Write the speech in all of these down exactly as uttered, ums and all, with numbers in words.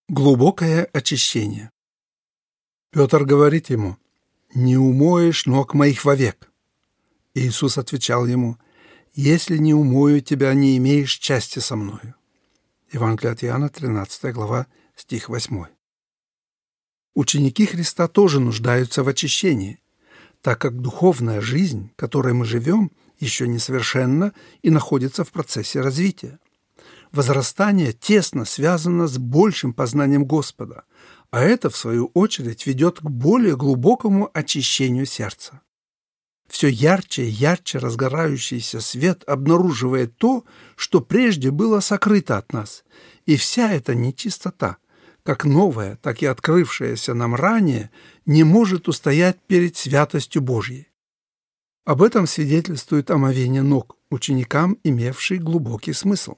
Глубокое очищение. Петр говорит ему: «Не умоешь ног моих вовек». Иисус отвечал ему: «Если не умою тебя, не имеешь части со мною». Евангелие от Иоанна, тринадцатая глава, стих восьмой. Ученики Христа тоже нуждаются в очищении, так как духовная жизнь, которой мы живем, еще несовершенна и находится в процессе развития. Возрастание тесно связано с большим познанием Господа, а это, в свою очередь, ведет к более глубокому очищению сердца. Все ярче и ярче разгорающийся свет обнаруживает то, что прежде было сокрыто от нас, и вся эта нечистота, как новая, так и открывшаяся нам ранее, не может устоять перед святостью Божьей. Об этом свидетельствует омовение ног ученикам, имевший глубокий смысл.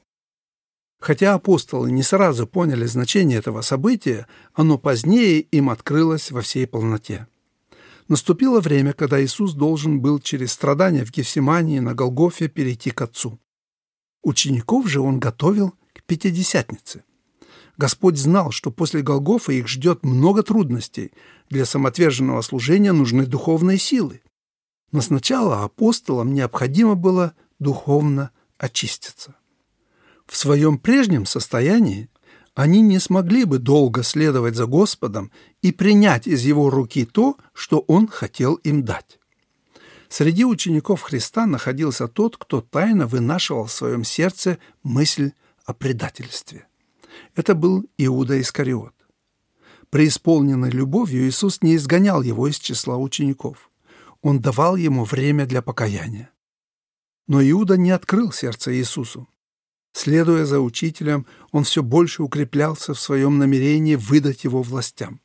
Хотя апостолы не сразу поняли значение этого события, оно позднее им открылось во всей полноте. Наступило время, когда Иисус должен был через страдания в Гефсимании на Голгофе перейти к Отцу. Учеников же Он готовил к Пятидесятнице. Господь знал, что после Голгофы их ждет много трудностей. Для самоотверженного служения нужны духовные силы. Но сначала апостолам необходимо было духовно очиститься. В своем прежнем состоянии они не смогли бы долго следовать за Господом и принять из Его руки то, что Он хотел им дать. Среди учеников Христа находился тот, кто тайно вынашивал в своем сердце мысль о предательстве. Это был Иуда Искариот. Преисполненный любовью, Иисус не изгонял его из числа учеников. Он давал ему время для покаяния. Но Иуда не открыл сердце Иисусу. Следуя за учителем, он все больше укреплялся в своем намерении выдать его властям.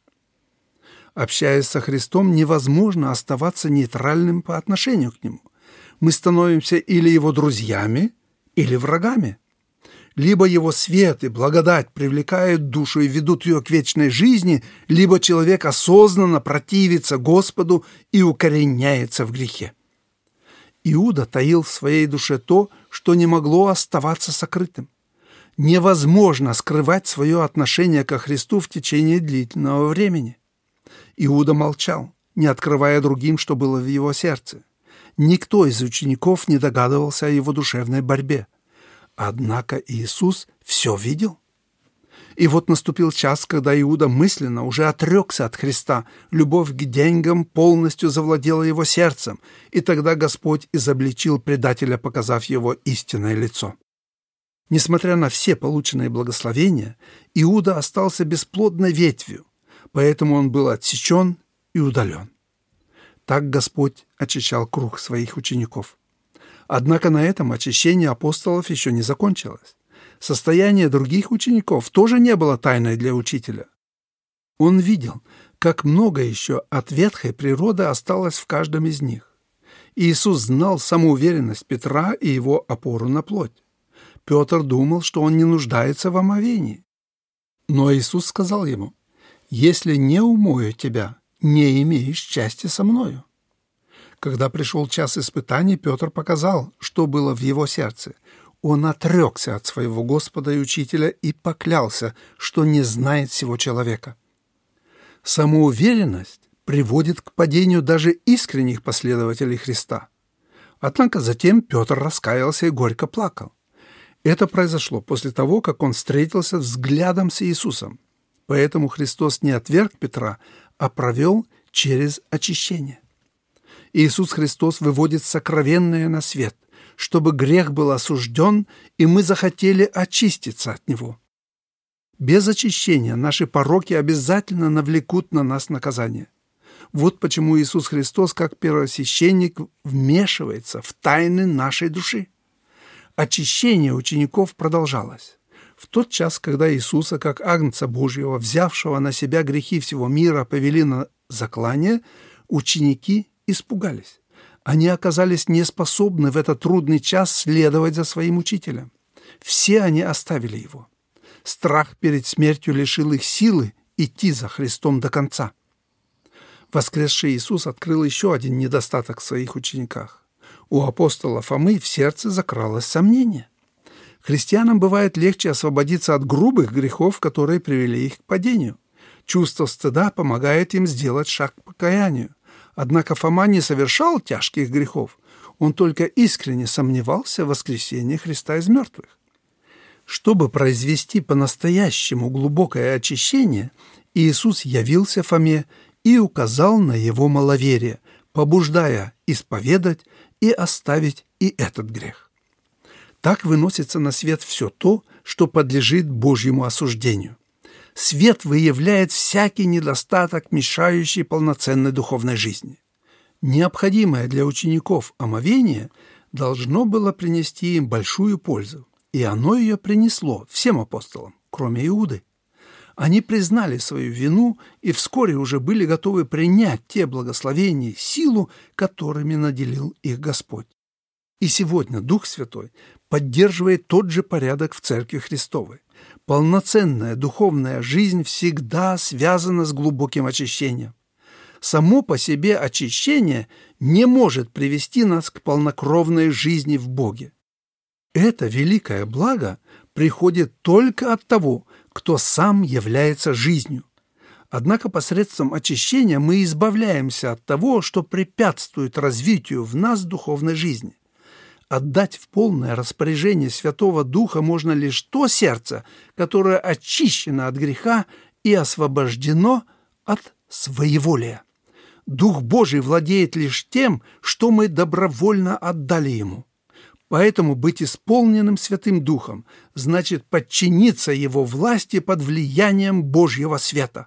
Общаясь со Христом, невозможно оставаться нейтральным по отношению к Нему. Мы становимся или Его друзьями, или врагами. Либо Его свет и благодать привлекают душу и ведут ее к вечной жизни, либо человек осознанно противится Господу и укореняется в грехе. Иуда таил в своей душе то, что не могло оставаться сокрытым. Невозможно скрывать свое отношение ко Христу в течение длительного времени. Иуда молчал, не открывая другим, что было в его сердце. Никто из учеников не догадывался о его душевной борьбе. Однако Иисус все видел. И вот наступил час, когда Иуда мысленно уже отрекся от Христа, любовь к деньгам полностью завладела его сердцем, и тогда Господь изобличил предателя, показав его истинное лицо. Несмотря на все полученные благословения, Иуда остался бесплодной ветвью, поэтому он был отсечен и удален. Так Господь очищал круг своих учеников. Однако на этом очищение апостолов еще не закончилось. Состояние других учеников тоже не было тайной для учителя. Он видел, как много еще от ветхой природы осталось в каждом из них. Иисус знал самоуверенность Петра и его опору на плоть. Петр думал, что он не нуждается в омовении. Но Иисус сказал ему: «Если не умою тебя, не имеешь части со мною». Когда пришел час испытаний, Петр показал, что было в его сердце. Он отрекся от своего Господа и Учителя и поклялся, что не знает сего человека. Самоуверенность приводит к падению даже искренних последователей Христа. Однако затем Петр раскаялся и горько плакал. Это произошло после того, как он встретился взглядом с Иисусом. Поэтому Христос не отверг Петра, а провел через очищение. Иисус Христос выводит сокровенное на свет, чтобы грех был осужден, и мы захотели очиститься от него. Без очищения наши пороки обязательно навлекут на нас наказание. Вот почему Иисус Христос, как первосвященник, вмешивается в тайны нашей души. Очищение учеников продолжалось. В тот час, когда Иисуса, как Агнца Божьего, взявшего на себя грехи всего мира, повели на заклание, ученики испугались. Они оказались неспособны в этот трудный час следовать за своим учителем. Все они оставили его. Страх перед смертью лишил их силы идти за Христом до конца. Воскресший Иисус открыл еще один недостаток в своих учениках. У апостола Фомы в сердце закралось сомнение. Христианам бывает легче освободиться от грубых грехов, которые привели их к падению. Чувство стыда помогает им сделать шаг к покаянию. Однако Фома не совершал тяжких грехов, он только искренне сомневался в воскресении Христа из мертвых. Чтобы произвести по-настоящему глубокое очищение, Иисус явился Фоме и указал на его маловерие, побуждая исповедать и оставить и этот грех. Так выносится на свет все то, что подлежит Божьему осуждению. Свет выявляет всякий недостаток, мешающий полноценной духовной жизни. Необходимое для учеников омовение должно было принести им большую пользу, и оно ее принесло всем апостолам, кроме Иуды. Они признали свою вину и вскоре уже были готовы принять те благословения и силу, которыми наделил их Господь. И сегодня Дух Святой поддерживает тот же порядок в Церкви Христовой. Полноценная духовная жизнь всегда связана с глубоким очищением. Само по себе очищение не может привести нас к полнокровной жизни в Боге. Это великое благо приходит только от того, кто сам является жизнью. Однако посредством очищения мы избавляемся от того, что препятствует развитию в нас духовной жизни. Отдать в полное распоряжение Святого Духа можно лишь то сердце, которое очищено от греха и освобождено от своеволия. Дух Божий владеет лишь тем, что мы добровольно отдали Ему. Поэтому быть исполненным Святым Духом значит подчиниться Его власти под влиянием Божьего света.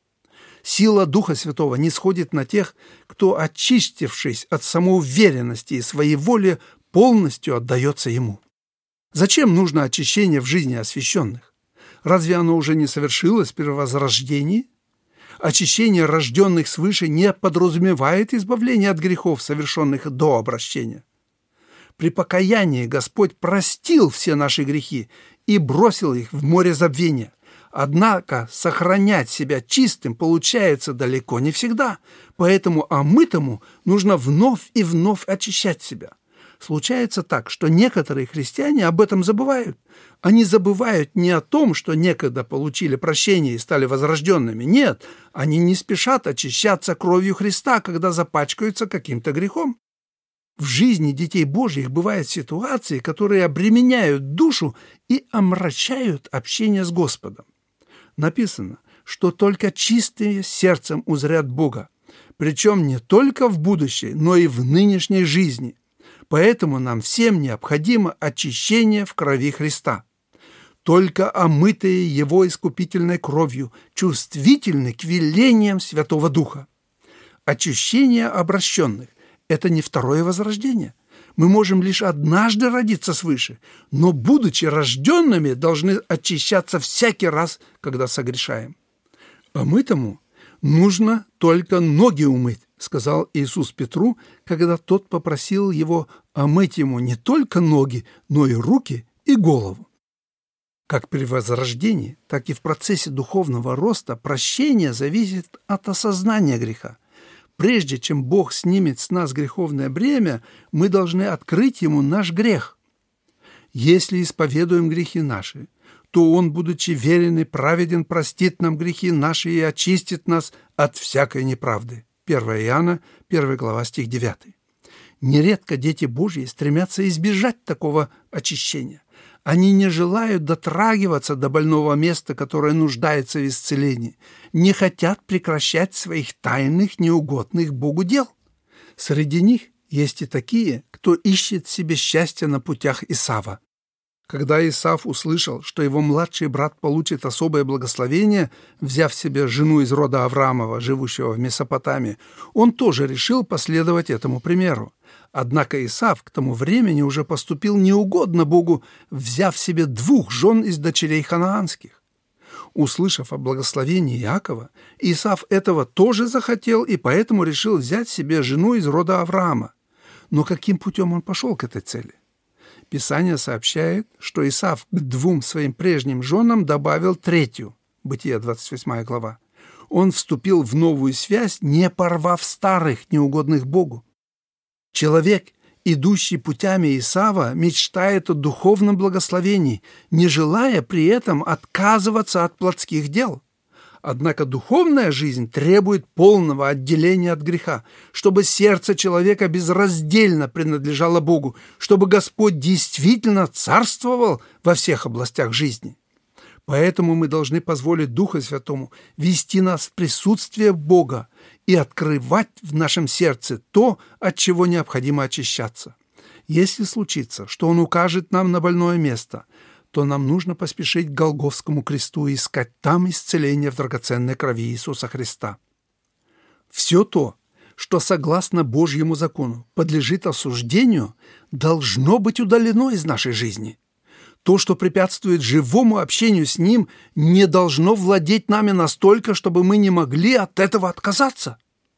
Сила Духа Святого не сходит на тех, кто, очистившись от самоуверенности и своеволия, полностью отдается Ему. Зачем нужно очищение в жизни освященных? Разве оно уже не совершилось при возрождении? Очищение рожденных свыше не подразумевает избавление от грехов, совершенных до обращения. При покаянии Господь простил все наши грехи и бросил их в море забвения. Однако сохранять себя чистым получается далеко не всегда, поэтому омытому нужно вновь и вновь очищать себя. Случается так, что некоторые христиане об этом забывают. Они забывают не о том, что некогда получили прощение и стали возрожденными. Нет, они не спешат очищаться кровью Христа, когда запачкаются каким-то грехом. В жизни детей Божьих бывают ситуации, которые обременяют душу и омрачают общение с Господом. Написано, что только чистые сердцем узрят Бога, причем не только в будущей, но и в нынешней жизни. Поэтому нам всем необходимо очищение в крови Христа. Только омытые Его искупительной кровью чувствительны к велениям Святого Духа. Очищение обращенных – это не второе возрождение. Мы можем лишь однажды родиться свыше, но, будучи рожденными, должны очищаться всякий раз, когда согрешаем. Омытому нужно только ноги умыть, сказал Иисус Петру, когда тот попросил его омыть ему не только ноги, но и руки и голову. Как при возрождении, так и в процессе духовного роста прощение зависит от осознания греха. Прежде чем Бог снимет с нас греховное бремя, мы должны открыть Ему наш грех. Если исповедуем грехи наши, то Он, будучи верен и праведен, простит нам грехи наши и очистит нас от всякой неправды. первое Иоанна, первая глава, стих девятый. Нередко дети Божьи стремятся избежать такого очищения. Они не желают дотрагиваться до больного места, которое нуждается в исцелении, не хотят прекращать своих тайных, неугодных Богу дел. Среди них есть и такие, кто ищет себе счастья на путях Исава. Когда Исав услышал, что его младший брат получит особое благословение, взяв себе жену из рода Авраамова, живущего в Месопотамии, он тоже решил последовать этому примеру. Однако Исав к тому времени уже поступил неугодно Богу, взяв себе двух жен из дочерей ханаанских. Услышав о благословении Иакова, Исав этого тоже захотел и поэтому решил взять себе жену из рода Авраама. Но каким путем он пошел к этой цели? Писание сообщает, что Исав к двум своим прежним женам добавил третью, Бытие двадцать восьмая глава. Он вступил в новую связь, не порвав старых, неугодных Богу. Человек, Идущий путями Исава мечтает о духовном благословении, не желая при этом отказываться от плотских дел. Однако духовная жизнь требует полного отделения от греха, чтобы сердце человека безраздельно принадлежало Богу, чтобы Господь действительно царствовал во всех областях жизни. Поэтому мы должны позволить Духу Святому вести нас в присутствие Бога и открывать в нашем сердце то, от чего необходимо очищаться. Если случится, что Он укажет нам на больное место, то нам нужно поспешить к Голгофскому кресту и искать там исцеление в драгоценной крови Иисуса Христа. Все то, что согласно Божьему закону подлежит осуждению, должно быть удалено из нашей жизни. То, что препятствует живому общению с Ним, не должно владеть нами настолько, чтобы мы не могли от этого отказаться.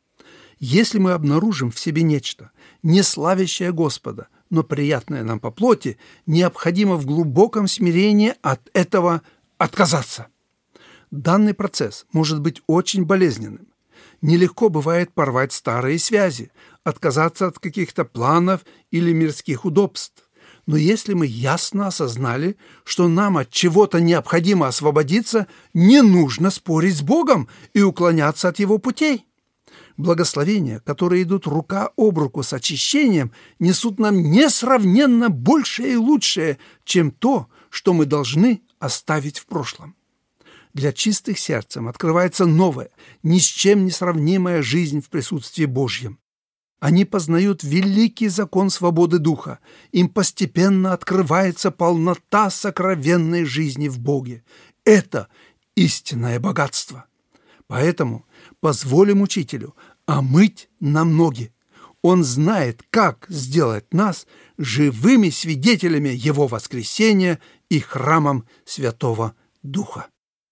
Если мы обнаружим в себе нечто, не славящее Господа, но приятное нам по плоти, необходимо в глубоком смирении от этого отказаться. Данный процесс может быть очень болезненным. Нелегко бывает порвать старые связи, отказаться от каких-то планов или мирских удобств. Но если мы ясно осознали, что нам от чего-то необходимо освободиться, не нужно спорить с Богом и уклоняться от Его путей. Благословения, которые идут рука об руку с очищением, несут нам несравненно большее и лучшее, чем то, что мы должны оставить в прошлом. Для чистых сердцем открывается новая, ни с чем не сравнимая жизнь в присутствии Божьем. Они познают великий закон свободы духа. Им постепенно открывается полнота сокровенной жизни в Боге. Это истинное богатство. Поэтому позволим Учителю омыть нам ноги. Он знает, как сделать нас живыми свидетелями Его воскресения и храмом Святого Духа.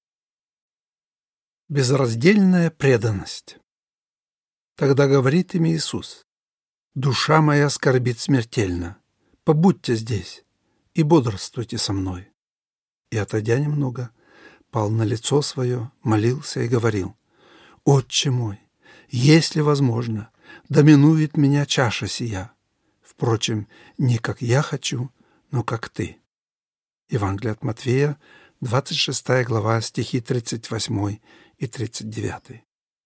Безраздельная преданность. Тогда говорит им Иисус: «Душа моя скорбит смертельно, побудьте здесь и бодрствуйте со мной». И, отойдя немного, пал на лицо свое, молился и говорил: «Отче мой, если возможно, доминует меня чаша сия. Впрочем, не как я хочу, но как ты». Евангелие от Матфея, двадцать шестая глава, стихи тридцать восьмой и тридцать девятый.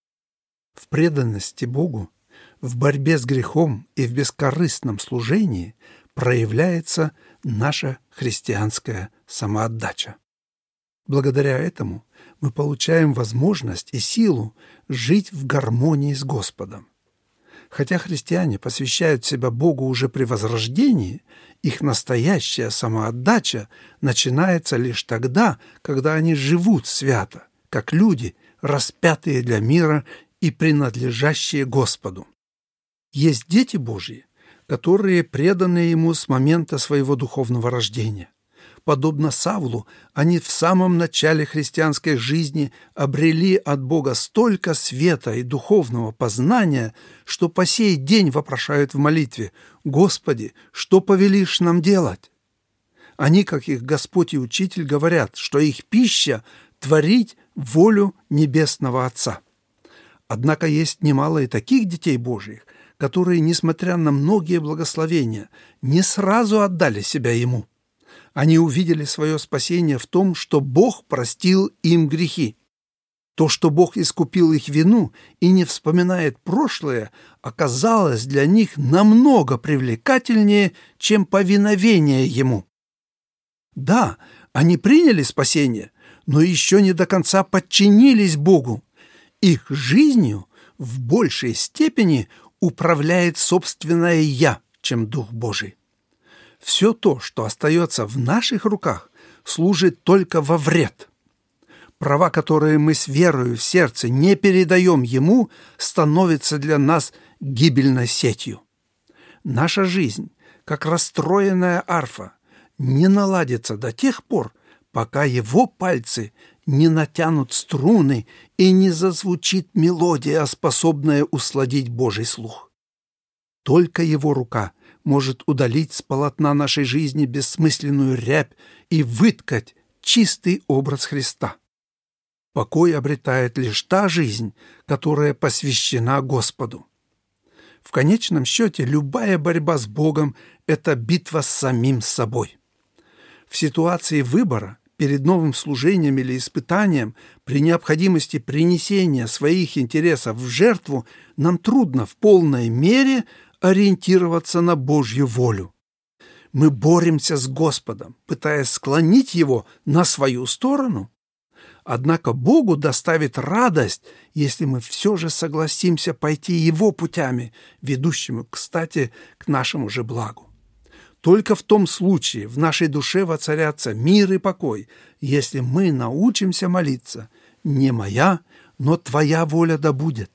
В преданности Богу, в борьбе с грехом и в бескорыстном служении проявляется наша христианская самоотдача. Благодаря этому мы получаем возможность и силу жить в гармонии с Господом. Хотя христиане посвящают себя Богу уже при возрождении, их настоящая самоотдача начинается лишь тогда, когда они живут свято, как люди, распятые для мира и принадлежащие Господу. Есть дети Божьи, которые преданы Ему с момента своего духовного рождения. Подобно Савлу, они в самом начале христианской жизни обрели от Бога столько света и духовного познания, что по сей день вопрошают в молитве: «Господи, что повелишь нам делать?» Они, как их Господь и Учитель, говорят, что их пища – творить волю Небесного Отца. Однако есть немало и таких детей Божьих, которые, несмотря на многие благословения, не сразу отдали себя Ему. Они увидели свое спасение в том, что Бог простил им грехи. То, что Бог искупил их вину и не вспоминает прошлое, оказалось для них намного привлекательнее, чем повиновение Ему. Да, они приняли спасение, но еще не до конца подчинились Богу. Их жизнью в большей степени управляет собственное «я», чем Дух Божий. Все то, что остается в наших руках, служит только во вред. Права, которые мы с верою в сердце не передаем Ему, становятся для нас гибельной сетью. Наша жизнь, как расстроенная арфа, не наладится до тех пор, пока Его пальцы не натянут струны и не зазвучит мелодия, способная усладить Божий слух. Только Его рука может удалить с полотна нашей жизни бессмысленную рябь и выткать чистый образ Христа. Покой обретает лишь та жизнь, которая посвящена Господу. В конечном счете, любая борьба с Богом – это битва с самим собой. В ситуации выбора, перед новым служением или испытанием, при необходимости принесения своих интересов в жертву, нам трудно в полной мере ориентироваться на Божью волю. Мы боремся с Господом, пытаясь склонить Его на свою сторону. Однако Богу доставит радость, если мы все же согласимся пойти Его путями, ведущими, кстати, к нашему же благу. Только в том случае в нашей душе воцарятся мир и покой, если мы научимся молиться «Не моя, но Твоя воля да будет».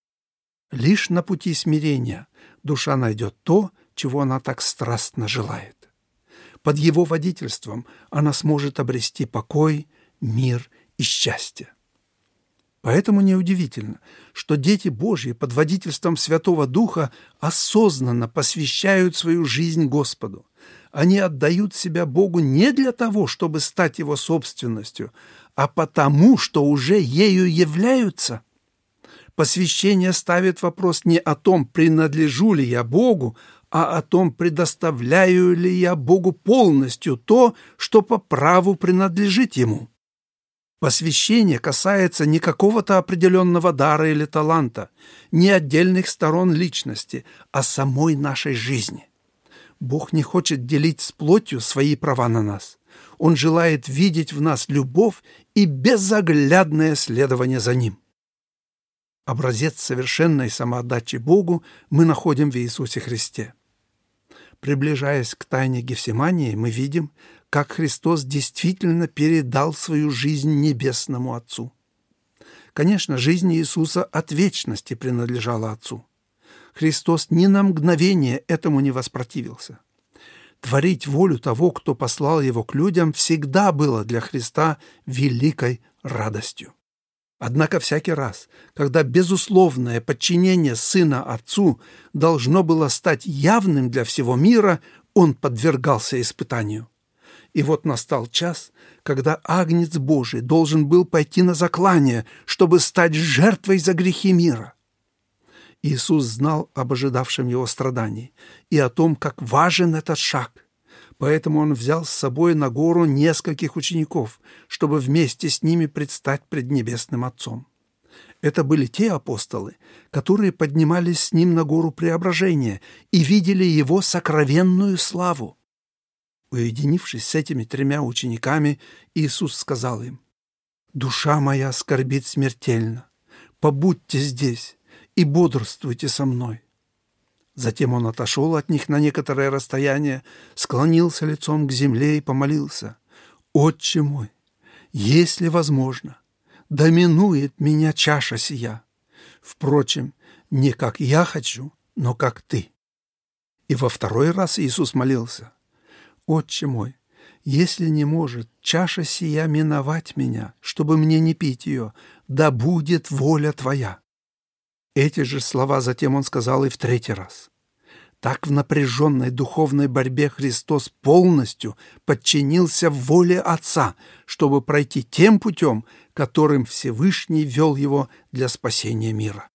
Лишь на пути смирения душа найдет то, чего она так страстно желает. Под Его водительством она сможет обрести покой, мир и счастье. Поэтому неудивительно, что дети Божьи под водительством Святого Духа осознанно посвящают свою жизнь Господу. Они отдают себя Богу не для того, чтобы стать Его собственностью, а потому, что уже ею являются. Посвящение ставит вопрос не о том, принадлежу ли я Богу, а о том, предоставляю ли я Богу полностью то, что по праву принадлежит Ему. Посвящение касается не какого-то определенного дара или таланта, не отдельных сторон личности, а самой нашей жизни. Бог не хочет делить с плотью свои права на нас. Он желает видеть в нас любовь и безоглядное следование за Ним. Образец совершенной самоотдачи Богу мы находим в Иисусе Христе. Приближаясь к тайне Гефсимании, мы видим, как Христос действительно передал свою жизнь Небесному Отцу. Конечно, жизнь Иисуса от вечности принадлежала Отцу. Христос ни на мгновение этому не воспротивился. Творить волю того, кто послал Его к людям, всегда было для Христа великой радостью. Однако всякий раз, когда безусловное подчинение Сына Отцу должно было стать явным для всего мира, Он подвергался испытанию. И вот настал час, когда Агнец Божий должен был пойти на заклание, чтобы стать жертвой за грехи мира. Иисус знал об ожидавшем Его страдании и о том, как важен этот шаг. Поэтому Он взял с собой на гору нескольких учеников, чтобы вместе с ними предстать пред Небесным Отцом. Это были те апостолы, которые поднимались с Ним на гору Преображения и видели Его сокровенную славу. Уединившись с этими тремя учениками, Иисус сказал им: «Душа моя скорбит смертельно, побудьте здесь и бодрствуйте со мной». Затем Он отошел от них на некоторое расстояние, склонился лицом к земле и помолился: «Отче мой, если возможно, да минует меня чаша сия. Впрочем, не как я хочу, но как Ты». И во второй раз Иисус молился: «Отче мой, если не может чаша сия миновать меня, чтобы мне не пить ее, да будет воля Твоя». Эти же слова затем Он сказал и в третий раз. Так в напряженной духовной борьбе Христос полностью подчинился воле Отца, чтобы пройти тем путем, которым Всевышний вел Его для спасения мира.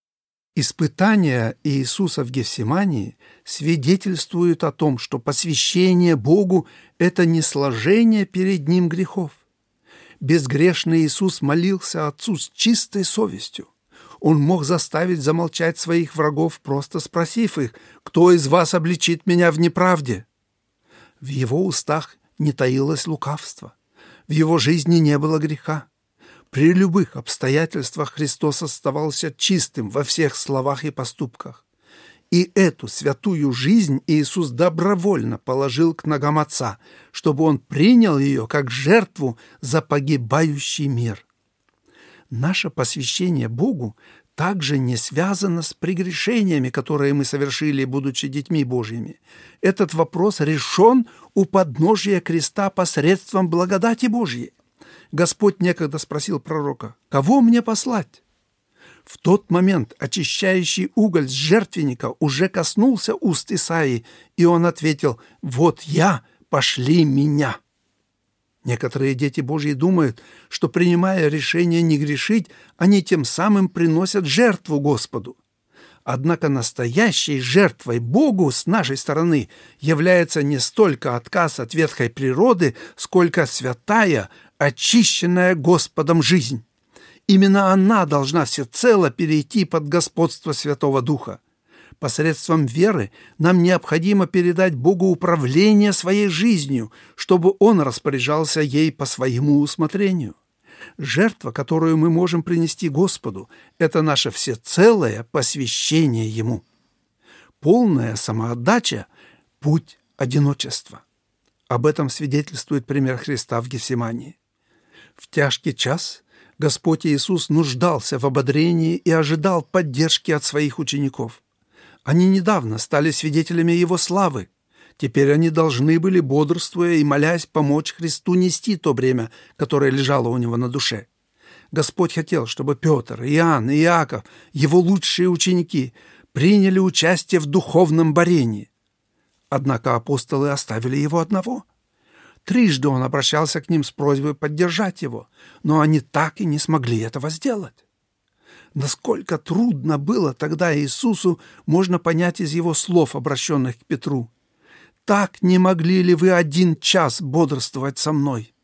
Испытания Иисуса в Гефсимании свидетельствуют о том, что посвящение Богу – это не сложение перед Ним грехов. Безгрешный Иисус молился Отцу с чистой совестью. Он мог заставить замолчать своих врагов, просто спросив их: «Кто из вас обличит меня в неправде?» В Его устах не таилось лукавство. В Его жизни не было греха. При любых обстоятельствах Христос оставался чистым во всех словах и поступках. И эту святую жизнь Иисус добровольно положил к ногам Отца, чтобы Он принял ее как жертву за погибающий мир. Наше посвящение Богу также не связано с прегрешениями, которые мы совершили, будучи детьми Божьими. Этот вопрос решен у подножия креста посредством благодати Божьей. Господь некогда спросил пророка: «Кого мне послать?» В тот момент очищающий уголь с жертвенника уже коснулся уст Исаии, и он ответил: «Вот я, пошли меня». Некоторые дети Божьи думают, что, принимая решение не грешить, они тем самым приносят жертву Господу. Однако настоящей жертвой Богу с нашей стороны является не столько отказ от ветхой природы, сколько святая, очищенная Господом жизнь. Именно она должна всецело перейти под господство Святого Духа. Посредством веры нам необходимо передать Богу управление своей жизнью, чтобы Он распоряжался ей по своему усмотрению. Жертва, которую мы можем принести Господу, это наше всецелое посвящение Ему. Полная самоотдача – путь одиночества. Об этом свидетельствует пример Христа в Гефсимании. В тяжкий час Господь Иисус нуждался в ободрении и ожидал поддержки от своих учеников. Они недавно стали свидетелями Его славы. Теперь они должны были, бодрствуя и молясь, помочь Христу нести то бремя, которое лежало у Него на душе. Господь хотел, чтобы Петр, Иоанн и Иаков, Его лучшие ученики, приняли участие в духовном борении. Однако апостолы оставили Его одного. Трижды Он обращался к ним с просьбой поддержать Его, но они так и не смогли этого сделать. Насколько трудно было тогда Иисусу, можно понять из Его слов, обращенных к Петру. «Так не могли ли вы один час бодрствовать со мной?»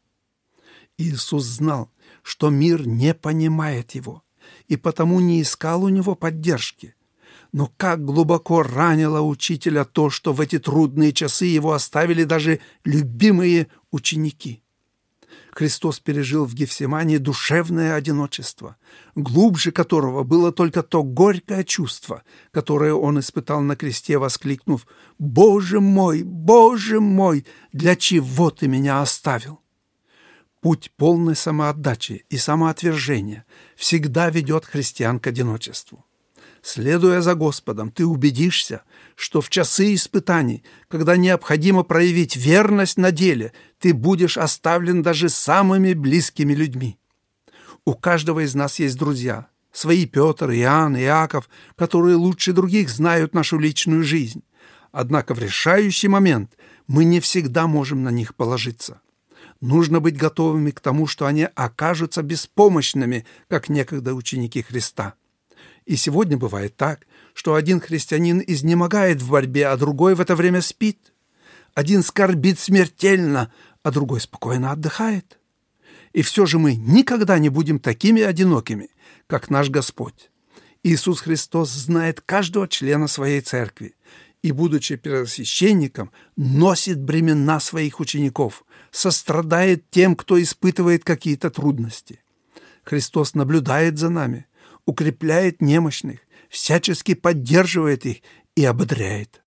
Иисус знал, что мир не понимает Его, и потому не искал у Него поддержки. Но как глубоко ранило учителя то, что в эти трудные часы Его оставили даже любимые ученики. Христос пережил в Гефсимании душевное одиночество, глубже которого было только то горькое чувство, которое Он испытал на кресте, воскликнув: «Боже мой, Боже мой, для чего Ты меня оставил?» Путь полной самоотдачи и самоотвержения всегда ведет христиан к одиночеству. Следуя за Господом, ты убедишься, что в часы испытаний, когда необходимо проявить верность на деле, ты будешь оставлен даже самыми близкими людьми. У каждого из нас есть друзья, свои Петр, Иоанн, Иаков, которые лучше других знают нашу личную жизнь. Однако в решающий момент мы не всегда можем на них положиться. Нужно быть готовыми к тому, что они окажутся беспомощными, как некогда ученики Христа. И сегодня бывает так, что один христианин изнемогает в борьбе, а другой в это время спит. Один скорбит смертельно, а другой спокойно отдыхает. И все же мы никогда не будем такими одинокими, как наш Господь. Иисус Христос знает каждого члена своей церкви и, будучи первосвященником, носит бремена своих учеников, сострадает тем, кто испытывает какие-то трудности. Христос наблюдает за нами, укрепляет немощных, всячески поддерживает их и ободряет.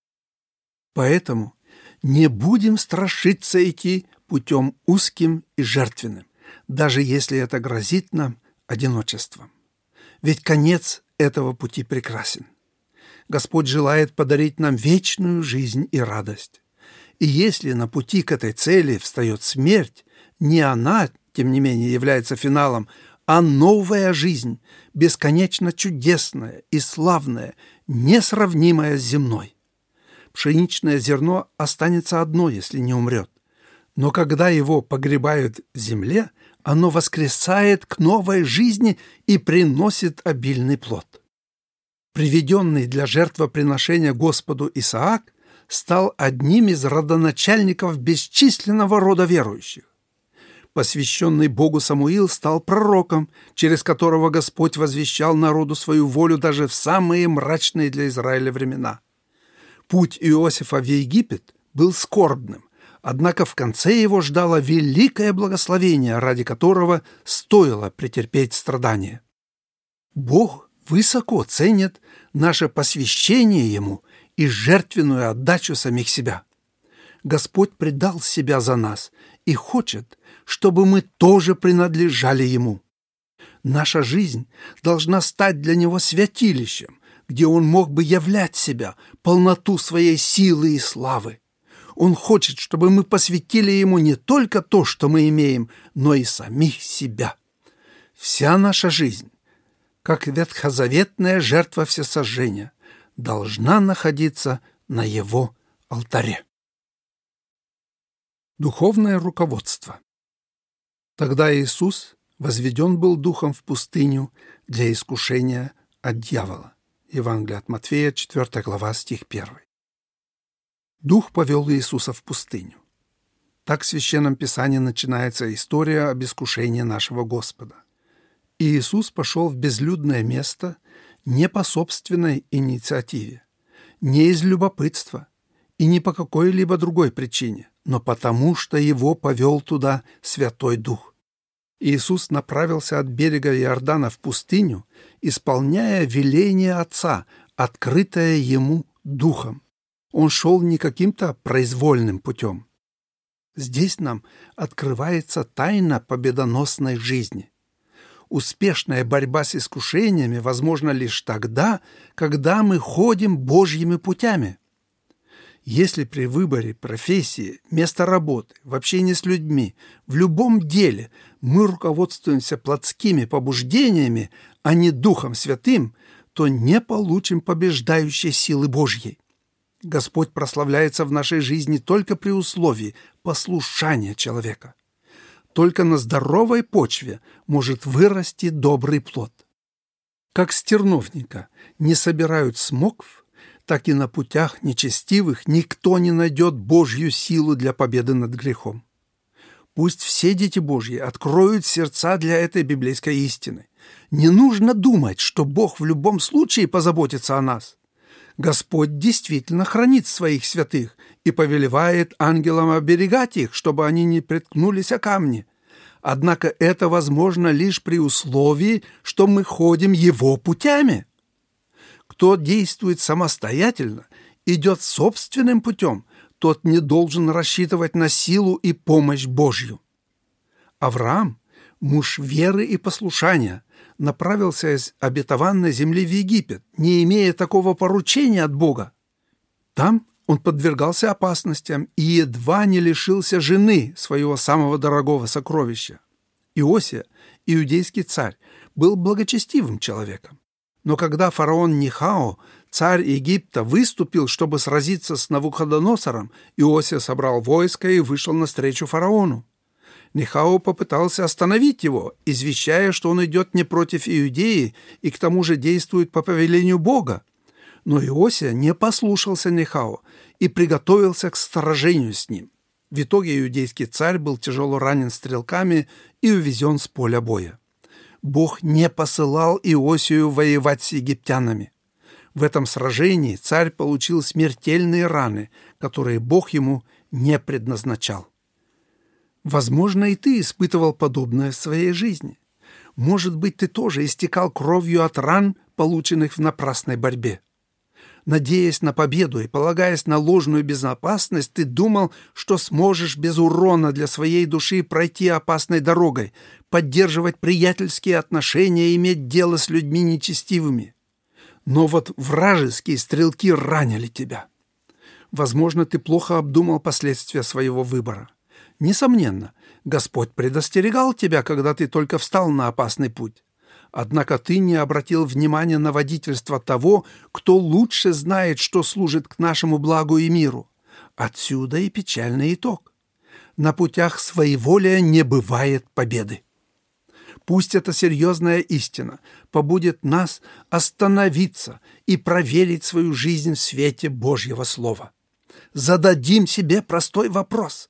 Поэтому не будем страшиться идти путем узким и жертвенным, даже если это грозит нам одиночеством. Ведь конец этого пути прекрасен. Господь желает подарить нам вечную жизнь и радость. И если на пути к этой цели встает смерть, не она, тем не менее, является финалом, а новая жизнь, бесконечно чудесная и славная, несравнимая с земной. Пшеничное зерно останется одно, если не умрет. Но когда его погребают в земле, оно воскресает к новой жизни и приносит обильный плод. Приведенный для жертвоприношения Господу Исаак стал одним из родоначальников бесчисленного рода верующих. Посвященный Богу Самуил стал пророком, через которого Господь возвещал народу свою волю даже в самые мрачные для Израиля времена. Путь Иосифа в Египет был скорбным, однако в конце его ждало великое благословение, ради которого стоило претерпеть страдания. Бог высоко ценит наше посвящение Ему и жертвенную отдачу самих себя. Господь предал себя за нас и хочет, чтобы мы тоже принадлежали Ему. Наша жизнь должна стать для Него святилищем, где Он мог бы являть себя, полноту своей силы и славы. Он хочет, чтобы мы посвятили Ему не только то, что мы имеем, но и самих себя. Вся наша жизнь, как ветхозаветная жертва всесожжения, должна находиться на Его алтаре. Духовное руководство. Тогда Иисус возведен был духом в пустыню для искушения от дьявола. Евангелие от Матфея, четвёртая глава, стих первый. Дух повел Иисуса в пустыню. Так в Священном Писании начинается история об искушении нашего Господа. И Иисус пошел в безлюдное место не по собственной инициативе, не из любопытства и не по какой-либо другой причине, но потому, что его повел туда Святой Дух. Иисус направился от берега Иордана в пустыню, исполняя веление Отца, открытое ему Духом. Он шел не каким-то произвольным путем. Здесь нам открывается тайна победоносной жизни. Успешная борьба с искушениями возможна лишь тогда, когда мы ходим Божьими путями. Если при выборе профессии, места работы, в общении с людьми, в любом деле мы руководствуемся плотскими побуждениями, а не Духом Святым, то не получим побеждающей силы Божьей. Господь прославляется в нашей жизни только при условии послушания человека. Только на здоровой почве может вырасти добрый плод. Как с терновника не собирают смокв, так и на путях нечестивых никто не найдет Божью силу для победы над грехом. Пусть все дети Божьи откроют сердца для этой библейской истины. Не нужно думать, что Бог в любом случае позаботится о нас. Господь действительно хранит своих святых и повелевает ангелам оберегать их, чтобы они не приткнулись о камни. Однако это возможно лишь при условии, что мы ходим Его путями. Кто действует самостоятельно, идет собственным путем, тот не должен рассчитывать на силу и помощь Божью. Авраам, муж веры и послушания, направился из обетованной земли в Египет, не имея такого поручения от Бога. Там он подвергался опасностям и едва не лишился жены, своего самого дорогого сокровища. Иосия, иудейский царь, был благочестивым человеком. Но когда фараон Нихао, царь Египта, выступил, чтобы сразиться с Навуходоносором, Иосия собрал войско и вышел навстречу фараону. Нихао попытался остановить его, извещая, что он идет не против Иудеи и к тому же действует по повелению Бога. Но Иосия не послушался Нихао и приготовился к сражению с ним. В итоге иудейский царь был тяжело ранен стрелками и увезен с поля боя. Бог не посылал Иосию воевать с египтянами. В этом сражении царь получил смертельные раны, которые Бог ему не предназначал. Возможно, и ты испытывал подобное в своей жизни. Может быть, ты тоже истекал кровью от ран, полученных в напрасной борьбе. Надеясь на победу и полагаясь на ложную безопасность, ты думал, что сможешь без урона для своей души пройти опасной дорогой, поддерживать приятельские отношения и иметь дело с людьми нечестивыми. Но вот вражеские стрелки ранили тебя. Возможно, ты плохо обдумал последствия своего выбора. Несомненно, Господь предостерегал тебя, когда ты только встал на опасный путь. Однако ты не обратил внимания на водительство того, кто лучше знает, что служит к нашему благу и миру. Отсюда и печальный итог. На путях своеволия не бывает победы. Пусть эта серьезная истина побудет нас остановиться и проверить свою жизнь в свете Божьего Слова. Зададим себе простой вопрос.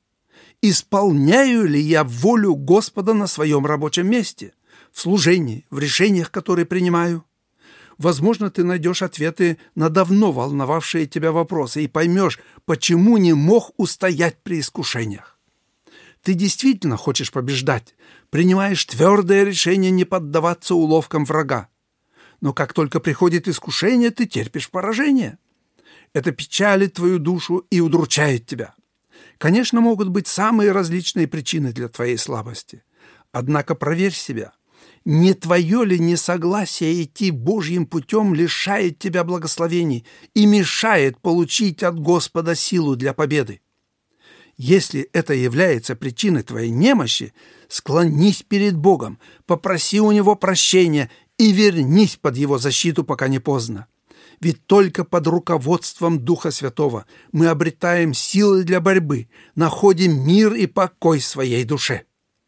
Исполняю ли я волю Господа на своем рабочем месте, в служении, в решениях, которые принимаю? Возможно, ты найдешь ответы на давно волновавшие тебя вопросы и поймешь, почему не мог устоять при искушениях. Ты действительно хочешь побеждать, принимаешь твердое решение не поддаваться уловкам врага. Но как только приходит искушение, ты терпишь поражение. Это печалит твою душу и удручает тебя. Конечно, могут быть самые различные причины для твоей слабости. Однако проверь себя. Не твое ли несогласие идти Божьим путем лишает тебя благословений и мешает получить от Господа силу для победы? Если это является причиной твоей немощи, склонись перед Богом, попроси у Него прощения и вернись под Его защиту, пока не поздно. Ведь только под руководством Духа Святого мы обретаем силы для борьбы, находим мир и покой своей душе.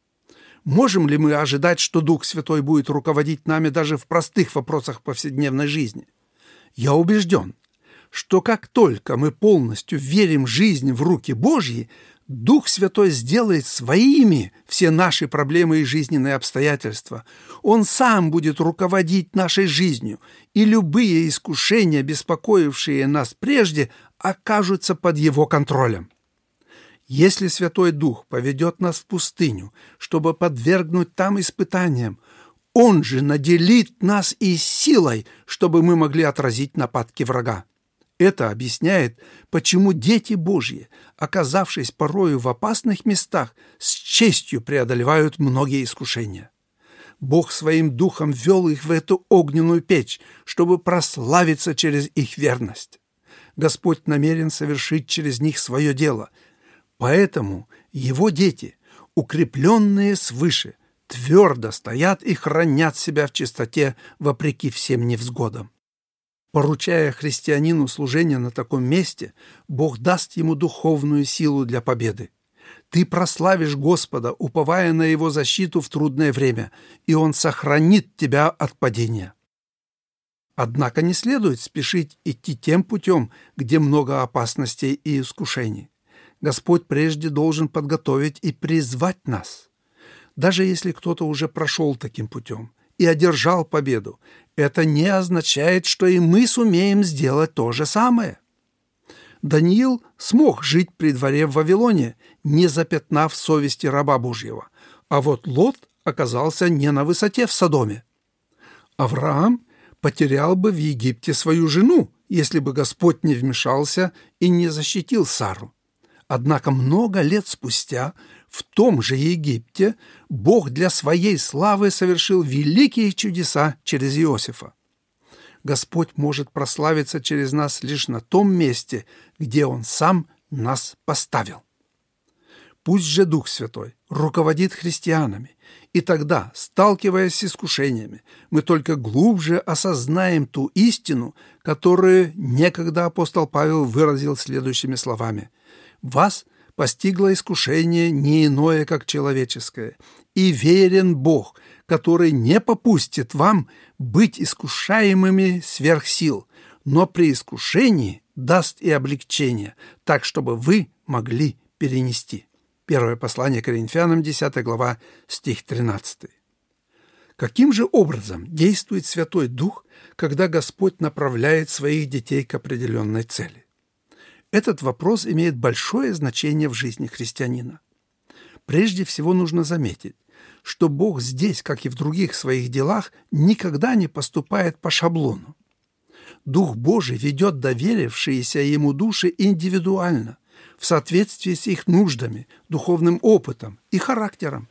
Можем ли мы ожидать, что Дух Святой будет руководить нами даже в простых вопросах повседневной жизни? Я убежден, что как только мы полностью верим жизнь в руки Божьи, Дух Святой сделает своими все наши проблемы и жизненные обстоятельства. Он сам будет руководить нашей жизнью, и любые искушения, беспокоившие нас прежде, окажутся под Его контролем. Если Святой Дух поведет нас в пустыню, чтобы подвергнуть там испытаниям, Он же наделит нас и силой, чтобы мы могли отразить нападки врага. Это объясняет, почему дети Божьи, оказавшись порою в опасных местах, с честью преодолевают многие искушения. Бог своим духом ввел их в эту огненную печь, чтобы прославиться через их верность. Господь намерен совершить через них свое дело. Поэтому Его дети, укрепленные свыше, твердо стоят и хранят себя в чистоте вопреки всем невзгодам. Поручая христианину служение на таком месте, Бог даст ему духовную силу для победы. Ты прославишь Господа, уповая на Его защиту в трудное время, и Он сохранит тебя от падения. Однако не следует спешить идти тем путем, где много опасностей и искушений. Господь прежде должен подготовить и призвать нас. Даже если кто-то уже прошел таким путем и одержал победу, это не означает, что и мы сумеем сделать то же самое. Даниил смог жить при дворе в Вавилоне, не запятнав совести раба Божьего, а вот Лот оказался не на высоте в Содоме. Авраам потерял бы в Египте свою жену, если бы Господь не вмешался и не защитил Сару. Однако много лет спустя в том же Египте Бог для своей славы совершил великие чудеса через Иосифа. Господь может прославиться через нас лишь на том месте, где Он сам нас поставил. Пусть же Дух Святой руководит христианами, и тогда, сталкиваясь с искушениями, мы только глубже осознаем ту истину, которую некогда апостол Павел выразил следующими словами: «Вас постигло искушение не иное, как человеческое, и верен Бог, который не попустит вам быть искушаемыми сверх сил, но при искушении даст и облегчение, так, чтобы вы могли перенести». Первое послание Коринфянам, десятая глава, стих тринадцатый. Каким же образом действует Святой Дух, когда Господь направляет своих детей к определенной цели? Этот вопрос имеет большое значение в жизни христианина. Прежде всего нужно заметить, что Бог здесь, как и в других своих делах, никогда не поступает по шаблону. Дух Божий ведет доверившиеся Ему души индивидуально, в соответствии с их нуждами, духовным опытом и характером.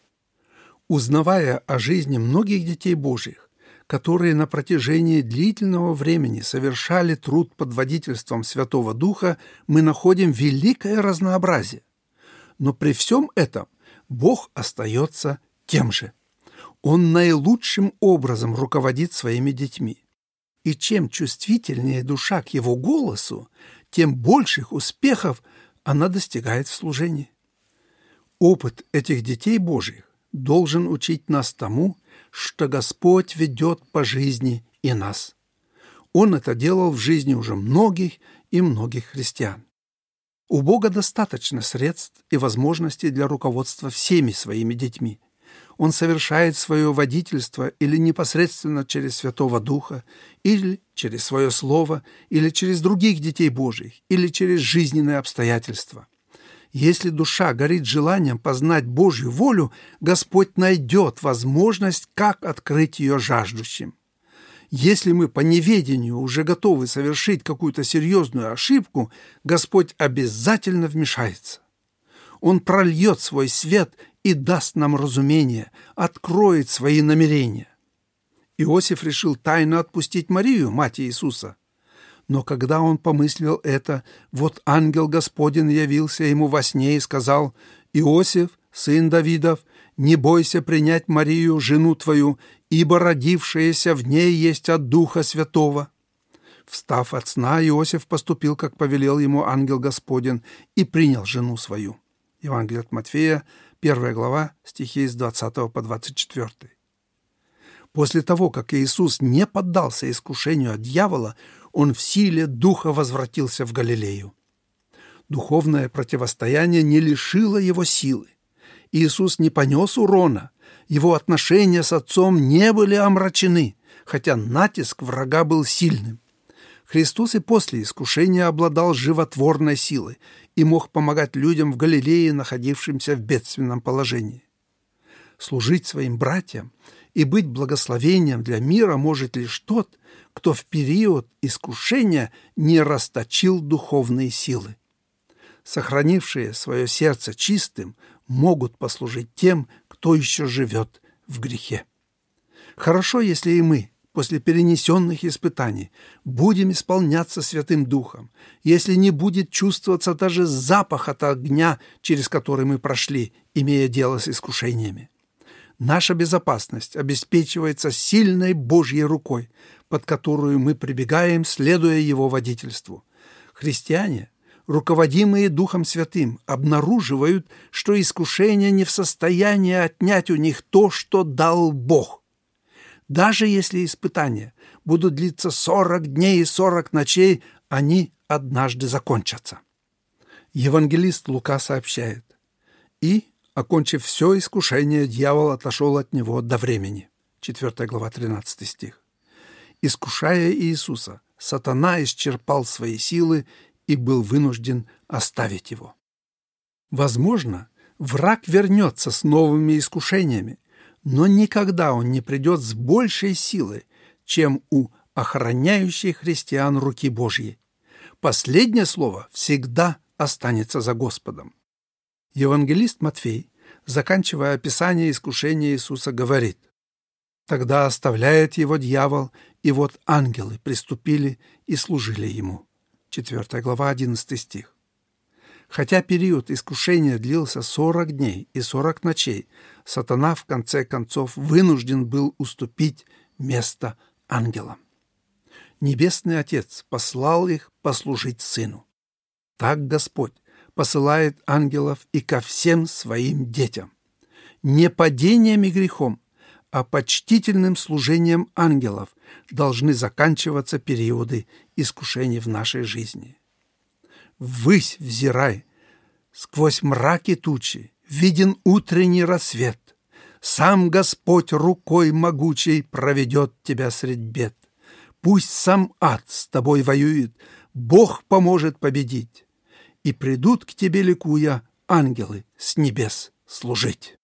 Узнавая о жизни многих детей Божьих, которые на протяжении длительного времени совершали труд под водительством Святого Духа, мы находим великое разнообразие. Но при всем этом Бог остается тем же. Он наилучшим образом руководит своими детьми. И чем чувствительнее душа к Его голосу, тем больших успехов она достигает в служении. Опыт этих детей Божьих должен учить нас тому, что Господь ведет по жизни и нас. Он это делал в жизни уже многих и многих христиан. У Бога достаточно средств и возможностей для руководства всеми своими детьми. Он совершает свое водительство или непосредственно через Святого Духа, или через свое Слово, или через других детей Божьих, или через жизненные обстоятельства. Если душа горит желанием познать Божью волю, Господь найдет возможность, как открыть ее жаждущим. Если мы по неведению уже готовы совершить какую-то серьезную ошибку, Господь обязательно вмешается. Он прольет свой свет и даст нам разумение, откроет свои намерения. Иосиф решил тайно отпустить Марию, мать Иисуса. Но когда он помыслил это, вот ангел Господень явился ему во сне и сказал: «Иосиф, сын Давидов, не бойся принять Марию, жену твою, ибо родившаяся в ней есть от Духа Святого». Встав от сна, Иосиф поступил, как повелел ему ангел Господень, и принял жену свою. Евангелие от Матфея, первая глава, стихи с двадцатого по двадцать четвёртый. После того, как Иисус не поддался искушению от дьявола, он в силе духа возвратился в Галилею. Духовное противостояние не лишило его силы. Иисус не понес урона, его отношения с Отцом не были омрачены, хотя натиск врага был сильным. Христос и после искушения обладал животворной силой и мог помогать людям в Галилее, находившимся в бедственном положении. Служить своим братьям и быть благословением для мира может лишь тот, кто в период искушения не расточил духовные силы. Сохранившие свое сердце чистым могут послужить тем, кто еще живет в грехе. Хорошо, если и мы, после перенесенных испытаний, будем исполняться Святым Духом, если не будет чувствоваться даже запах от огня, через который мы прошли, имея дело с искушениями. Наша безопасность обеспечивается сильной Божьей рукой, под которую мы прибегаем, следуя Его водительству. Христиане, руководимые Духом Святым, обнаруживают, что искушение не в состоянии отнять у них то, что дал Бог. Даже если испытания будут длиться сорок дней и сорок ночей, они однажды закончатся. Евангелист Лука сообщает: «И, окончив все искушение, дьявол отошел от него до времени». четвёртая глава, тринадцатый стих. Искушая Иисуса, сатана исчерпал свои силы и был вынужден оставить его. Возможно, враг вернется с новыми искушениями, но никогда он не придет с большей силой, чем у охраняющей христиан руки Божьей. Последнее слово всегда останется за Господом. Евангелист Матфей, заканчивая описание искушения Иисуса, говорит: «Тогда оставляет его дьявол, и вот ангелы приступили и служили ему». четвёртая глава, одиннадцатый стих. Хотя период искушения длился сорок дней и сорок ночей, сатана в конце концов вынужден был уступить место ангелам. Небесный Отец послал их послужить Сыну. Так Господь посылает ангелов и ко всем своим детям. Не падением и грехом, а почтительным служением ангелов должны заканчиваться периоды искушений в нашей жизни. Ввысь взирай, сквозь мраки тучи виден утренний рассвет. Сам Господь рукой могучей проведет тебя средь бед. Пусть сам ад с тобой воюет, Бог поможет победить, и придут к тебе, ликуя, ангелы с небес служить.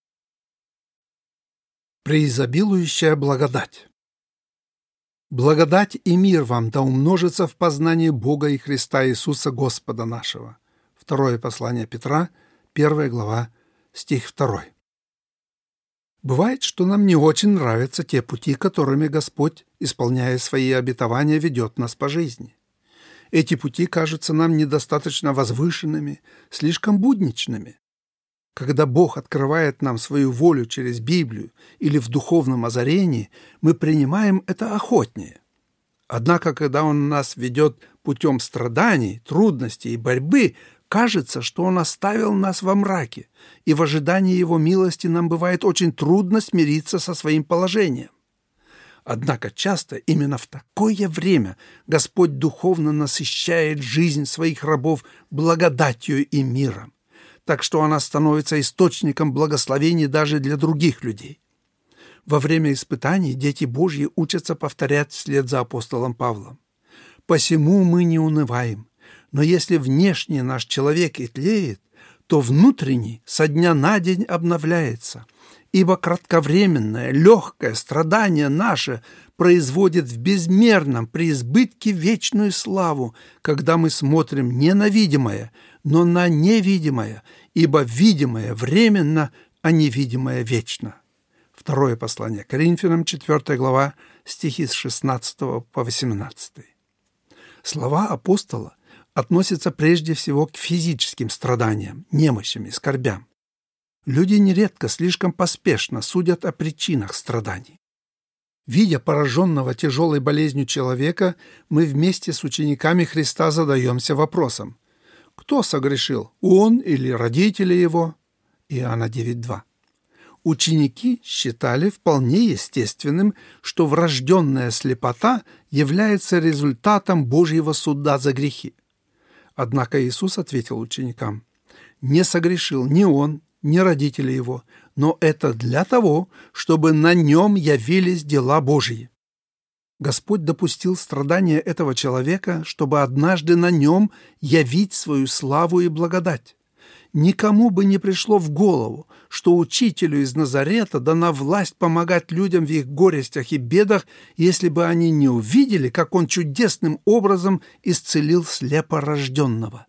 Преизобилующая благодать. Благодать и мир вам да умножится в познании Бога и Христа Иисуса Господа нашего. Второе послание Петра, первая глава, стих второй. Бывает, что нам не очень нравятся те пути, которыми Господь, исполняя свои обетования, ведет нас по жизни. Эти пути кажутся нам недостаточно возвышенными, слишком будничными. Когда Бог открывает нам свою волю через Библию или в духовном озарении, мы принимаем это охотнее. Однако, когда Он нас ведет путем страданий, трудностей и борьбы, кажется, что Он оставил нас во мраке, и в ожидании Его милости нам бывает очень трудно смириться со своим положением. Однако часто именно в такое время Господь духовно насыщает жизнь своих рабов благодатью и миром, так что она становится источником благословений даже для других людей. Во время испытаний дети Божьи учатся повторять вслед за апостолом Павлом: «Посему мы не унываем, но если внешне наш человек и тлеет, то внутренний со дня на день обновляется, ибо кратковременное, легкое страдание наше производит в безмерном преизбытке вечную славу, когда мы смотрим не на видимое, но на невидимое, ибо видимое временно, а невидимое вечно». Второе послание Коринфянам, четвёртая глава, стихи с шестнадцатого по восемнадцатый. Слова апостола относятся прежде всего к физическим страданиям, немощам и скорбям. Люди нередко слишком поспешно судят о причинах страданий. Видя пораженного тяжелой болезнью человека, мы вместе с учениками Христа задаемся вопросом: кто согрешил, он или родители его? Иоанна девять два. Ученики считали вполне естественным, что врожденная слепота является результатом Божьего суда за грехи. Однако Иисус ответил ученикам: «Не согрешил ни он, ни родители его, но это для того, чтобы на нем явились дела Божьи». Господь допустил страдания этого человека, чтобы однажды на нем явить свою славу и благодать. Никому бы не пришло в голову, что учителю из Назарета дана власть помогать людям в их горестях и бедах, если бы они не увидели, как он чудесным образом исцелил слепорожденного.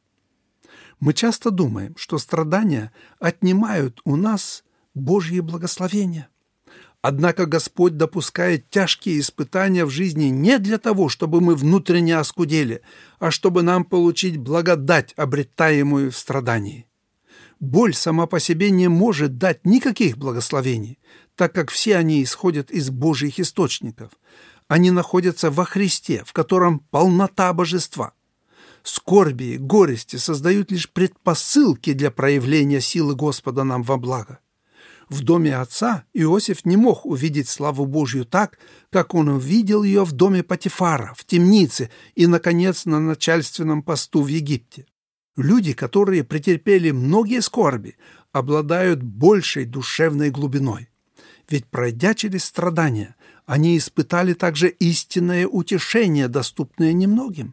Мы часто думаем, что страдания отнимают у нас Божье благословение. Однако Господь допускает тяжкие испытания в жизни не для того, чтобы мы внутренне оскудели, а чтобы нам получить благодать, обретаемую в страдании. Боль сама по себе не может дать никаких благословений, так как все они исходят из Божьих источников. Они находятся во Христе, в котором полнота божества. Скорби и горести создают лишь предпосылки для проявления силы Господа нам во благо. В доме отца Иосиф не мог увидеть славу Божью так, как он увидел ее в доме Потифара, в темнице и, наконец, на начальственном посту в Египте. Люди, которые претерпели многие скорби, обладают большей душевной глубиной. Ведь, пройдя через страдания, они испытали также истинное утешение, доступное немногим.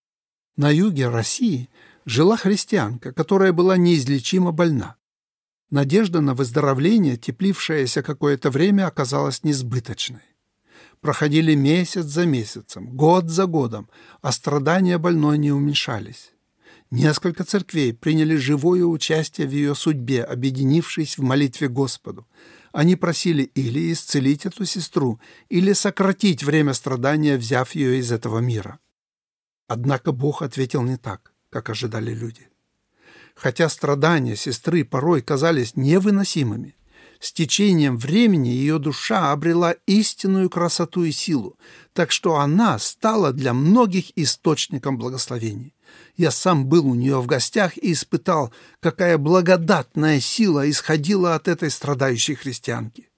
На юге России жила христианка, которая была неизлечимо больна. Надежда на выздоровление, теплившаяся какое-то время, оказалась несбыточной. Проходили месяц за месяцем, год за годом, а страдания больной не уменьшались. Несколько церквей приняли живое участие в ее судьбе, объединившись в молитве Господу. Они просили или исцелить эту сестру, или сократить время страдания, взяв ее из этого мира. Однако Бог ответил не так, как ожидали люди. Хотя страдания сестры порой казались невыносимыми, с течением времени ее душа обрела истинную красоту и силу, так что она стала для многих источником благословений. Я сам был у нее в гостях и испытал, какая благодатная сила исходила от этой страдающей христианки.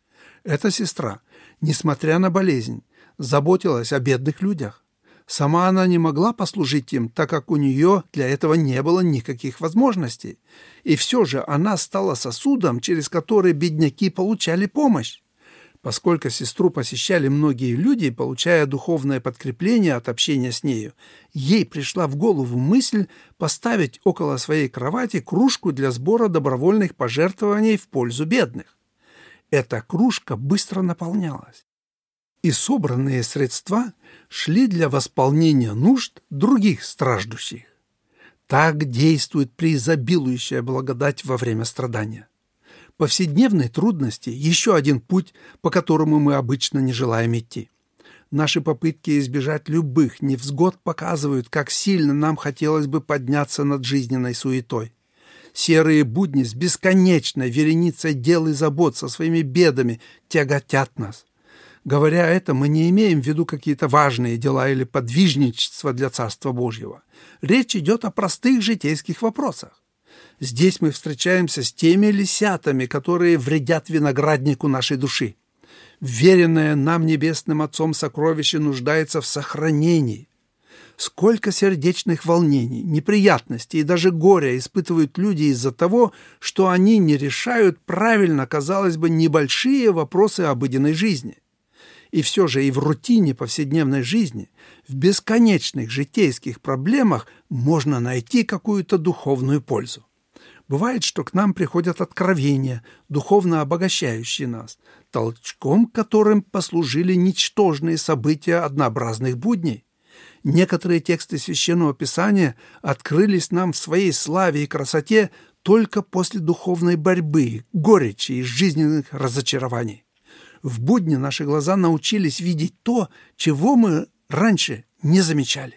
Эта сестра, несмотря на болезнь, заботилась о бедных людях. Сама она не могла послужить им, так как у нее для этого не было никаких возможностей. И все же она стала сосудом, через который бедняки получали помощь. Поскольку сестру посещали многие люди, получая духовное подкрепление от общения с нею, ей пришла в голову мысль поставить около своей кровати кружку для сбора добровольных пожертвований в пользу бедных. Эта кружка быстро наполнялась, и собранные средства шли для восполнения нужд других страждущих. Так действует преизобилующая благодать во время страдания. Повседневные трудности – еще один путь, по которому мы обычно не желаем идти. Наши попытки избежать любых невзгод показывают, как сильно нам хотелось бы подняться над жизненной суетой. Серые будни с бесконечной вереницей дел и забот со своими бедами тяготят нас. Говоря это, мы не имеем в виду какие-то важные дела или подвижничество для Царства Божьего. Речь идет о простых житейских вопросах. Здесь мы встречаемся с теми лисятами, которые вредят винограднику нашей души. Веренное нам Небесным Отцом сокровище нуждается в сохранении. Сколько сердечных волнений, неприятностей и даже горя испытывают люди из-за того, что они не решают правильно, казалось бы, небольшие вопросы обыденной жизни. И все же и в рутине повседневной жизни, в бесконечных житейских проблемах можно найти какую-то духовную пользу. Бывает, что к нам приходят откровения, духовно обогащающие нас, толчком которым послужили ничтожные события однообразных будней. Некоторые тексты Священного Писания открылись нам в своей славе и красоте только после духовной борьбы, горечи и жизненных разочарований. В будни наши глаза научились видеть то, чего мы раньше не замечали.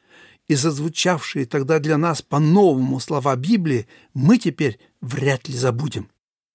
И зазвучавшие тогда для нас по-новому слова Библии мы теперь вряд ли забудем.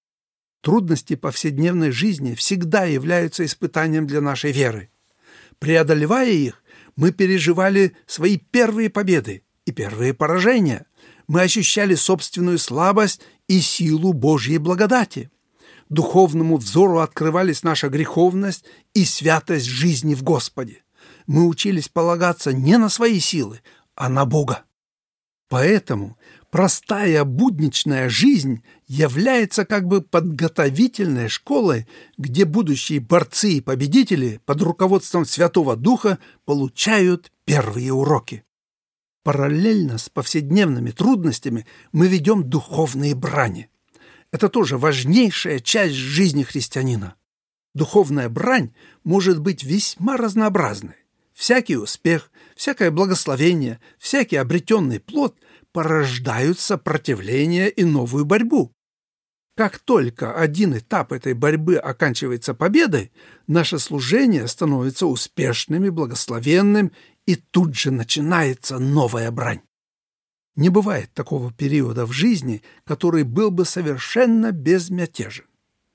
Трудности повседневной жизни всегда являются испытанием для нашей веры. Преодолевая их, мы переживали свои первые победы и первые поражения. Мы ощущали собственную слабость и силу Божьей благодати. Духовному взору открывались наша греховность и святость жизни в Господе. Мы учились полагаться не на свои силы, а на Бога. Поэтому простая будничная жизнь является как бы подготовительной школой, где будущие борцы и победители под руководством Святого Духа получают первые уроки. Параллельно с повседневными трудностями мы ведем духовные брани. Это тоже важнейшая часть жизни христианина. Духовная брань может быть весьма разнообразной. Всякий успех, всякое благословение, всякий обретенный плод порождают сопротивление и новую борьбу. Как только один этап этой борьбы оканчивается победой, наше служение становится успешным и благословенным, и тут же начинается новая брань. Не бывает такого периода в жизни, который был бы совершенно безмятежен.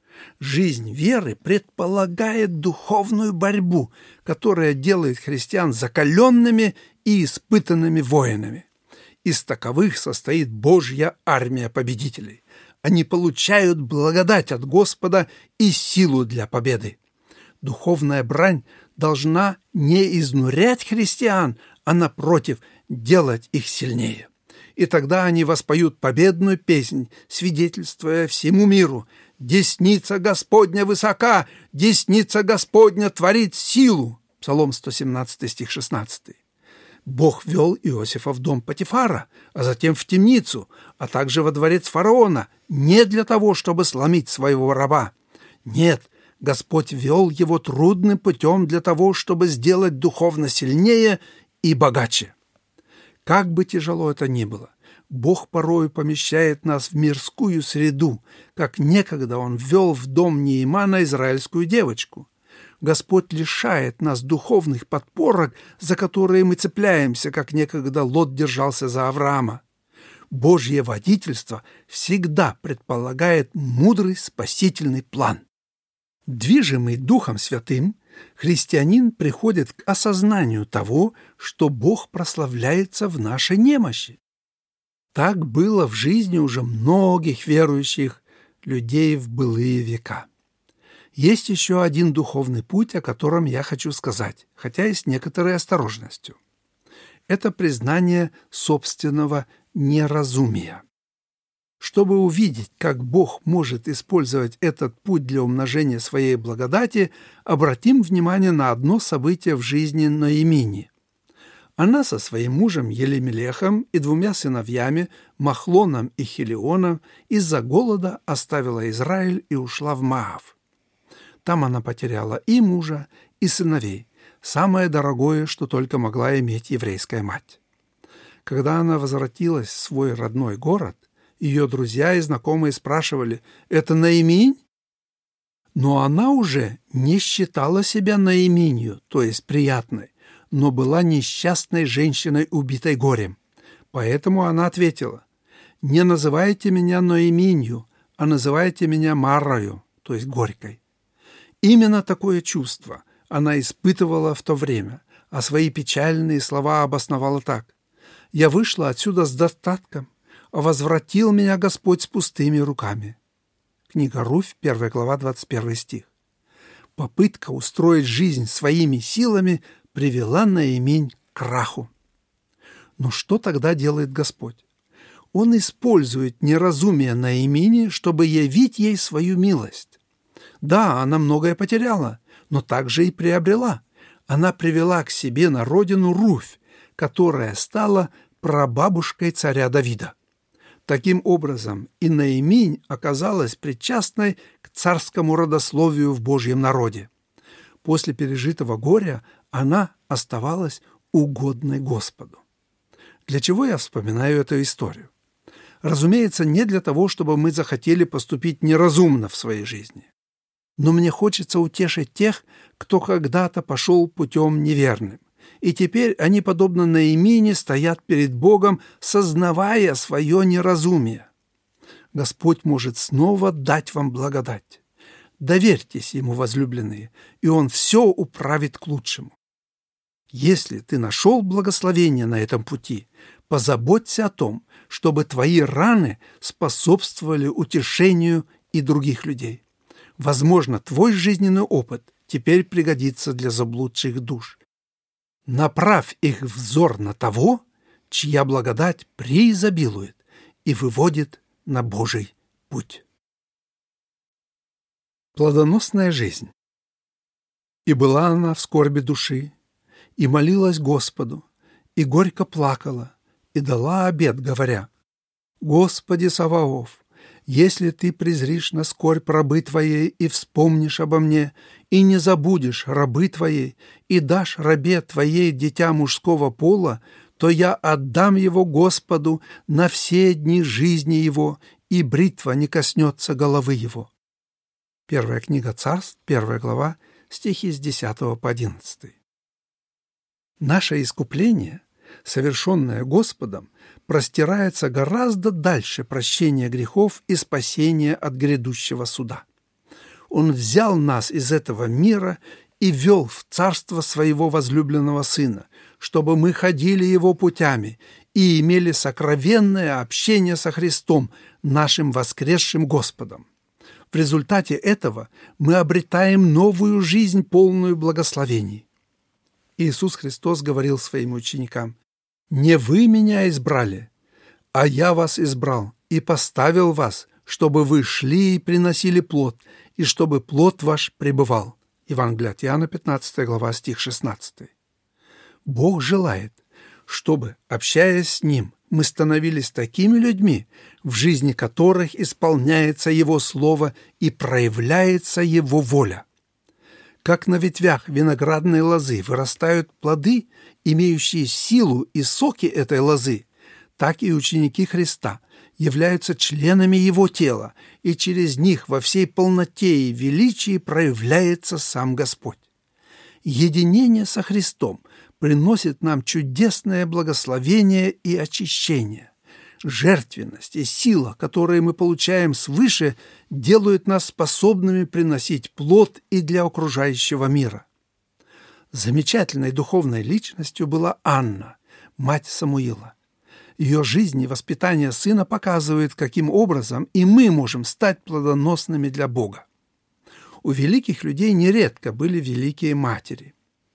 Жизнь веры предполагает духовную борьбу, которая делает христиан закаленными и испытанными воинами. Из таковых состоит Божья армия победителей. Они получают благодать от Господа и силу для победы. Духовная брань должна не изнурять христиан, а, напротив, делать их сильнее. И тогда они воспоют победную песнь, свидетельствуя всему миру: «Десница Господня высока, десница Господня творит силу». Псалом сто семнадцатый, стих шестнадцатый. Бог вел Иосифа в дом Потифара, а затем в темницу, а также во дворец фараона, не для того, чтобы сломить своего раба. Нет, Господь вел его трудным путем для того, чтобы сделать духовно сильнее и богаче. Как бы тяжело это ни было, Бог порою помещает нас в мирскую среду, как некогда Он ввел в дом Неемана израильскую девочку. Господь лишает нас духовных подпорок, за которые мы цепляемся, как некогда Лот держался за Авраама. Божье водительство всегда предполагает мудрый спасительный план. Движимый Духом Святым, христианин приходит к осознанию того, что Бог прославляется в нашей немощи. Так было в жизни уже многих верующих людей в былые века. Есть еще один духовный путь, о котором я хочу сказать, хотя и с некоторой осторожностью. Это признание собственного неразумия. Чтобы увидеть, как Бог может использовать этот путь для умножения своей благодати, обратим внимание на одно событие в жизни Ноэмии. Она со своим мужем Елемелехом и двумя сыновьями, Махлоном и Хилионом, из-за голода оставила Израиль и ушла в Моав. Там она потеряла и мужа, и сыновей, самое дорогое, что только могла иметь еврейская мать. Когда она возвратилась в свой родной город, ее друзья и знакомые спрашивали: «Это Ноэминь?» Но она уже не считала себя Ноэминью, то есть приятной, но была несчастной женщиной, убитой горем. Поэтому она ответила: «Не называйте меня Ноэминью, а называйте меня Маррою, то есть горькой». Именно такое чувство она испытывала в то время, а свои печальные слова обосновала так: «Я вышла отсюда с достатком, а возвратил меня Господь с пустыми руками». Книга Руфь, первая глава, двадцать первый стих. Попытка устроить жизнь своими силами привела Ноэминь к краху. Но что тогда делает Господь? Он использует неразумие Ноэмии, чтобы явить ей свою милость. Да, она многое потеряла, но также и приобрела. Она привела к себе на родину Руфь, которая стала прабабушкой царя Давида. Таким образом, и Ноэминь оказалась причастной к царскому родословию в Божьем народе. После пережитого горя она оставалась угодной Господу. Для чего я вспоминаю эту историю? Разумеется, не для того, чтобы мы захотели поступить неразумно в своей жизни. Но мне хочется утешить тех, кто когда-то пошел путем неверным. И теперь они, подобно Ноэмии, стоят перед Богом, сознавая свое неразумие. Господь может снова дать вам благодать. Доверьтесь Ему, возлюбленные, и Он все управит к лучшему. Если ты нашел благословение на этом пути, позаботься о том, чтобы твои раны способствовали утешению и других людей. Возможно, твой жизненный опыт теперь пригодится для заблудших душ. Направь их взор на того, чья благодать преизобилует и выводит на Божий путь. Плодоносная жизнь. И была она в скорби души, и молилась Господу, и горько плакала, и дала обет, говоря: «Господи Саваоф, если Ты презришь на скорбь рабы Твоей и вспомнишь обо мне, и не забудешь рабы Твоей, и дашь рабе Твоей дитя мужского пола, то я отдам его Господу на все дни жизни его, и бритва не коснется головы его». Первая книга Царств, первая глава, стихи с десятого по одиннадцатый. Наше искупление, совершенное Господом, простирается гораздо дальше прощения грехов и спасения от грядущего суда. Он взял нас из этого мира и вел в царство своего возлюбленного Сына, чтобы мы ходили Его путями и имели сокровенное общение со Христом, нашим воскресшим Господом. В результате этого мы обретаем новую жизнь, полную благословений. Иисус Христос говорил своим ученикам: «Не вы меня избрали, а я вас избрал и поставил вас, чтобы вы шли и приносили плод, и чтобы плод ваш пребывал». Евангелие от Иоанна, пятнадцатая глава, стих шестнадцатый. Бог желает, чтобы, общаясь с Ним, мы становились такими людьми, в жизни которых исполняется Его Слово и проявляется Его воля. Как на ветвях виноградной лозы вырастают плоды, имеющие силу и соки этой лозы, так и ученики Христа являются членами Его тела, и через них во всей полноте и величии проявляется сам Господь. Единение со Христом приносит нам чудесное благословение и очищение. Жертвенность и сила, которые мы получаем свыше, делают нас способными приносить плод и для окружающего мира. Замечательной духовной личностью была Анна, мать Самуила. Ее жизнь и воспитание сына показывают, каким образом и мы можем стать плодоносными для Бога. У великих людей нередко были великие матери.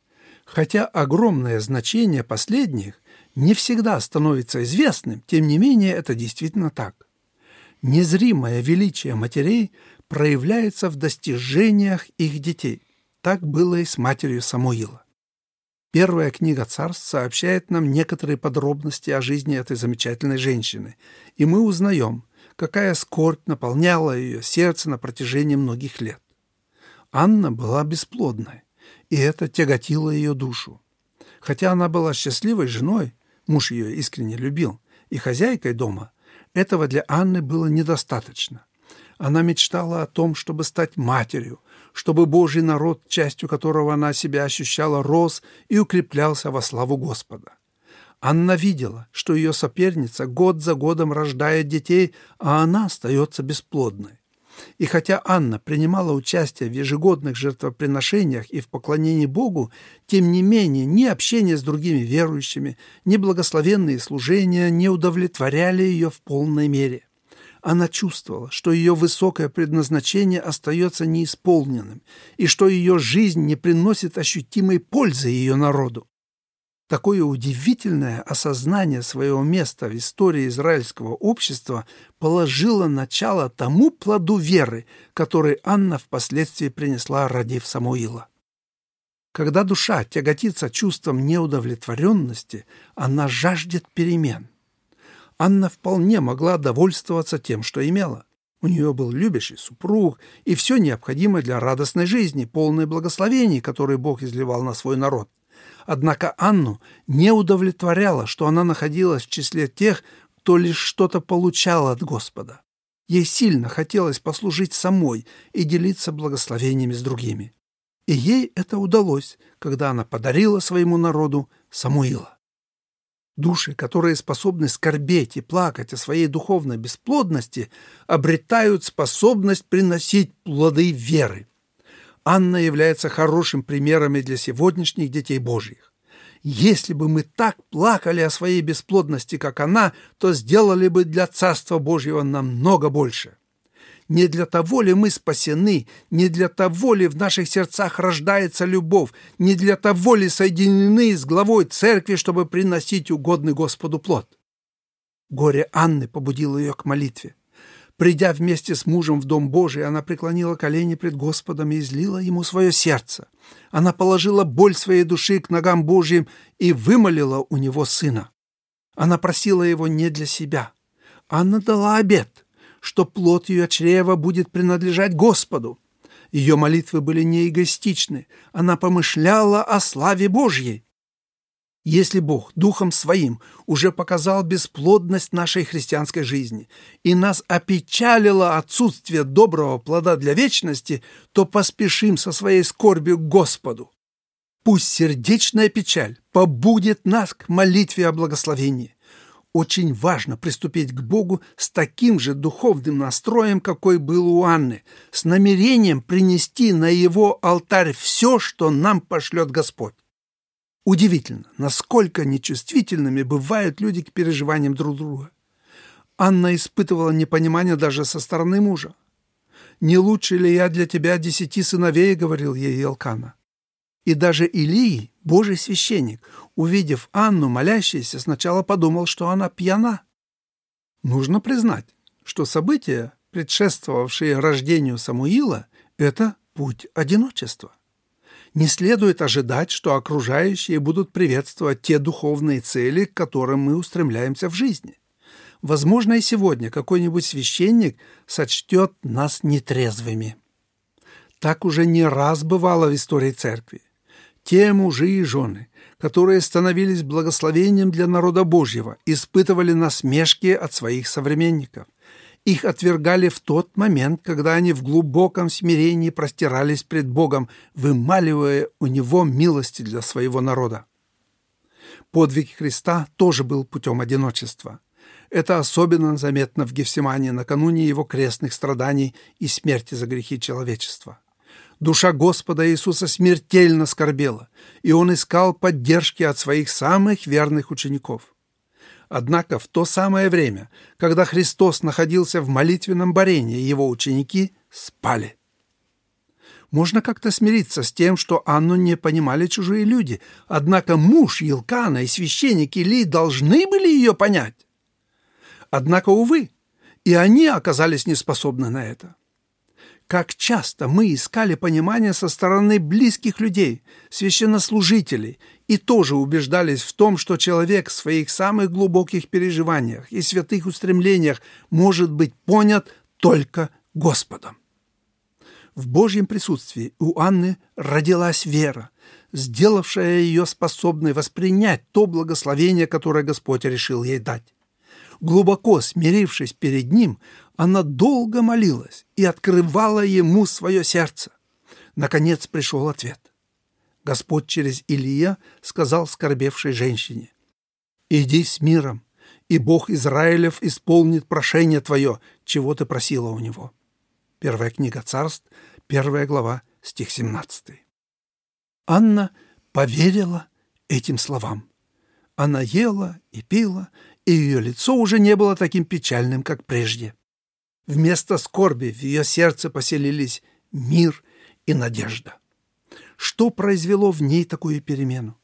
Хотя огромное значение последних не всегда становится известным, тем не менее это действительно так. Незримое величие матерей проявляется в достижениях их детей. Так было и с матерью Самуила. Первая книга Царств сообщает нам некоторые подробности о жизни этой замечательной женщины, и мы узнаем, какая скорбь наполняла ее сердце на протяжении многих лет. Анна была бесплодной, и это тяготило ее душу. Хотя она была счастливой женой, муж ее искренне любил, и хозяйкой дома, этого для Анны было недостаточно. Она мечтала о том, чтобы стать матерью, чтобы Божий народ, частью которого она себя ощущала, рос и укреплялся во славу Господа. Анна видела, что ее соперница год за годом рождает детей, а она остается бесплодной. И хотя Анна принимала участие в ежегодных жертвоприношениях и в поклонении Богу, тем не менее ни общение с другими верующими, ни благословенные служения не удовлетворяли ее в полной мере. Она чувствовала, что ее высокое предназначение остается неисполненным и что ее жизнь не приносит ощутимой пользы ее народу. Такое удивительное осознание своего места в истории израильского общества положило начало тому плоду веры, который Анна впоследствии принесла, родив Самуила. Когда душа тяготится чувством неудовлетворенности, она жаждет перемен. Анна вполне могла довольствоваться тем, что имела. У нее был любящий супруг и все необходимое для радостной жизни, полное благословений, которые Бог изливал на свой народ. Однако Анну не удовлетворяло, что она находилась в числе тех, кто лишь что-то получал от Господа. Ей сильно хотелось послужить самой и делиться благословениями с другими. И ей это удалось, когда она подарила своему народу Самуила. Души, которые способны скорбеть и плакать о своей духовной бесплодности, обретают способность приносить плоды веры. Анна является хорошим примером для сегодняшних детей Божьих. Если бы мы так плакали о своей бесплодности, как она, то сделали бы для Царства Божьего намного больше. Не для того ли мы спасены? Не для того ли в наших сердцах рождается любовь? Не для того ли соединены с главой церкви, чтобы приносить угодный Господу плод? Горе Анны побудило ее к молитве. Придя вместе с мужем в Дом Божий, она преклонила колени пред Господом и излила ему свое сердце. Она положила боль своей души к ногам Божьим и вымолила у него сына. Она просила его не для себя. Анна дала обет, что плод ее чрева будет принадлежать Господу. Ее молитвы были не эгоистичны. Она помышляла о славе Божьей. Если Бог Духом Своим уже показал бесплодность нашей христианской жизни и нас опечалило отсутствие доброго плода для вечности, то поспешим со своей скорбью к Господу. Пусть сердечная печаль побудет нас к молитве о благословении. Очень важно приступить к Богу с таким же духовным настроем, какой был у Анны, с намерением принести на Его алтарь все, что нам пошлет Господь. Удивительно, насколько нечувствительными бывают люди к переживаниям друг друга. Анна испытывала непонимание даже со стороны мужа. «Не лучше ли я для тебя десяти сыновей?» — говорил ей Елкана. И даже Илий, Божий священник, увидев Анну молящейся, сначала подумал, что она пьяна. Нужно признать, что события, предшествовавшие рождению Самуила, — это путь одиночества. Не следует ожидать, что окружающие будут приветствовать те духовные цели, к которым мы устремляемся в жизни. Возможно, и сегодня какой-нибудь священник сочтет нас нетрезвыми. Так уже не раз бывало в истории церкви. Те мужи и жены, которые становились благословением для народа Божьего, испытывали насмешки от своих современников. Их отвергали в тот момент, когда они в глубоком смирении простирались пред Богом, вымаливая у Него милости для своего народа. Подвиг Христа тоже был путем одиночества. Это особенно заметно в Гефсимании накануне Его крестных страданий и смерти за грехи человечества. Душа Господа Иисуса смертельно скорбела, и Он искал поддержки от своих самых верных учеников. Однако в то самое время, когда Христос находился в молитвенном борении, Его ученики спали. Можно как-то смириться с тем, что Анну не понимали чужие люди, однако муж Елкана и священник Илий должны были ее понять. Однако, увы, и они оказались неспособны на это. Как часто мы искали понимания со стороны близких людей, священнослужителей, и тоже убеждались в том, что человек в своих самых глубоких переживаниях и святых устремлениях может быть понят только Господом. В Божьем присутствии у Анны родилась вера, сделавшая ее способной воспринять то благословение, которое Господь решил ей дать. Глубоко смирившись перед Ним, она долго молилась и открывала Ему свое сердце. Наконец пришел ответ. Господь через Илия сказал скорбевшей женщине: «Иди с миром, и Бог Израилев исполнит прошение твое, чего ты просила у Него». Первая книга Царств, первая глава, стих семнадцатый. Анна поверила этим словам. Она ела и пила, и ее лицо уже не было таким печальным, как прежде. Вместо скорби в ее сердце поселились мир и надежда. Что произвело в ней такую перемену?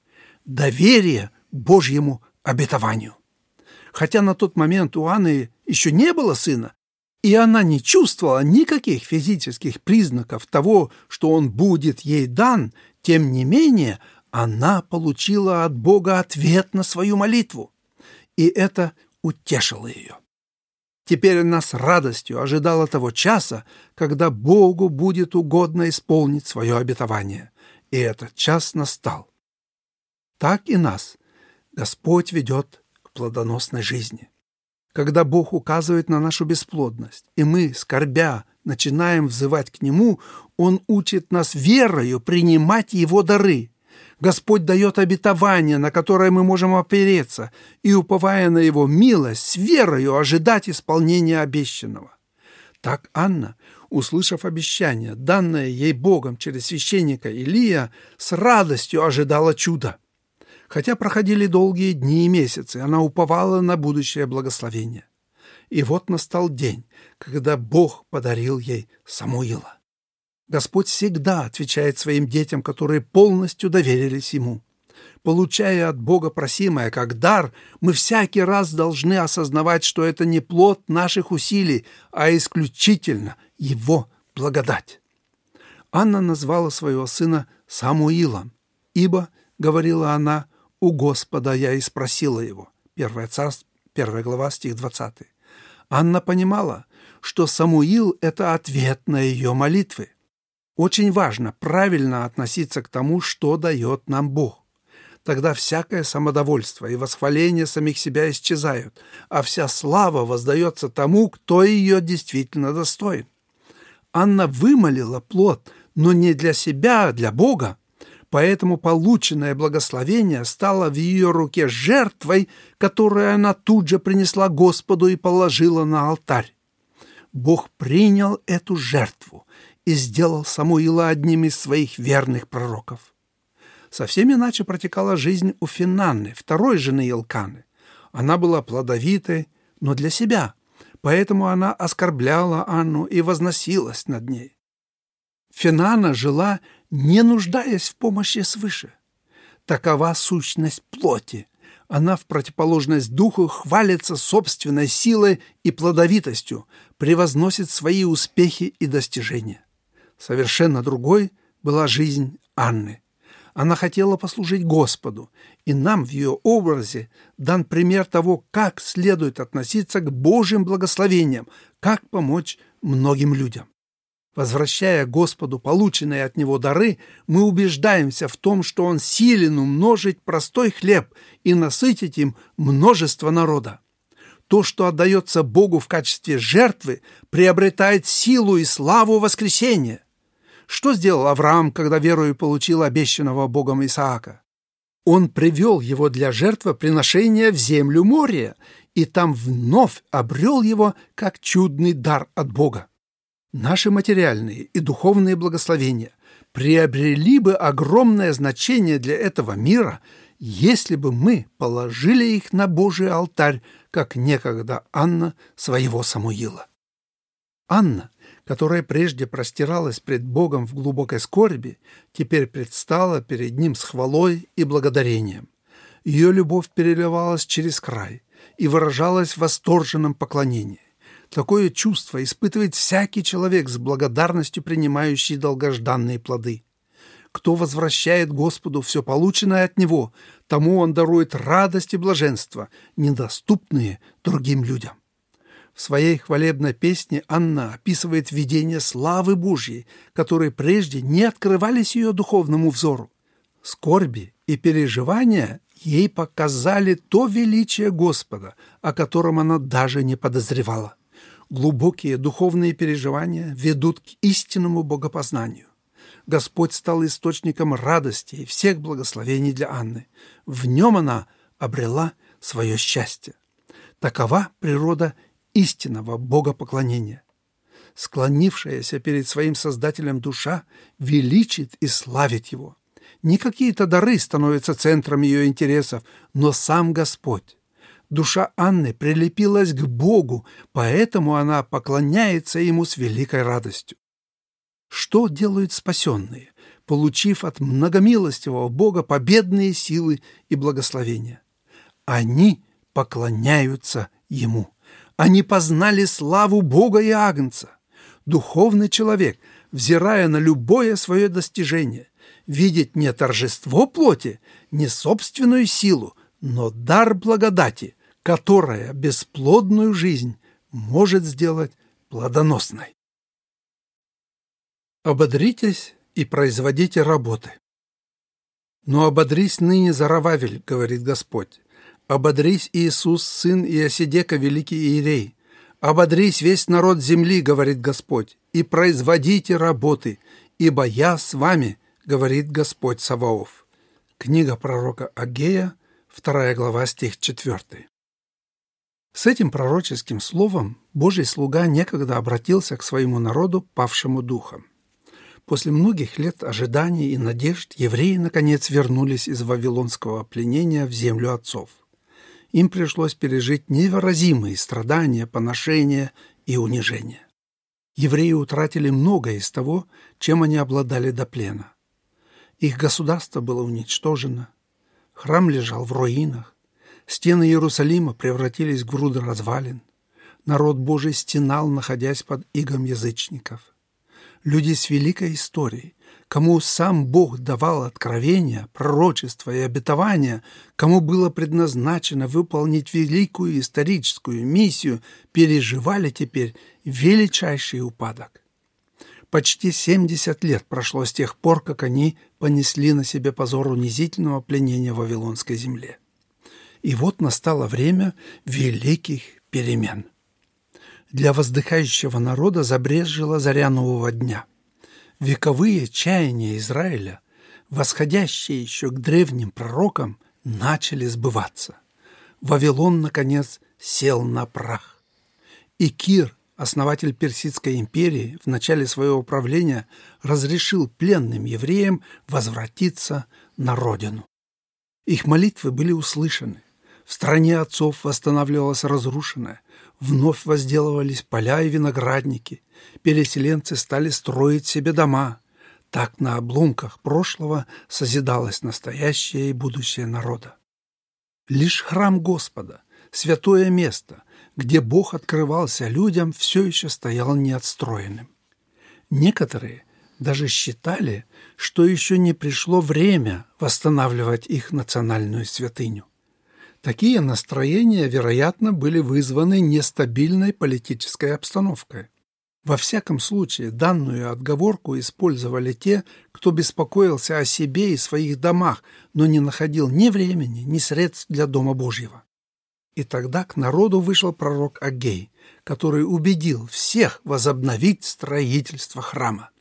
Доверие Божьему обетованию. Хотя на тот момент у Анны еще не было сына, и она не чувствовала никаких физических признаков того, что он будет ей дан, тем не менее она получила от Бога ответ на свою молитву, и это утешило ее. Теперь она с радостью ожидала того часа, когда Богу будет угодно исполнить свое обетование, и этот час настал. Так и нас Господь ведет к плодоносной жизни. Когда Бог указывает на нашу бесплодность, и мы, скорбя, начинаем взывать к Нему, Он учит нас верою принимать Его дары. Господь дает обетование, на которое мы можем опереться, и, уповая на Его милость, с верою ожидать исполнения обещанного. Так Анна, услышав обещание, данное ей Богом через священника Илия, с радостью ожидала чуда. Хотя проходили долгие дни и месяцы, она уповала на будущее благословение. И вот настал день, когда Бог подарил ей Самуила. Господь всегда отвечает своим детям, которые полностью доверились Ему. Получая от Бога просимое как дар, мы всякий раз должны осознавать, что это не плод наших усилий, а исключительно Его благодать. Анна назвала своего сына Самуилом, ибо, говорила она, у Господа я и спросила его. Первое царство, первая глава, стих двадцатый. Анна понимала, что Самуил – это ответ на ее молитвы. Очень важно правильно относиться к тому, что дает нам Бог. Тогда всякое самодовольство и восхваление самих себя исчезают, а вся слава воздается тому, кто ее действительно достоин. Анна вымолила плод, но не для себя, а для Бога. Поэтому полученное благословение стало в ее руке жертвой, которую она тут же принесла Господу и положила на алтарь. Бог принял эту жертву и сделал Самуила одним из своих верных пророков. Совсем иначе протекала жизнь у Финанны, второй жены Елканы. Она была плодовитой, но для себя, поэтому она оскорбляла Анну и возносилась над ней. Финанна жила, не нуждаясь в помощи свыше. Такова сущность плоти. Она в противоположность духу хвалится собственной силой и плодовитостью, превозносит свои успехи и достижения. Совершенно другой была жизнь Анны. Она хотела послужить Господу, и нам в ее образе дан пример того, как следует относиться к Божьим благословениям, как помочь многим людям. Возвращая Господу полученные от Него дары, мы убеждаемся в том, что Он силен умножить простой хлеб и насытить им множество народа. То, что отдается Богу в качестве жертвы, приобретает силу и славу воскресения. Что сделал Авраам, когда верою получил обещанного Богом Исаака? Он привел его для жертвоприношения в землю Мория, и там вновь обрел его как чудный дар от Бога. Наши материальные и духовные благословения приобрели бы огромное значение для этого мира, если бы мы положили их на Божий алтарь, как некогда Анна своего Самуила. Анна, которая прежде простиралась пред Богом в глубокой скорби, теперь предстала перед Ним с хвалой и благодарением. Ее любовь переливалась через край и выражалась в восторженном поклонении. Такое чувство испытывает всякий человек с благодарностью принимающий долгожданные плоды. Кто возвращает Господу все полученное от Него, тому Он дарует радость и блаженство, недоступные другим людям. В своей хвалебной песне Анна описывает видение славы Божьей, которые прежде не открывались ее духовному взору. Скорби и переживания ей показали то величие Господа, о котором она даже не подозревала. Глубокие духовные переживания ведут к истинному богопознанию. Господь стал источником радости и всех благословений для Анны. В нем она обрела свое счастье. Такова природа истинного богопоклонения. Склонившаяся перед своим Создателем душа величит и славит Его. Не какие-то дары становятся центром ее интересов, но сам Господь. Душа Анны прилепилась к Богу, поэтому она поклоняется Ему с великой радостью. Что делают спасенные, получив от многомилостивого Бога победные силы и благословения? Они поклоняются Ему. Они познали славу Бога и Агнца. Духовный человек, взирая на любое свое достижение, видит не торжество плоти, не собственную силу, но дар благодати, которая бесплодную жизнь может сделать плодоносной. Ободритесь и производите работы. Но ободрись ныне, Зарававель, говорит Господь. Ободрись, Иисус, сын Иосидека, великий иерей. Ободрись весь народ земли, говорит Господь, и производите работы, ибо я с вами, говорит Господь Саваоф. Книга пророка Агея, вторая глава, стих четвёртый. С этим пророческим словом Божий слуга некогда обратился к своему народу, павшему духом. После многих лет ожиданий и надежд евреи, наконец, вернулись из вавилонского пленения в землю отцов. им пришлось пережить невыразимые страдания, поношения и унижения. Евреи утратили многое из того, чем они обладали до плена. Их государство было уничтожено, храм лежал в руинах, стены Иерусалима превратились в груды развалин, народ Божий стенал, находясь под игом язычников. Люди с великой историей, кому сам Бог давал откровения, пророчества и обетования, кому было предназначено выполнить великую историческую миссию, переживали теперь величайший упадок. Почти семьдесят лет прошло с тех пор, как они понесли на себе позор унизительного пленения в Вавилонской земле. И вот настало время великих перемен. Для воздыхающего народа забрезжила заря нового дня. Вековые чаяния Израиля, восходящие еще к древним пророкам, начали сбываться. Вавилон, наконец, сел на прах. И Кир, основатель Персидской империи, в начале своего правления разрешил пленным евреям возвратиться на родину. Их молитвы были услышаны. В стране отцов восстанавливалось разрушенное, вновь возделывались поля и виноградники, переселенцы стали строить себе дома. Так на обломках прошлого созидалось настоящее и будущее народа. Лишь храм Господа, святое место, где Бог открывался людям, все еще стоял неотстроенным. Некоторые даже считали, что еще не пришло время восстанавливать их национальную святыню. Такие настроения, вероятно, были вызваны нестабильной политической обстановкой. Во всяком случае, данную отговорку использовали те, кто беспокоился о себе и своих домах, но не находил ни времени, ни средств для Дома Божьего. И тогда к народу вышел пророк Аггей, который убедил всех возобновить строительство храма.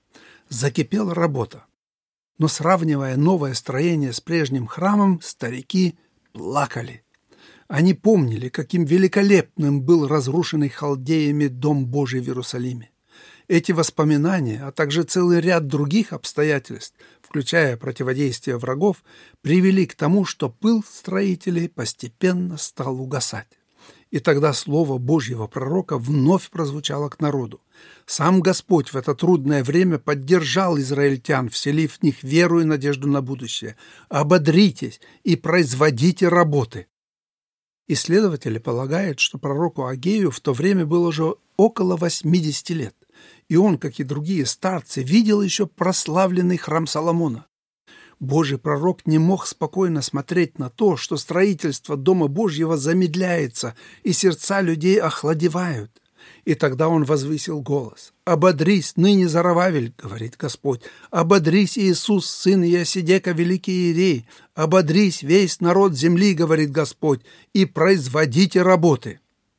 Закипела работа. Но, сравнивая новое строение с прежним храмом, старики плакали. Они помнили, каким великолепным был разрушенный халдеями Дом Божий в Иерусалиме. Эти воспоминания, а также целый ряд других обстоятельств, включая противодействие врагов, привели к тому, что пыл строителей постепенно стал угасать. И тогда слово Божьего пророка вновь прозвучало к народу. Сам Господь в это трудное время поддержал израильтян, вселив в них веру и надежду на будущее. «Ободритесь и производите работы». Исследователи полагают, что пророку Аггею в то время было уже около восьмидесяти лет, и он, как и другие старцы, видел еще прославленный храм Соломона. Божий пророк не мог спокойно смотреть на то, что строительство Дома Божьего замедляется, и сердца людей охладевают. И тогда он возвысил голос. «Ободрись, ныне Зарававель, — говорит Господь, — ободрись, Иисус, сын Иосидека, великий иерей, ободрись, весь народ земли, — говорит Господь, — и производите работы».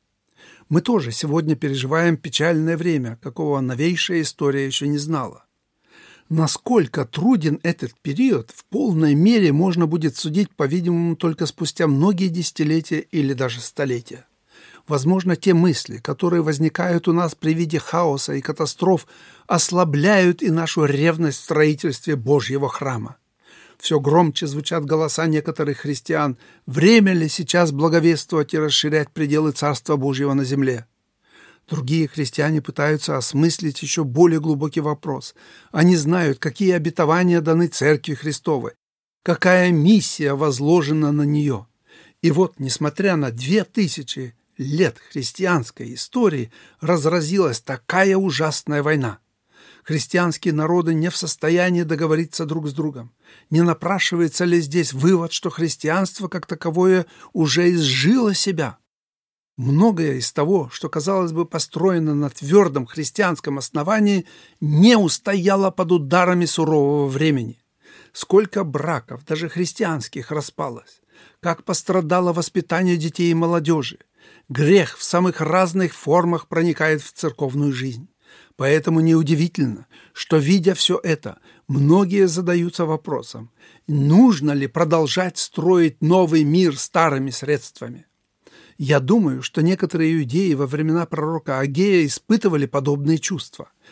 Мы тоже сегодня переживаем печальное время, какого новейшая история еще не знала. Насколько труден этот период, в полной мере можно будет судить, по-видимому, только спустя многие десятилетия или даже столетия. Возможно, те мысли, которые возникают у нас при виде хаоса и катастроф, ослабляют и нашу ревность в строительстве Божьего храма. Все громче звучат голоса некоторых христиан. Время ли сейчас благовествовать и расширять пределы Царства Божьего на земле? Другие христиане пытаются осмыслить еще более глубокий вопрос. Они знают, какие обетования даны Церкви Христовой, какая миссия возложена на нее. И вот, несмотря на две тысячи лет христианской истории, разразилась такая ужасная война. Христианские народы не в состоянии договориться друг с другом. Не напрашивается ли здесь вывод, что христианство как таковое уже изжило себя? Многое из того, что, казалось бы, построено на твердом христианском основании, не устояло под ударами сурового времени. Сколько браков, даже христианских, распалось. Как пострадало воспитание детей и молодежи. Грех в самых разных формах проникает в церковную жизнь. Поэтому неудивительно, что, видя все это, многие задаются вопросом, нужно ли продолжать строить новый мир старыми средствами. Я думаю, что некоторые иудеи во времена пророка Аггея испытывали подобные чувства.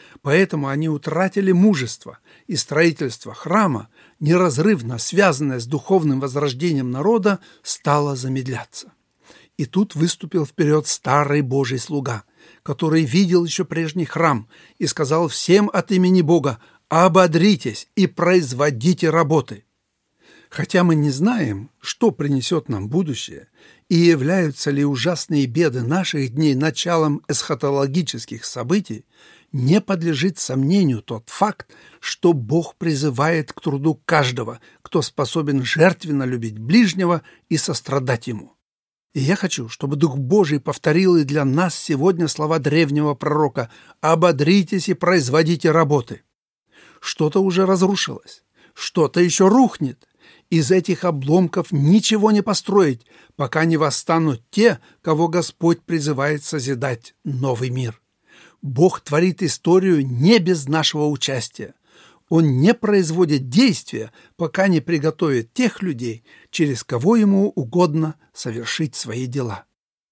Поэтому они утратили мужество, и строительство храма, неразрывно связанное с духовным возрождением народа, стало замедляться. И тут выступил вперед старый Божий слуга, который видел еще прежний храм и сказал всем от имени Бога: «Ободритесь и производите работы». Хотя мы не знаем, что принесет нам будущее, и являются ли ужасные беды наших дней началом эсхатологических событий, не подлежит сомнению тот факт, что Бог призывает к труду каждого, кто способен жертвенно любить ближнего и сострадать ему. И я хочу, чтобы Дух Божий повторил и для нас сегодня слова древнего пророка: «Ободритесь и производите работы». Что-то уже разрушилось, что-то еще рухнет. Из этих обломков ничего не построить, пока не восстанут те, кого Господь призывает созидать новый мир. Бог творит историю не без нашего участия. Он не производит действия, пока не приготовит тех людей, через кого ему угодно совершить свои дела.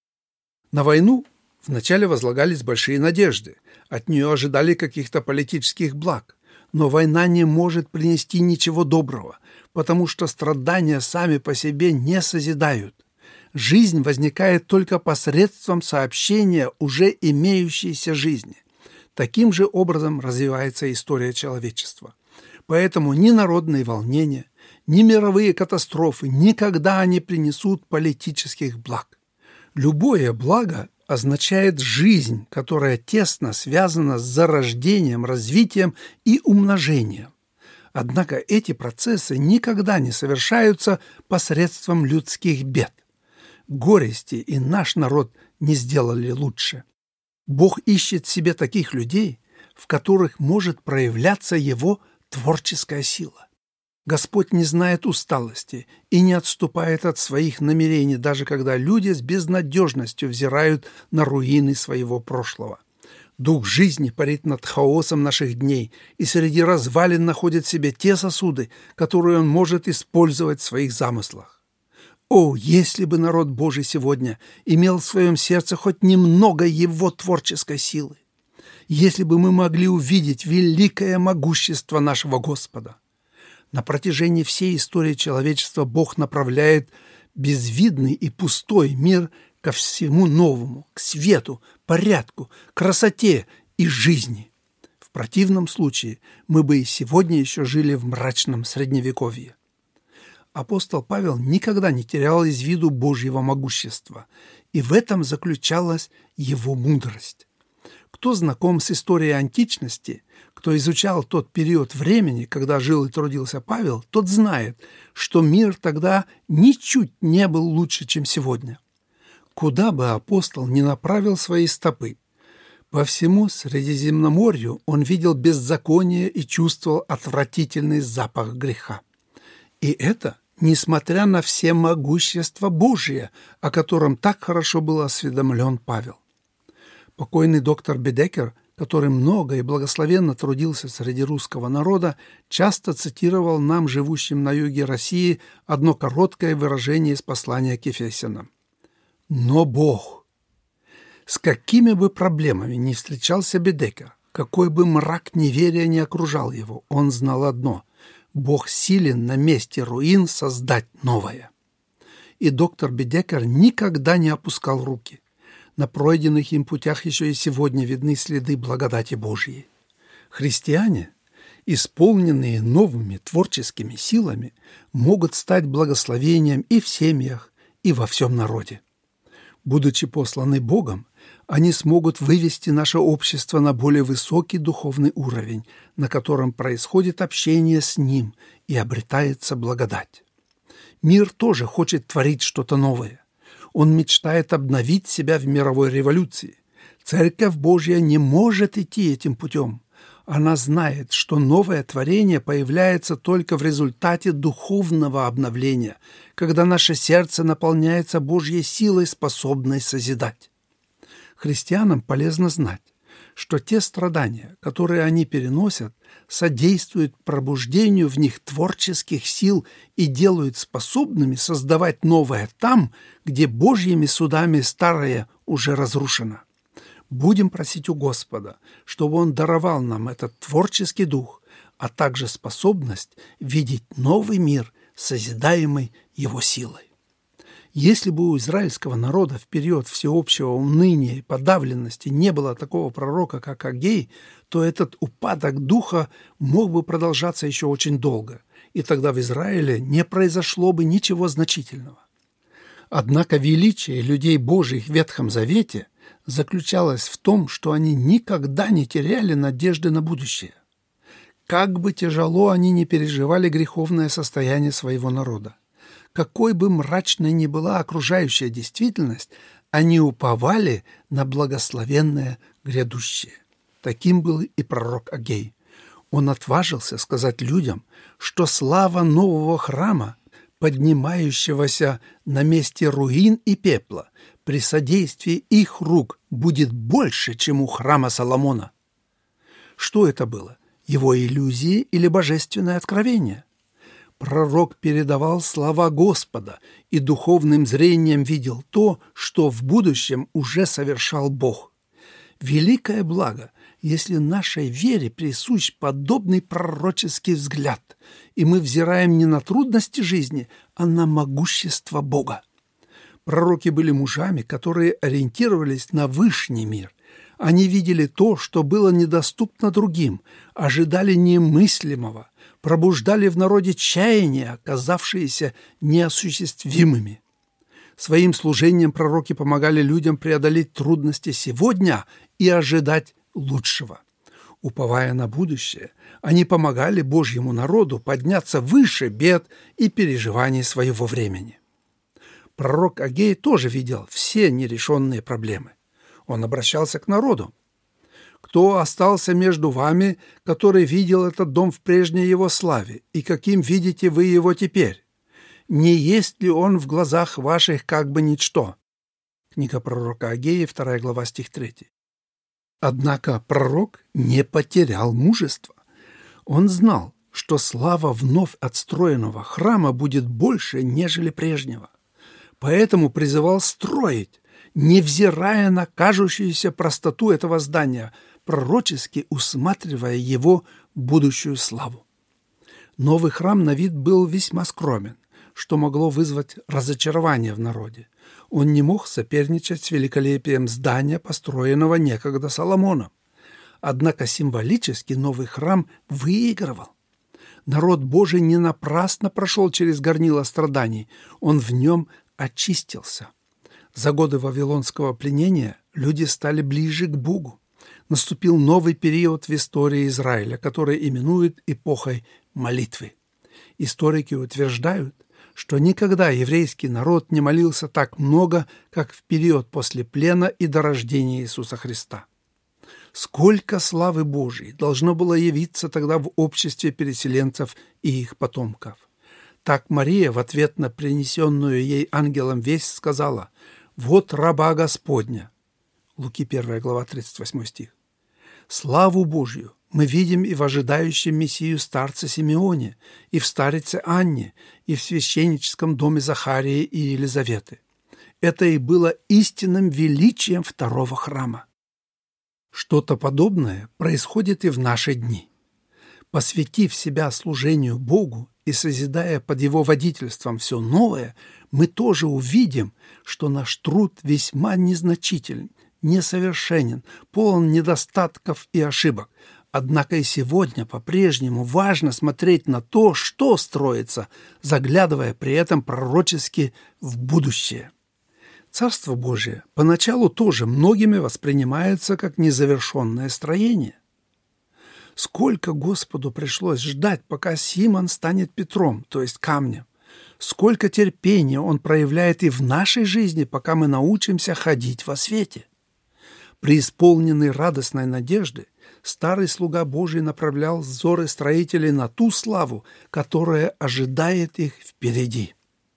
На войну вначале возлагались большие надежды, от нее ожидали каких-то политических благ. Но война не может принести ничего доброго, потому что страдания сами по себе не созидают. Жизнь возникает только посредством сообщения уже имеющейся жизни. Таким же образом развивается история человечества. Поэтому ни народные волнения, ни мировые катастрофы никогда не принесут политических благ. Любое благо означает жизнь, которая тесно связана с зарождением, развитием и умножением. Однако эти процессы никогда не совершаются посредством людских бед. Горести и наш народ не сделали лучше. Бог ищет в себе таких людей, в которых может проявляться Его творческая сила. Господь не знает усталости и не отступает от своих намерений, даже когда люди с безнадежностью взирают на руины своего прошлого. Дух жизни парит над хаосом наших дней, и среди развалин находит в себе те сосуды, которые Он может использовать в своих замыслах. О, если бы народ Божий сегодня имел в своем сердце хоть немного Его творческой силы! Если бы мы могли увидеть великое могущество нашего Господа! На протяжении всей истории человечества Бог направляет безвидный и пустой мир ко всему новому, к свету, порядку, красоте и жизни. В противном случае мы бы и сегодня еще жили в мрачном Средневековье. Апостол Павел никогда не терял из виду Божьего могущества, и в этом заключалась его мудрость. Кто знаком с историей античности, кто изучал тот период времени, когда жил и трудился Павел, тот знает, что мир тогда ничуть не был лучше, чем сегодня. Куда бы апостол ни направил свои стопы, по всему Средиземноморью он видел беззаконие и чувствовал отвратительный запах греха. И это несмотря на все могущество Божие, о котором так хорошо был осведомлен Павел. Покойный доктор Бедекер, который много и благословенно трудился среди русского народа, часто цитировал нам, живущим на юге России, одно короткое выражение из послания к Ефесянам. «Но Бог». С какими бы проблемами ни встречался Бедекер, какой бы мрак неверия ни окружал его, он знал одно – Бог силен на месте руин создать новое. И доктор Бедекер никогда не опускал руки. На пройденных им путях еще и сегодня видны следы благодати Божьей. Христиане, исполненные новыми творческими силами, могут стать благословением и в семьях, и во всем народе. Будучи посланы Богом, они смогут вывести наше общество на более высокий духовный уровень, на котором происходит общение с Ним и обретается благодать. Мир тоже хочет творить что-то новое. Он мечтает обновить себя в мировой революции. Церковь Божья не может идти этим путем. Она знает, что новое творение появляется только в результате духовного обновления, когда наше сердце наполняется Божьей силой, способной созидать. Христианам полезно знать, что те страдания, которые они переносят, содействуют пробуждению в них творческих сил и делают способными создавать новое там, где Божьими судами старое уже разрушено. Будем просить у Господа, чтобы Он даровал нам этот творческий дух, а также способность видеть новый мир, созидаемый Его силой. Если бы у израильского народа в период всеобщего уныния и подавленности не было такого пророка, как Агей, то этот упадок духа мог бы продолжаться еще очень долго, и тогда в Израиле не произошло бы ничего значительного. Однако величие людей Божьих в Ветхом Завете заключалось в том, что они никогда не теряли надежды на будущее. Как бы тяжело они ни переживали греховное состояние своего народа, какой бы мрачной ни была окружающая действительность, они уповали на благословенное грядущее. Таким был и пророк Агей. Он отважился сказать людям, что слава нового храма, поднимающегося на месте руин и пепла, при содействии их рук будет больше, чем у храма Соломона. Что это было? Его иллюзии или божественное откровение? Пророк передавал слова Господа и духовным зрением видел то, что в будущем уже совершал Бог. Великое благо, если нашей вере присущ подобный пророческий взгляд, и мы взираем не на трудности жизни, а на могущество Бога. Пророки были мужами, которые ориентировались на вышний мир. Они видели то, что было недоступно другим, ожидали немыслимого, пробуждали в народе чаяния, оказавшиеся неосуществимыми. Своим служением пророки помогали людям преодолеть трудности сегодня и ожидать лучшего. Уповая на будущее, они помогали Божьему народу подняться выше бед и переживаний своего времени. Пророк Агей тоже видел все нерешенные проблемы. Он обращался к народу. «Кто остался между вами, который видел этот дом в прежней его славе, и каким видите вы его теперь? Не есть ли он в глазах ваших как бы ничто?» Книга пророка Агея, вторая глава, стих третий. Однако пророк не потерял мужества. Он знал, что слава вновь отстроенного храма будет больше, нежели прежнего. Поэтому призывал строить, невзирая на кажущуюся простоту этого здания, пророчески усматривая его будущую славу. Новый храм на вид был весьма скромен, что могло вызвать разочарование в народе. Он не мог соперничать с великолепием здания, построенного некогда Соломоном. Однако символически новый храм выигрывал. Народ Божий не напрасно прошел через горнило страданий, он в нем очистился. За годы вавилонского пленения люди стали ближе к Богу. Наступил новый период в истории Израиля, который именуют эпохой молитвы. Историки утверждают, что никогда еврейский народ не молился так много, как в период после плена и до рождения Иисуса Христа. Сколько славы Божией должно было явиться тогда в обществе переселенцев и их потомков. Так Мария в ответ на принесенную ей ангелом весть сказала: «Вот раба Господня». Луки первая глава, тридцать восьмой стих. Славу Божью мы видим и в ожидающем Мессию старце Симеоне, и в старице Анне, и в священническом доме Захарии и Елизаветы. Это и было истинным величием второго храма. Что-то подобное происходит и в наши дни. Посвятив себя служению Богу и созидая под Его водительством все новое, мы тоже увидим, что наш труд весьма незначителен, несовершенен, полон недостатков и ошибок. Однако и сегодня по-прежнему важно смотреть на то, что строится, заглядывая при этом пророчески в будущее. Царство Божие поначалу тоже многими воспринимается как незавершенное строение. Сколько Господу пришлось ждать, пока Симон станет Петром, то есть камнем. Сколько терпения Он проявляет и в нашей жизни, пока мы научимся ходить во свете. Преисполненный радостной надежды, старый слуга Божий направлял взоры строителей на ту славу, которая ожидает их впереди.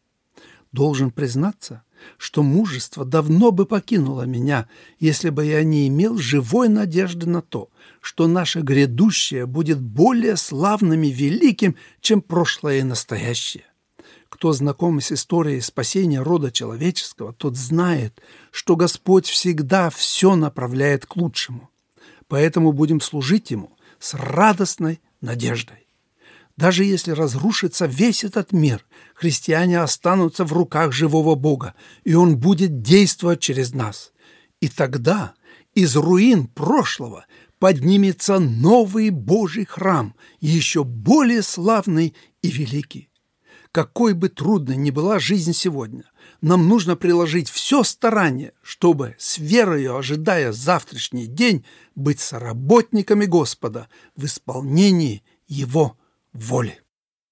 Должен признаться, что мужество давно бы покинуло меня, если бы я не имел живой надежды на то, что наше грядущее будет более славным и великим, чем прошлое и настоящее. Кто знаком с историей спасения рода человеческого, тот знает, что Господь всегда все направляет к лучшему. Поэтому будем служить Ему с радостной надеждой. Даже если разрушится весь этот мир, христиане останутся в руках живого Бога, и Он будет действовать через нас. И тогда из руин прошлого поднимется новый Божий храм, еще более славный и великий. Какой бы трудной ни была жизнь сегодня, нам нужно приложить все старание, чтобы, с верою ожидая завтрашний день, быть соработниками Господа в исполнении Его воли.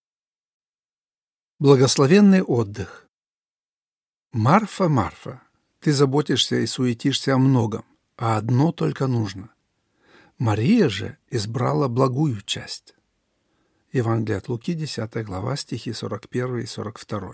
Благословенный отдых. Марфа, Марфа, ты заботишься и суетишься о многом, а одно только нужно. Мария же избрала благую часть. Евангелие от Луки, десятая глава, стихи сорок первый и сорок второй.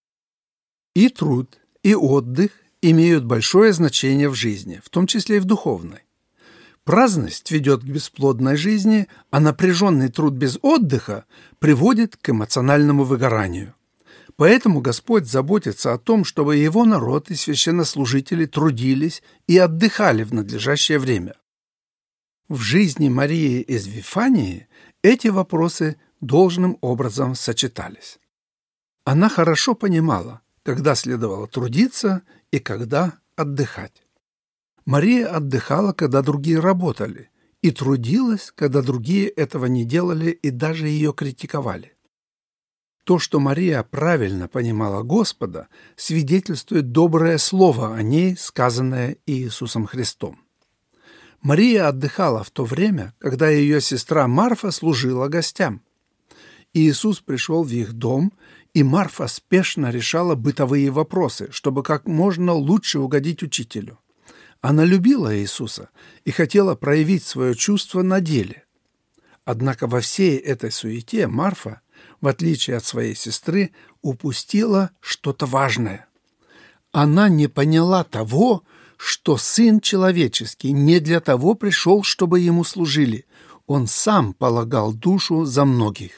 И труд, и отдых имеют большое значение в жизни, в том числе и в духовной. Праздность ведет к бесплодной жизни, а напряженный труд без отдыха приводит к эмоциональному выгоранию. Поэтому Господь заботится о том, чтобы Его народ и священнослужители трудились и отдыхали в надлежащее время. В жизни Марии из Вифании эти вопросы должным образом сочетались. Она хорошо понимала, когда следовало трудиться и когда отдыхать. Мария отдыхала, когда другие работали, и трудилась, когда другие этого не делали и даже ее критиковали. То, что Мария правильно понимала Господа, свидетельствует доброе слово о ней, сказанное Иисусом Христом. Мария отдыхала в то время, когда ее сестра Марфа служила гостям. Иисус пришел в их дом, и Марфа спешно решала бытовые вопросы, чтобы как можно лучше угодить учителю. Она любила Иисуса и хотела проявить свое чувство на деле. Однако во всей этой суете Марфа, в отличие от своей сестры, упустила что-то важное. Она не поняла того, что Сын Человеческий не для того пришел, чтобы Ему служили. Он сам полагал душу за многих.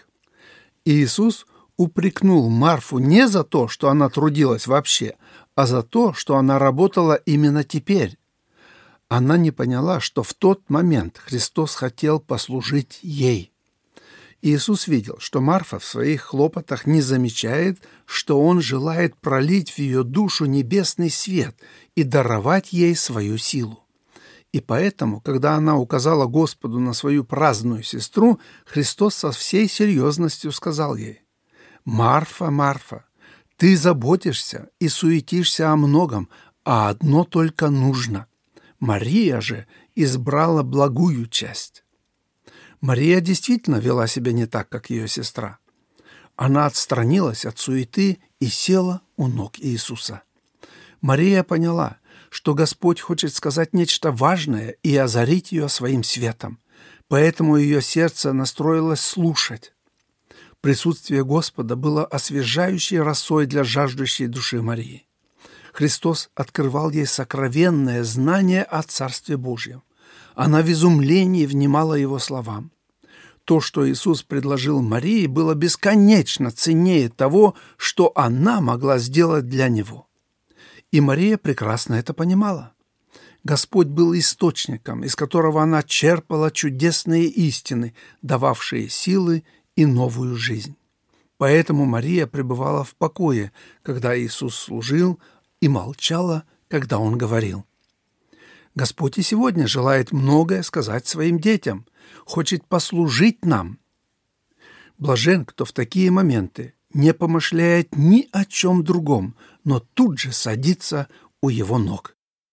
Иисус упрекнул Марфу не за то, что она трудилась вообще, а за то, что она работала именно теперь. Она не поняла, что в тот момент Христос хотел послужить ей. Иисус видел, что Марфа в своих хлопотах не замечает, что Он желает пролить в ее душу небесный свет и даровать ей свою силу. И поэтому, когда она указала Господу на свою праздную сестру, Христос со всей серьезностью сказал ей: «Марфа, Марфа, ты заботишься и суетишься о многом, а одно только нужно. Мария же избрала благую часть». Мария действительно вела себя не так, как ее сестра. Она отстранилась от суеты и села у ног Иисуса. Мария поняла, что Господь хочет сказать нечто важное и озарить ее своим светом, поэтому ее сердце настроилось слушать. Присутствие Господа было освежающей росой для жаждущей души Марии. Христос открывал ей сокровенное знание о Царстве Божьем. Она в изумлении внимала Его словам. То, что Иисус предложил Марии, было бесконечно ценнее того, что она могла сделать для Него. И Мария прекрасно это понимала. Господь был источником, из которого она черпала чудесные истины, дававшие силы и новую жизнь. Поэтому Мария пребывала в покое, когда Иисус служил, и молчала, когда Он говорил. Господь и сегодня желает многое сказать своим детям, хочет послужить нам. Блажен, кто в такие моменты не помышляет ни о чем другом, но тут же садится у Его ног.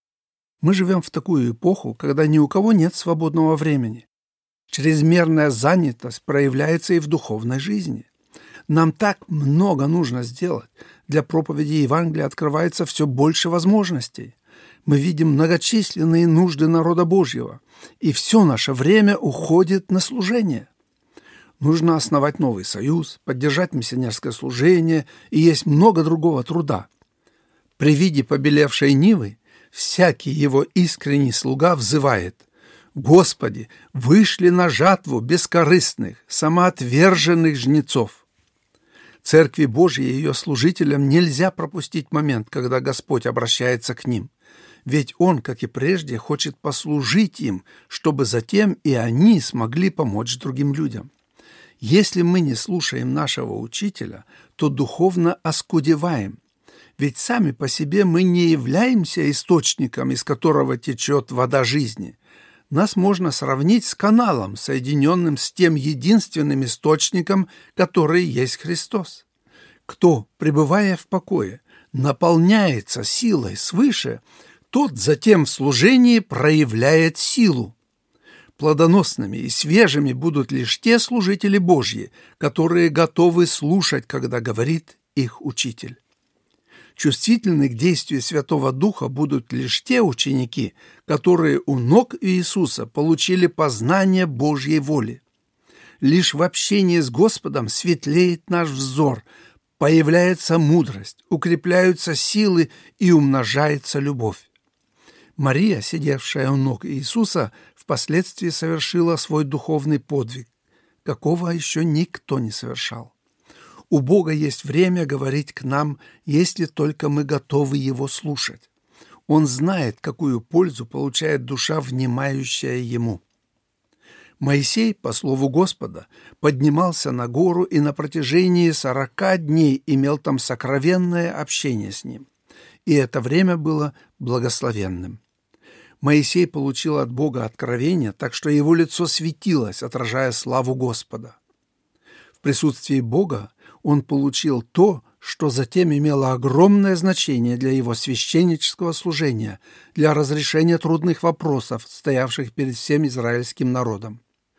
Мы живем в такую эпоху, когда ни у кого нет свободного времени. Чрезмерная занятость проявляется и в духовной жизни. Нам так много нужно сделать. Для проповеди Евангелия открывается все больше возможностей. Мы видим многочисленные нужды народа Божьего, и все наше время уходит на служение. Нужно основать новый союз, поддержать миссионерское служение, и есть много другого труда. При виде побелевшей нивы всякий его искренний слуга взывает: «Господи, вышли на жатву бескорыстных, самоотверженных жнецов». Церкви Божьей и ее служителям нельзя пропустить момент, когда Господь обращается к ним. Ведь Он, как и прежде, хочет послужить им, чтобы затем и они смогли помочь другим людям. Если мы не слушаем нашего учителя, то духовно оскудеваем. Ведь сами по себе мы не являемся источником, из которого течет вода жизни. Нас можно сравнить с каналом, соединенным с тем единственным источником, который есть Христос. Кто, пребывая в покое, наполняется силой свыше, тот затем в служении проявляет силу. Плодоносными и свежими будут лишь те служители Божьи, которые готовы слушать, когда говорит их учитель. Чувствительны к действию Святого Духа будут лишь те ученики, которые у ног Иисуса получили познание Божьей воли. Лишь в общении с Господом светлеет наш взор, появляется мудрость, укрепляются силы и умножается любовь. Мария, сидевшая у ног Иисуса, впоследствии совершила свой духовный подвиг, какого еще никто не совершал. У Бога есть время говорить к нам, если только мы готовы Его слушать. Он знает, какую пользу получает душа, внимающая Ему. Моисей, по слову Господа, поднимался на гору и на протяжении сорока дней имел там сокровенное общение с Ним. И это время было благословенным. Моисей получил от Бога откровение, так что его лицо светилось, отражая славу Господа. В присутствии Бога он получил то, что затем имело огромное значение для его священнического служения, для разрешения трудных вопросов, стоявших перед всем израильским народом.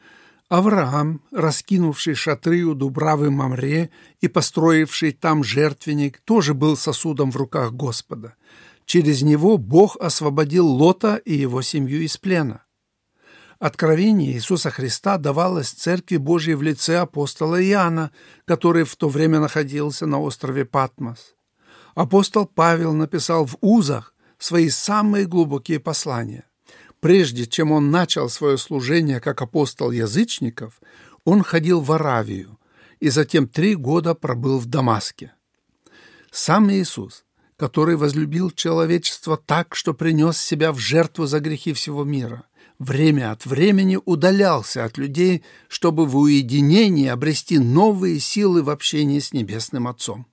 Авраам, раскинувший шатры у Дубравы Мамре и построивший там жертвенник, тоже был сосудом в руках Господа. Через него Бог освободил Лота и его семью из плена. Откровение Иисуса Христа давалось Церкви Божьей в лице апостола Иоанна, который в то время находился на острове Патмос. Апостол Павел написал в Узах свои самые глубокие послания. Прежде чем он начал свое служение как апостол язычников, он ходил в Аравию и затем три года пробыл в Дамаске. Сам Иисус, который возлюбил человечество так, что принес себя в жертву за грехи всего мира, время от времени удалялся от людей, чтобы в уединении обрести новые силы в общении с Небесным Отцом.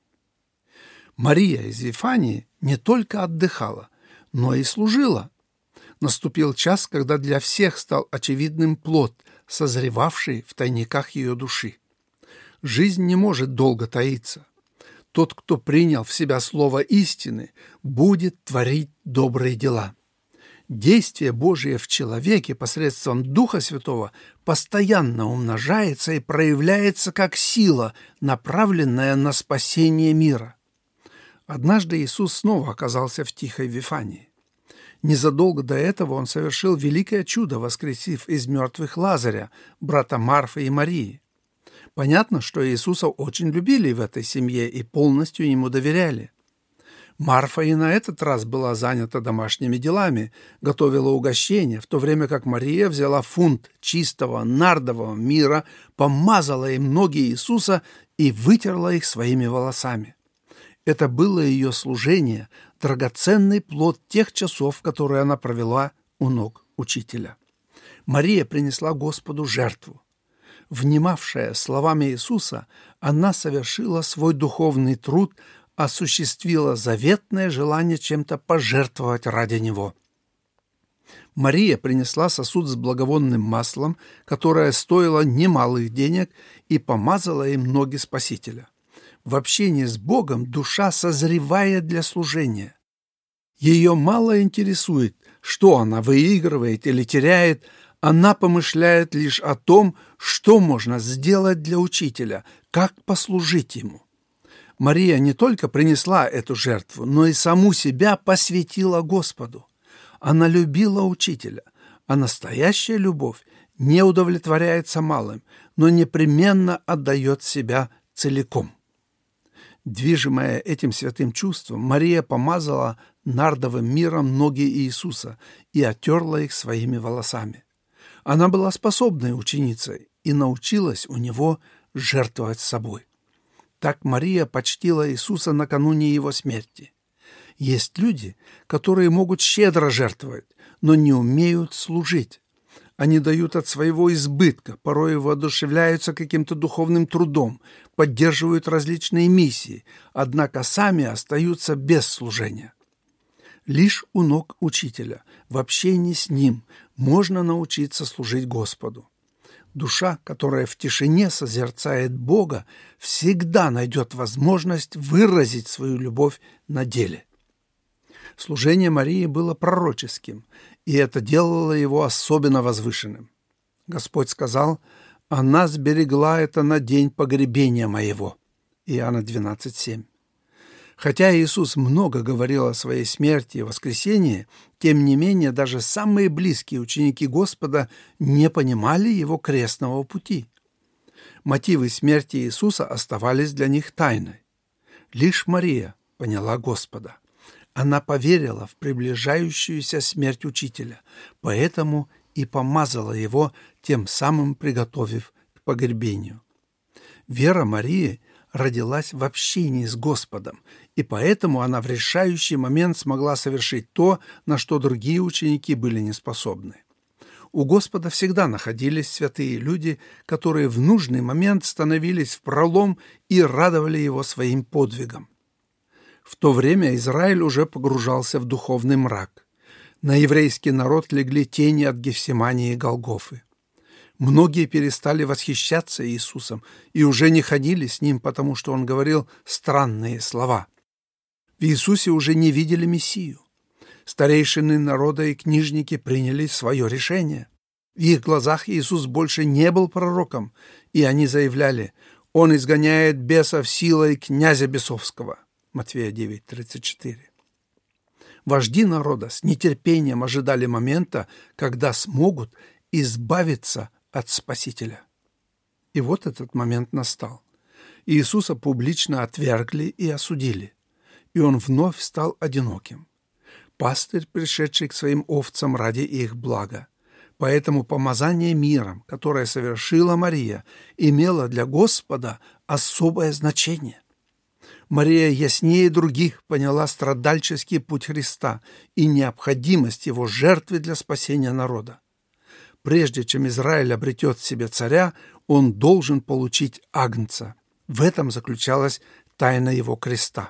Мария из Вифании не только отдыхала, но и служила. Наступил час, когда для всех стал очевидным плод, созревавший в тайниках ее души. Жизнь не может долго таиться. Тот, кто принял в себя слово истины, будет творить добрые дела. Действие Божие в человеке посредством Духа Святого постоянно умножается и проявляется как сила, направленная на спасение мира. Однажды Иисус снова оказался в тихой Вифании. Незадолго до этого он совершил великое чудо, воскресив из мертвых Лазаря, брата Марфы и Марии. Понятно, что Иисуса очень любили в этой семье и полностью ему доверяли. Марфа и на этот раз была занята домашними делами, готовила угощение, в то время как Мария взяла фунт чистого нардового мира, помазала им ноги Иисуса и вытерла их своими волосами. Это было ее служение, драгоценный плод тех часов, которые она провела у ног учителя. Мария принесла Господу жертву. Внимавшая словами Иисуса, она совершила свой духовный труд, осуществила заветное желание чем-то пожертвовать ради Него. Мария принесла сосуд с благовонным маслом, которое стоило немалых денег, и помазала им ноги Спасителя. В общении с Богом душа созревает для служения. Ее мало интересует, что она выигрывает или теряет, она помышляет лишь о том, что можно сделать для учителя, как послужить ему. Мария не только принесла эту жертву, но и саму себя посвятила Господу. Она любила учителя, а настоящая любовь не удовлетворяется малым, но непременно отдает себя целиком. Движимая этим святым чувством, Мария помазала нардовым миром ноги Иисуса и оттерла их своими волосами. Она была способной ученицей и научилась у него жертвовать собой. Так Мария почтила Иисуса накануне Его смерти. Есть люди, которые могут щедро жертвовать, но не умеют служить. Они дают от своего избытка, порой воодушевляются каким-то духовным трудом, поддерживают различные миссии, однако сами остаются без служения. Лишь у ног учителя, в общении с ним, можно научиться служить Господу. Душа, которая в тишине созерцает Бога, всегда найдет возможность выразить свою любовь на деле. Служение Марии было пророческим, и это делало его особенно возвышенным. Господь сказал: «Она сберегла это на день погребения моего». Иоанна двенадцать семь. Хотя Иисус много говорил о своей смерти и воскресении, тем не менее даже самые близкие ученики Господа не понимали Его крестного пути. Мотивы смерти Иисуса оставались для них тайной. Лишь Мария поняла Господа. Она поверила в приближающуюся смерть Учителя, поэтому и помазала Его, тем самым приготовив к погребению. Вера Марии родилась в общении с Господом, и поэтому она в решающий момент смогла совершить то, на что другие ученики были не способны. У Господа всегда находились святые люди, которые в нужный момент становились в пролом и радовали Его своим подвигом. В то время Израиль уже погружался в духовный мрак. На еврейский народ легли тени от Гефсимании и Голгофы. Многие перестали восхищаться Иисусом и уже не ходили с Ним, потому что Он говорил странные слова. В Иисусе уже не видели Мессию. Старейшины народа и книжники приняли свое решение. В их глазах Иисус больше не был пророком, и они заявляли: «Он изгоняет бесов силой князя бесовского». Матфея девять тридцать четыре. Вожди народа с нетерпением ожидали момента, когда смогут избавиться от Спасителя. И вот этот момент настал. Иисуса публично отвергли и осудили, и Он вновь стал одиноким. Пастырь, пришедший к своим овцам ради их блага. Поэтому помазание миром, которое совершила Мария, имело для Господа особое значение. Мария яснее других поняла страдальческий путь Христа и необходимость Его жертвы для спасения народа. Прежде чем Израиль обретет в себе царя, он должен получить агнца. В этом заключалась тайна Его креста.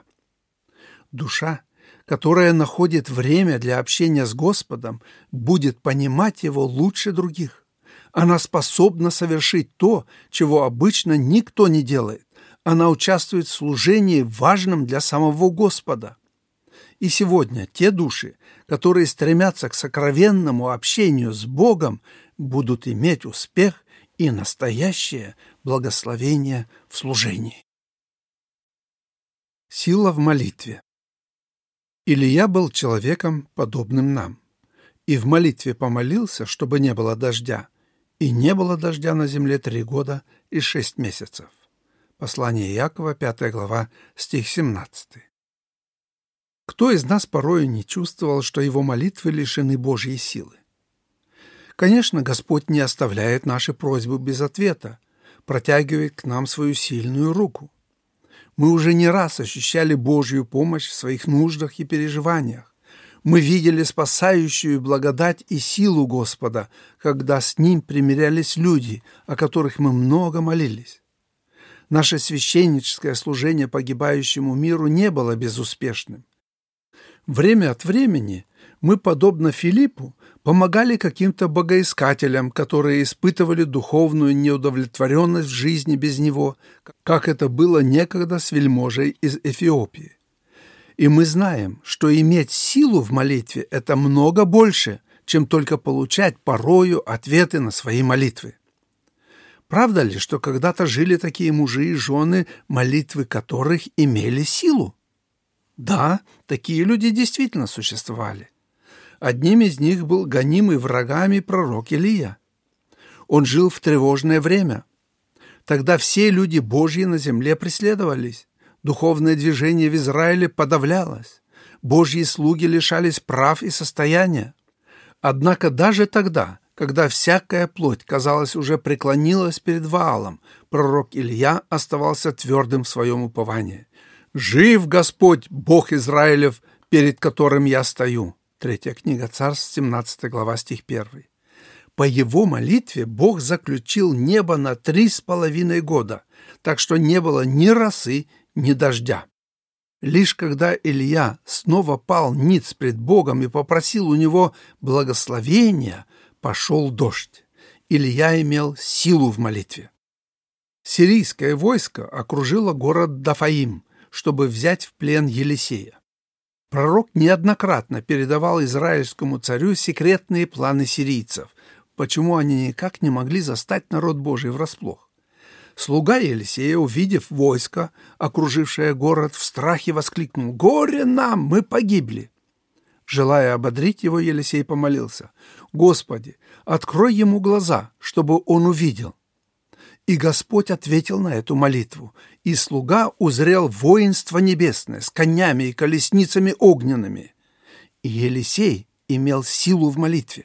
Душа, которая находит время для общения с Господом, будет понимать Его лучше других. Она способна совершить то, чего обычно никто не делает. Она участвует в служении, важном для самого Господа. И сегодня те души, которые стремятся к сокровенному общению с Богом, будут иметь успех и настоящее благословение в служении. Сила в молитве. Илия был человеком, подобным нам, и в молитве помолился, чтобы не было дождя, и не было дождя на земле три года и шесть месяцев. Послание Иакова, пятая глава, стих семнадцатый. Кто из нас порою не чувствовал, что его молитвы лишены Божьей силы? Конечно, Господь не оставляет наши просьбы без ответа, протягивает к нам свою сильную руку. Мы уже не раз ощущали Божью помощь в своих нуждах и переживаниях. Мы видели спасающую благодать и силу Господа, когда с Ним примирялись люди, о которых мы много молились. Наше священническое служение погибающему миру не было безуспешным. Время от времени мы, подобно Филиппу, помогали каким-то богоискателям, которые испытывали духовную неудовлетворенность в жизни без него, как это было некогда с вельможей из Эфиопии. И мы знаем, что иметь силу в молитве – это много больше, чем только получать порою ответы на свои молитвы. Правда ли, что когда-то жили такие мужи и жены, молитвы которых имели силу? Да, такие люди действительно существовали. Одним из них был гонимый врагами пророк Илия. Он жил в тревожное время. Тогда все люди Божьи на земле преследовались. Духовное движение в Израиле подавлялось. Божьи слуги лишались прав и состояния. Однако даже тогда Когда всякая плоть, казалось, уже преклонилась перед Ваалом, пророк Илья оставался твердым в своем уповании. «Жив Господь, Бог Израилев, перед которым я стою». Третья книга Царств, семнадцатая глава, стих первый. По его молитве Бог заключил небо на три с половиной года, так что не было ни росы, ни дождя. Лишь когда Илья снова пал ниц пред Богом и попросил у него благословения, пошел дождь. Илья имел силу в молитве. Сирийское войско окружило город Дафаим, чтобы взять в плен Елисея. Пророк неоднократно передавал израильскому царю секретные планы сирийцев, почему они никак не могли застать народ Божий врасплох. Слуга Елисея, увидев войско, окружившее город, в страхе воскликнул: «Горе нам! Мы погибли!» Желая ободрить его, Елисей помолился: «Господи, открой ему глаза, чтобы он увидел». И Господь ответил на эту молитву, и слуга узрел воинство небесное с конями и колесницами огненными. И Елисей имел силу в молитве.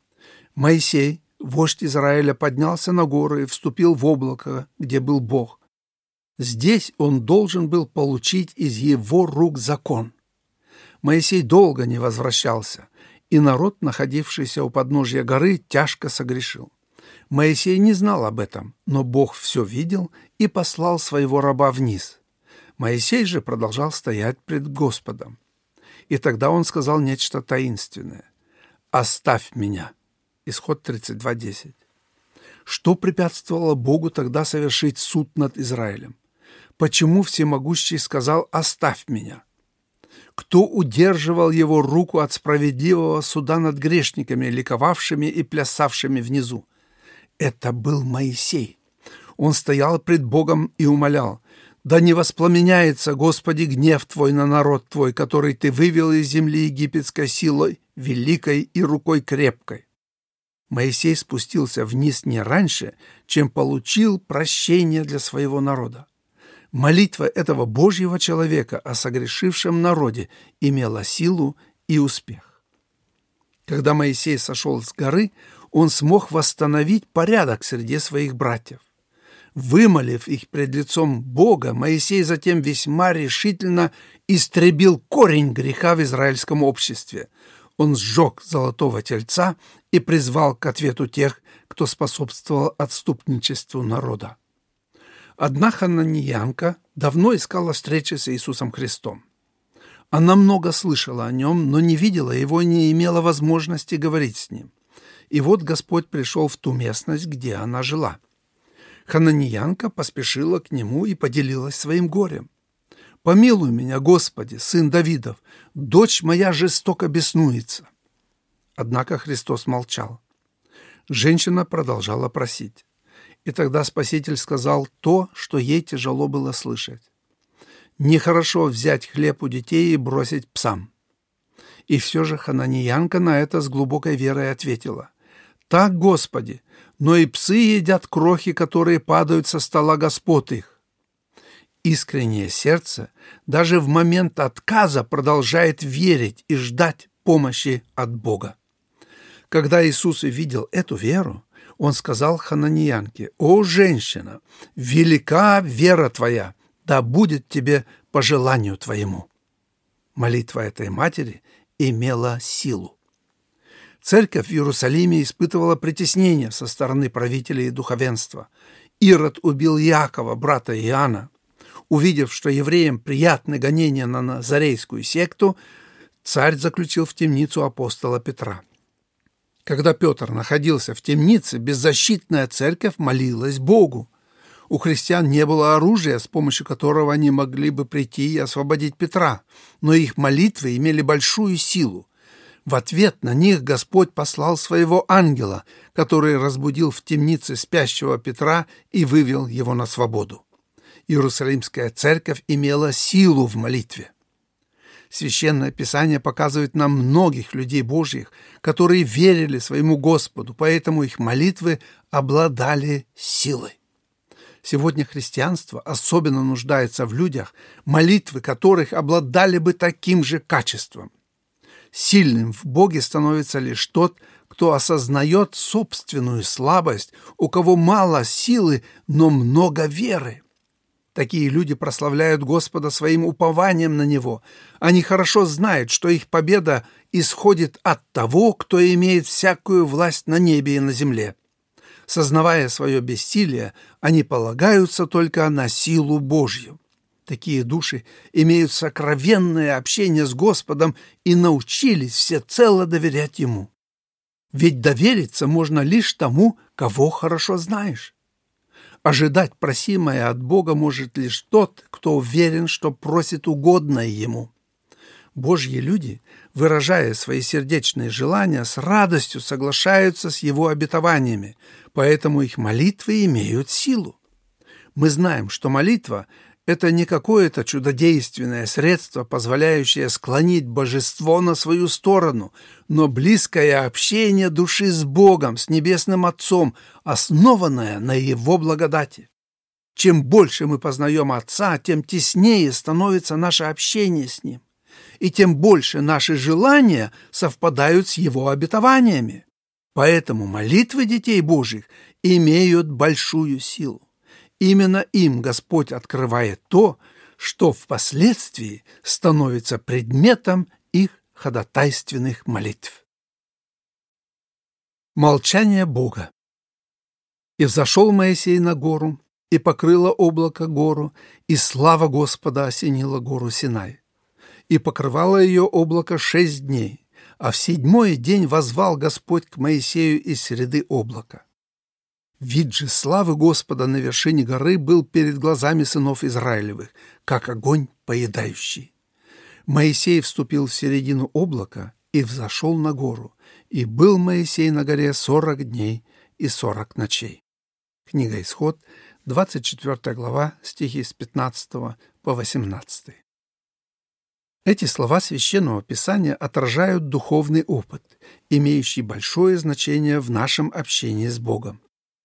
Моисей, вождь Израиля, поднялся на гору и вступил в облако, где был Бог. Здесь он должен был получить из его рук закон. Моисей долго не возвращался, и народ, находившийся у подножья горы, тяжко согрешил. Моисей не знал об этом, но Бог все видел и послал своего раба вниз. Моисей же продолжал стоять пред Господом. И тогда он сказал нечто таинственное: «Оставь меня». Исход тридцать два десять. Что препятствовало Богу тогда совершить суд над Израилем? Почему Всемогущий сказал: «Оставь меня»? Кто удерживал его руку от справедливого суда над грешниками, ликовавшими и плясавшими внизу? Это был Моисей. Он стоял пред Богом и умолял: «Да не воспламеняется, Господи, гнев Твой на народ Твой, который Ты вывел из земли египетской силой великой и рукой крепкой». Моисей спустился вниз не раньше, чем получил прощение для своего народа. Молитва этого Божьего человека о согрешившем народе имела силу и успех. Когда Моисей сошел с горы, он смог восстановить порядок среди своих братьев. Вымолив их пред лицом Бога, Моисей затем весьма решительно истребил корень греха в израильском обществе. Он сжег золотого тельца и призвал к ответу тех, кто способствовал отступничеству народа. Одна хананиянка давно искала встречи с Иисусом Христом. Она много слышала о нем, но не видела его и не имела возможности говорить с ним. И вот Господь пришел в ту местность, где она жила. Хананиянка поспешила к нему и поделилась своим горем. «Помилуй меня, Господи, сын Давидов, дочь моя жестоко беснуется». Однако Христос молчал. Женщина продолжала просить. И тогда Спаситель сказал то, что ей тяжело было слышать: «Нехорошо взять хлеб у детей и бросить псам». И все же хананиянка на это с глубокой верой ответила: «Так, Господи, но и псы едят крохи, которые падают со стола господ их». Искреннее сердце даже в момент отказа продолжает верить и ждать помощи от Бога. Когда Иисус увидел эту веру, Он сказал хананиянке: «О, женщина, велика вера твоя, да будет тебе по желанию твоему». Молитва этой матери имела силу. Церковь в Иерусалиме испытывала притеснение со стороны правителей и духовенства. Ирод убил Иакова, брата Иоанна. Увидев, что евреям приятны гонения на назарейскую секту, царь заключил в темницу апостола Петра. Когда Петр находился в темнице, беззащитная церковь молилась Богу. У христиан не было оружия, с помощью которого они могли бы прийти и освободить Петра, но их молитвы имели большую силу. В ответ на них Господь послал своего ангела, который разбудил в темнице спящего Петра и вывел его на свободу. Иерусалимская церковь имела силу в молитве. Священное Писание показывает нам многих людей Божьих, которые верили своему Господу, поэтому их молитвы обладали силой. Сегодня христианство особенно нуждается в людях, молитвы которых обладали бы таким же качеством. Сильным в Боге становится лишь тот, кто осознает собственную слабость, у кого мало силы, но много веры. Такие люди прославляют Господа своим упованием на Него. Они хорошо знают, что их победа исходит от того, кто имеет всякую власть на небе и на земле. Сознавая свое бессилие, они полагаются только на силу Божью. Такие души имеют сокровенное общение с Господом и научились всецело доверять Ему. Ведь довериться можно лишь тому, кого хорошо знаешь. Ожидать просимое от Бога может лишь тот, кто уверен, что просит угодное Ему. Божьи люди, выражая свои сердечные желания, с радостью соглашаются с Его обетованиями, поэтому их молитвы имеют силу. Мы знаем, что молитва – это не какое-то чудодейственное средство, позволяющее склонить божество на свою сторону, но близкое общение души с Богом, с Небесным Отцом, основанное на Его благодати. Чем больше мы познаем Отца, тем теснее становится наше общение с Ним, и тем больше наши желания совпадают с Его обетованиями. Поэтому молитвы детей Божьих имеют большую силу. Именно им Господь открывает то, что впоследствии становится предметом их ходатайственных молитв. Молчание Бога. «И взошел Моисей на гору, и покрыло облако гору, и слава Господа осенила гору Синай. И покрывало ее облако шесть дней, а в седьмой день воззвал Господь к Моисею из среды облака. Вид же славы Господа на вершине горы был перед глазами сынов Израилевых, как огонь поедающий. Моисей вступил в середину облака и взошел на гору, и был Моисей на горе сорок дней и сорок ночей». Книга Исход, двадцать четвёртая глава, стихи с пятнадцатого по восемнадцатый. Эти слова Священного Писания отражают духовный опыт, имеющий большое значение в нашем общении с Богом.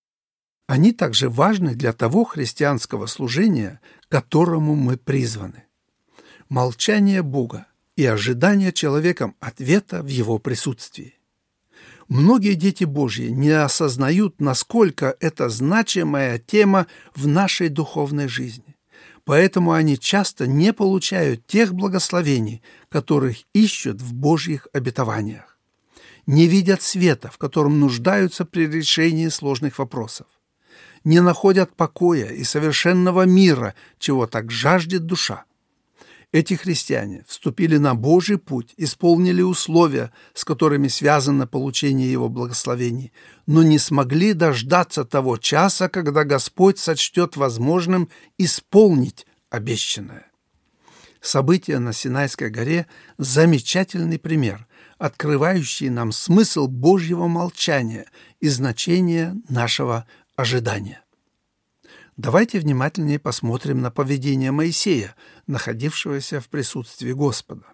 Они также важны для того христианского служения, к которому мы призваны. Молчание Бога и ожидание человеком ответа в Его присутствии. Многие дети Божьи не осознают, насколько это значимая тема в нашей духовной жизни. Поэтому они часто не получают тех благословений, которых ищут в Божьих обетованиях. Не видят света, в котором нуждаются при решении сложных вопросов. Не находят покоя и совершенного мира, чего так жаждет душа. Эти христиане вступили на Божий путь, исполнили условия, с которыми связано получение Его благословений, но не смогли дождаться того часа, когда Господь сочтет возможным исполнить обещанное. События на Синайской горе – замечательный пример, открывающий нам смысл Божьего молчания и значение нашего ожидания. Давайте внимательнее посмотрим на поведение Моисея, находившегося в присутствии Господа.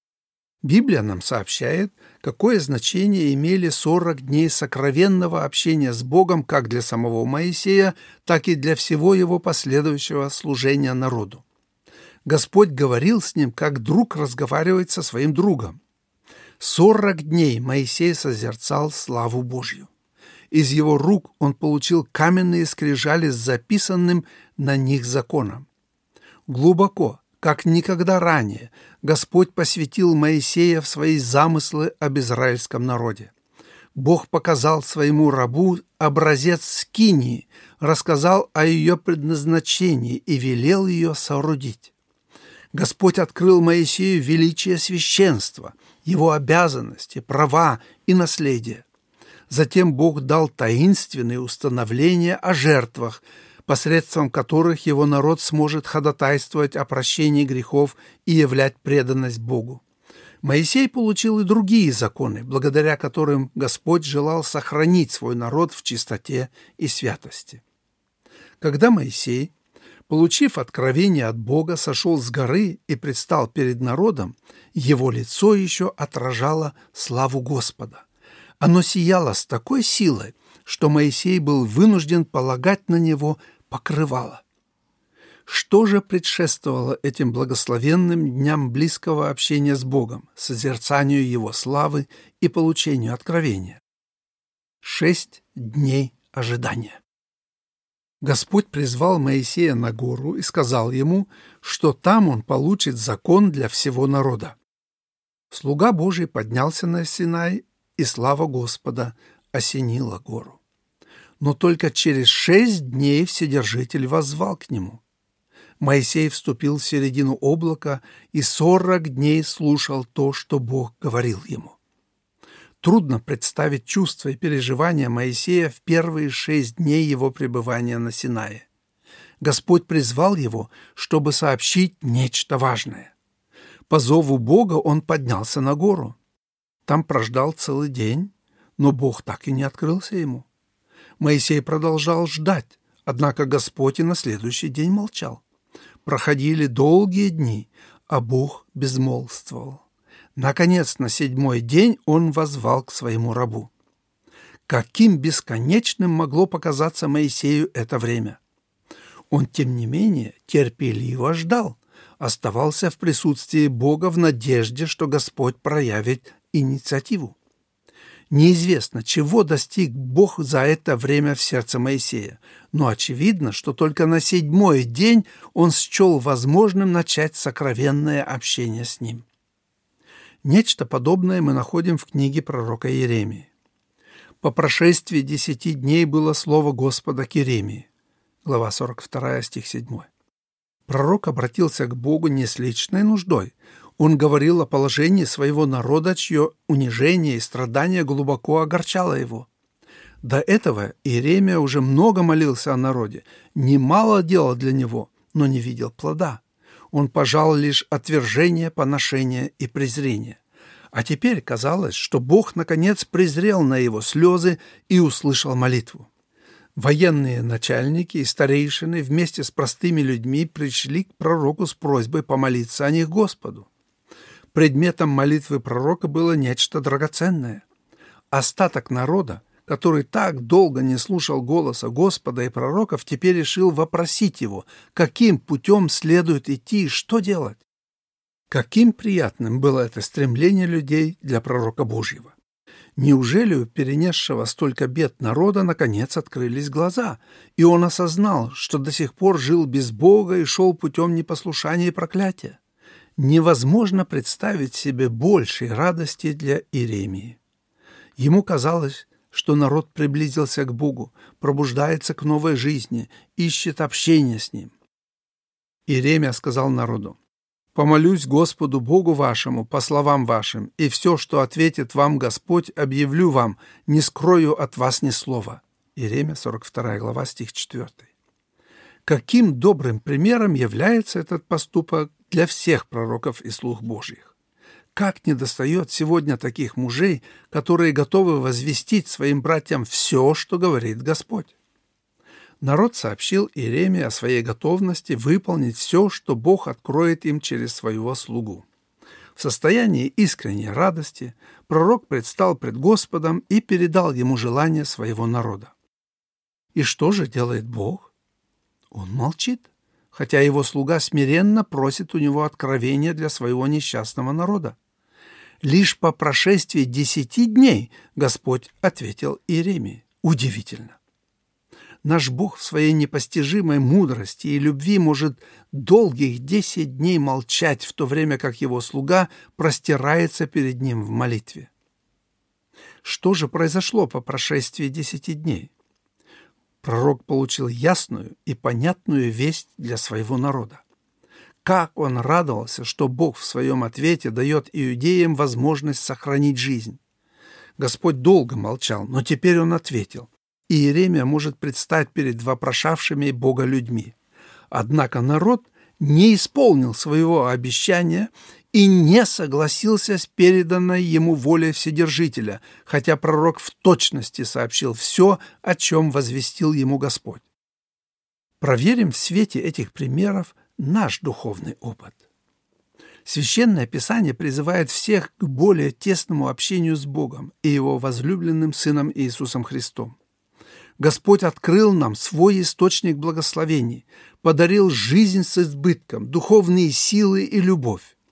Библия нам сообщает, какое значение имели сорок дней сокровенного общения с Богом как для самого Моисея, так и для всего его последующего служения народу. Господь говорил с ним, как друг разговаривает со своим другом. Сорок дней Моисей созерцал славу Божью. Из его рук он получил каменные скрижали с записанным на них законом. Глубоко, как никогда ранее, Господь посвятил Моисея в свои замыслы об израильском народе. Бог показал своему рабу образец скинии, рассказал о ее предназначении и велел ее соорудить. Господь открыл Моисею величие священства, его обязанности, права и наследие. Затем Бог дал таинственные установления о жертвах, посредством которых его народ сможет ходатайствовать о прощении грехов и являть преданность Богу. Моисей получил и другие законы, благодаря которым Господь желал сохранить свой народ в чистоте и святости. Когда Моисей, получив откровение от Бога, сошел с горы и предстал перед народом, его лицо еще отражало славу Господа. Оно сияло с такой силой, что Моисей был вынужден полагать на него покрывало. Что же предшествовало этим благословенным дням близкого общения с Богом, созерцанию Его славы и получению откровения? Шесть дней ожидания. Господь призвал Моисея на гору и сказал ему, что там он получит закон для всего народа. Слуга Божий поднялся на Синай, и слава Господа осенила гору. Но только через шесть дней Вседержитель воззвал к нему. Моисей вступил в середину облака и сорок дней слушал то, что Бог говорил ему. Трудно представить чувства и переживания Моисея в первые шесть дней его пребывания на Синае. Господь призвал его, чтобы сообщить нечто важное. По зову Бога он поднялся на гору. Там прождал целый день, но Бог так и не открылся ему. Моисей продолжал ждать, однако Господь и на следующий день молчал. Проходили долгие дни, а Бог безмолвствовал. Наконец, на седьмой день он воззвал к своему рабу. Каким бесконечным могло показаться Моисею это время! Он, тем не менее, терпеливо ждал, оставался в присутствии Бога в надежде, что Господь проявит инициативу. Неизвестно, чего достиг Бог за это время в сердце Моисея, но очевидно, что только на седьмой день он счел возможным начать сокровенное общение с ним. Нечто подобное мы находим в книге пророка Иеремии. По прошествии десяти дней было слово Господа к Иеремии. Глава сорок вторая, стих седьмой. Пророк обратился к Богу не с личной нуждой. Он говорил о положении своего народа, чье унижение и страдание глубоко огорчало его. До этого Иеремия уже много молился о народе, немало делал для него, но не видел плода. Он пожал лишь отвержение, поношение и презрение. А теперь казалось, что Бог наконец презрел на его слезы и услышал молитву. Военные начальники и старейшины вместе с простыми людьми пришли к пророку с просьбой помолиться о них Господу. Предметом молитвы пророка было нечто драгоценное. Остаток народа, который так долго не слушал голоса Господа и пророков, теперь решил вопросить его, каким путем следует идти и что делать. Каким приятным было это стремление людей для пророка Божьего. Неужели у перенесшего столько бед народа наконец открылись глаза, и он осознал, что до сих пор жил без Бога и шел путем непослушания и проклятия? Невозможно представить себе большей радости для Иеремии. Ему казалось, что народ приблизился к Богу, пробуждается к новой жизни, ищет общения с Ним. Иеремия сказал народу: «Помолюсь Господу Богу вашему по словам вашим, и все, что ответит вам Господь, объявлю вам, не скрою от вас ни слова». Иеремия, сорок вторая глава, стих четвёртый. Каким добрым примером является этот поступок для всех пророков и слуг Божьих? Как недостает сегодня таких мужей, которые готовы возвестить своим братьям все, что говорит Господь? Народ сообщил Иеремии о своей готовности выполнить все, что Бог откроет им через своего слугу. В состоянии искренней радости пророк предстал пред Господом и передал ему желание своего народа. И что же делает Бог? Он молчит, хотя его слуга смиренно просит у него откровения для своего несчастного народа. Лишь по прошествии десяти дней Господь ответил Иеремии. Удивительно! Наш Бог в своей непостижимой мудрости и любви может долгих десять дней молчать, в то время как его слуга простирается перед ним в молитве. Что же произошло по прошествии десяти дней? Пророк получил ясную и понятную весть для своего народа. Как он радовался, что Бог в своем ответе дает иудеям возможность сохранить жизнь. Господь долго молчал, но теперь он ответил. И Иеремия может предстать перед вопрошавшими Бога людьми. Однако народ не исполнил своего обещания и не согласился с переданной ему волей Вседержителя, хотя пророк в точности сообщил все, о чем возвестил ему Господь. Проверим в свете этих примеров наш духовный опыт. Священное Писание призывает всех к более тесному общению с Богом и Его возлюбленным Сыном Иисусом Христом. Господь открыл нам свой источник благословений, подарил жизнь с избытком, духовные силы и любовь.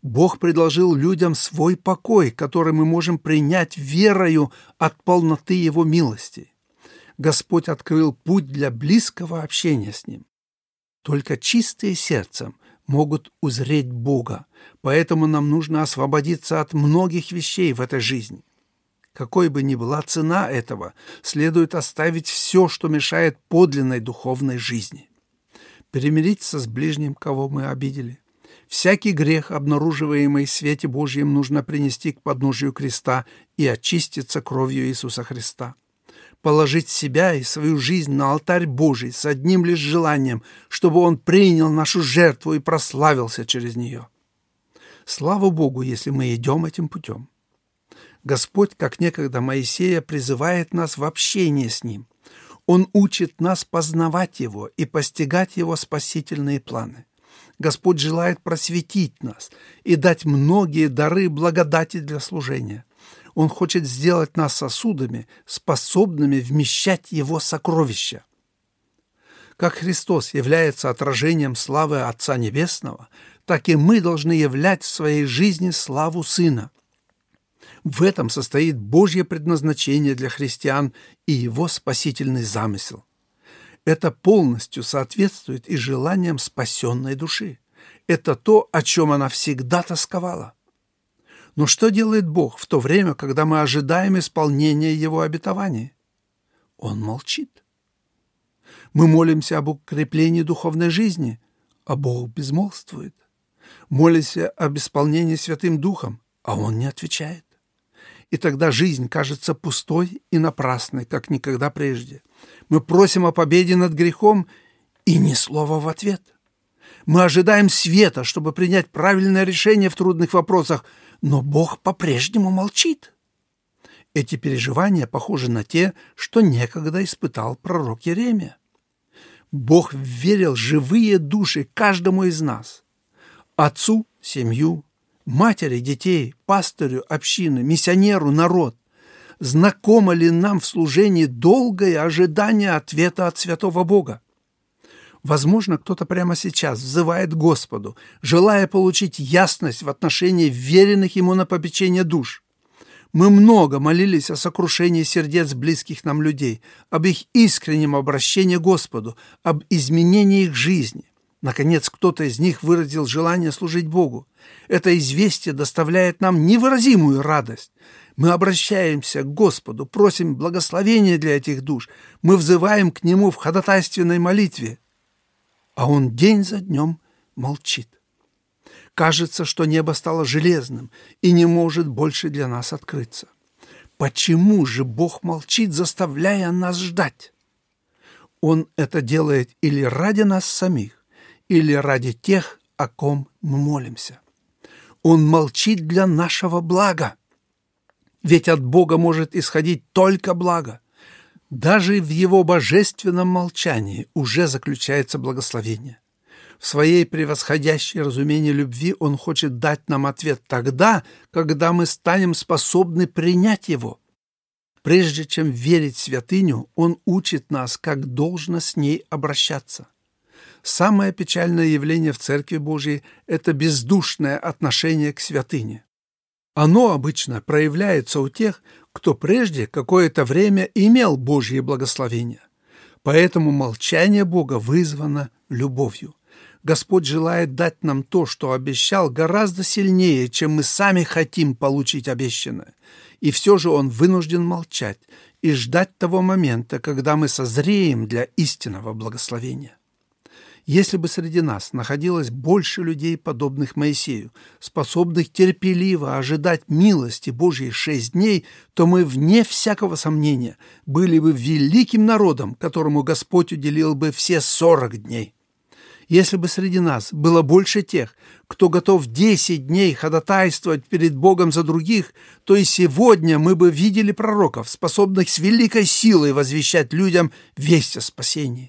Бог предложил людям свой покой, который мы можем принять верою от полноты Его милости. Господь открыл путь для близкого общения с Ним. Только чистые сердцем могут узреть Бога, поэтому нам нужно освободиться от многих вещей в этой жизни. Какой бы ни была цена этого, следует оставить все, что мешает подлинной духовной жизни. Примириться с ближним, кого мы обидели. Всякий грех, обнаруживаемый в свете Божьем, нужно принести к подножию креста и очиститься кровью Иисуса Христа. Положить себя и свою жизнь на алтарь Божий с одним лишь желанием, чтобы Он принял нашу жертву и прославился через нее. Слава Богу, если мы идем этим путем. Господь, как некогда Моисея, призывает нас в общение с Ним. Он учит нас познавать Его и постигать Его спасительные планы. Господь желает просветить нас и дать многие дары благодати для служения. Он хочет сделать нас сосудами, способными вмещать Его сокровища. Как Христос является отражением славы Отца Небесного, так и мы должны являть в своей жизни славу Сына. В этом состоит Божье предназначение для христиан и Его спасительный замысел. Это полностью соответствует и желаниям спасенной души. Это то, о чем она всегда тосковала. Но что делает Бог в то время, когда мы ожидаем исполнения Его обетований? Он молчит. Мы молимся об укреплении духовной жизни, а Бог безмолвствует. Молимся об исполнении Святым Духом, а Он не отвечает. И тогда жизнь кажется пустой и напрасной, как никогда прежде. Мы просим о победе над грехом, и ни слова в ответ. Мы ожидаем света, чтобы принять правильное решение в трудных вопросах, но Бог по-прежнему молчит. Эти переживания похожи на те, что некогда испытал пророк Иеремия. Бог верил живые души каждому из нас. Отцу – семью, матери, детей, пастырю, общины, миссионеру, народ. Знакомо ли нам в служении долгое ожидание ответа от святого Бога? Возможно, кто-то прямо сейчас взывает к Господу, желая получить ясность в отношении веренных Ему на попечение душ. Мы много молились о сокрушении сердец близких нам людей, об их искреннем обращении к Господу, об изменении их жизни. Наконец, кто-то из них выразил желание служить Богу. Это известие доставляет нам невыразимую радость. Мы обращаемся к Господу, просим благословения для этих душ. Мы взываем к Нему в ходатайственной молитве. А Он день за днем молчит. Кажется, что небо стало железным и не может больше для нас открыться. Почему же Бог молчит, заставляя нас ждать? Он это делает или ради нас самих, или ради тех, о ком мы молимся. Он молчит для нашего блага. Ведь от Бога может исходить только благо. Даже в Его божественном молчании уже заключается благословение. В своей превосходящей разумении любви Он хочет дать нам ответ тогда, когда мы станем способны принять его. Прежде чем верить в святыню, Он учит нас, как должно с ней обращаться. Самое печальное явление в Церкви Божьей – это бездушное отношение к святыне. Оно обычно проявляется у тех, кто прежде какое-то время имел Божье благословение. Поэтому молчание Бога вызвано любовью. Господь желает дать нам то, что обещал, гораздо сильнее, чем мы сами хотим получить обещанное. И все же Он вынужден молчать и ждать того момента, когда мы созреем для истинного благословения. Если бы среди нас находилось больше людей, подобных Моисею, способных терпеливо ожидать милости Божьей шесть дней, то мы, вне всякого сомнения, были бы великим народом, которому Господь уделил бы все сорок дней. Если бы среди нас было больше тех, кто готов десять дней ходатайствовать перед Богом за других, то и сегодня мы бы видели пророков, способных с великой силой возвещать людям весть о спасении.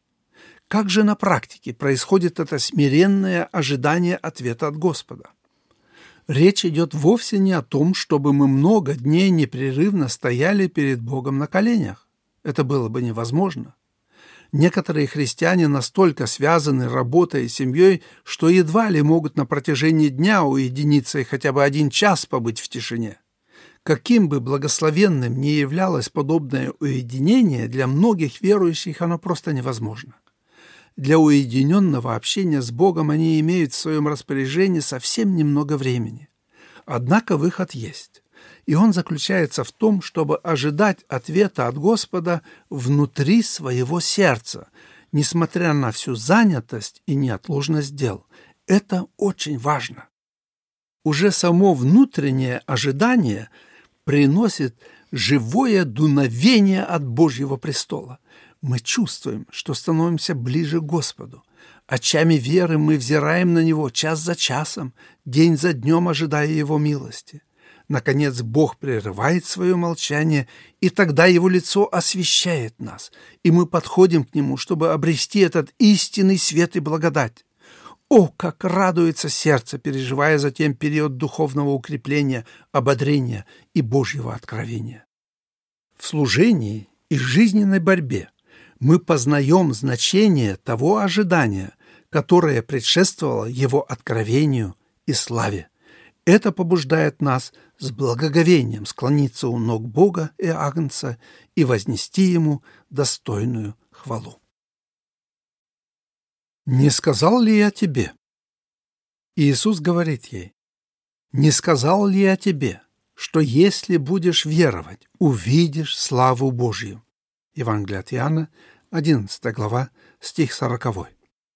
Как же на практике происходит это смиренное ожидание ответа от Господа? Речь идет вовсе не о том, чтобы мы много дней непрерывно стояли перед Богом на коленях. Это было бы невозможно. Некоторые христиане настолько связаны работой и семьей, что едва ли могут на протяжении дня уединиться и хотя бы один час побыть в тишине. Каким бы благословенным ни являлось подобное уединение, для многих верующих оно просто невозможно. Для уединенного общения с Богом они имеют в своем распоряжении совсем немного времени. Однако выход есть, и он заключается в том, чтобы ожидать ответа от Господа внутри своего сердца, несмотря на всю занятость и неотложность дел. Это очень важно. Уже само внутреннее ожидание приносит живое дуновение от Божьего престола. Мы чувствуем, что становимся ближе к Господу. Очами веры мы взираем на Него час за часом, день за днем ожидая Его милости. Наконец Бог прерывает свое молчание, и тогда Его лицо освещает нас, и мы подходим к Нему, чтобы обрести этот истинный свет и благодать. О, как радуется сердце, переживая затем период духовного укрепления, ободрения и Божьего откровения. В служении и жизненной борьбе мы познаем значение того ожидания, которое предшествовало Его откровению и славе. Это побуждает нас с благоговением склониться у ног Бога и Агнца и вознести Ему достойную хвалу. «Не сказал ли я тебе?» Иисус говорит ей: «Не сказал ли я тебе, что если будешь веровать, увидишь славу Божью?» Евангелие от Иоанна, одиннадцатая глава, стих сороковой.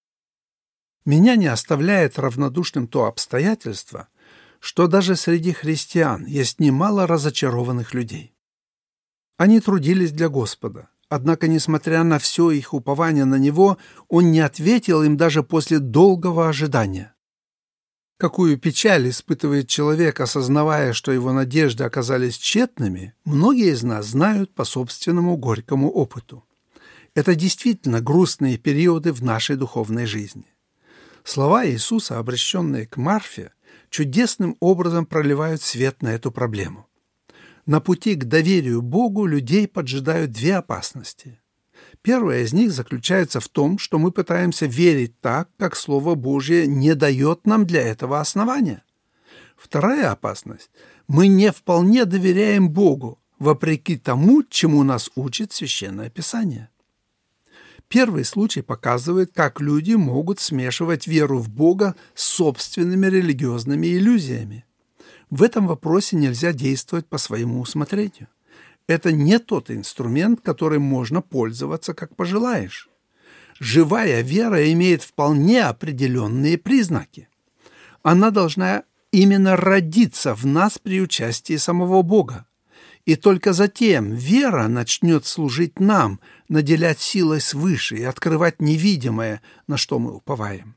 Меня не оставляет равнодушным то обстоятельство, что даже среди христиан есть немало разочарованных людей. Они трудились для Господа, однако, несмотря на все их упование на Него, Он не ответил им даже после долгого ожидания. Какую печаль испытывает человек, осознавая, что его надежды оказались тщетными, многие из нас знают по собственному горькому опыту. Это действительно грустные периоды в нашей духовной жизни. Слова Иисуса, обращенные к Марфе, чудесным образом проливают свет на эту проблему. На пути к доверию Богу людей поджидают две опасности. Первая из них заключается в том, что мы пытаемся верить так, как Слово Божье не дает нам для этого основания. Вторая опасность – мы не вполне доверяем Богу, вопреки тому, чему нас учит Священное Писание. Первый случай показывает, как люди могут смешивать веру в Бога с собственными религиозными иллюзиями. В этом вопросе нельзя действовать по своему усмотрению. Это не тот инструмент, которым можно пользоваться, как пожелаешь. Живая вера имеет вполне определенные признаки. Она должна именно родиться в нас при участии самого Бога. И только затем вера начнет служить нам, наделять силой свыше и открывать невидимое, на что мы уповаем.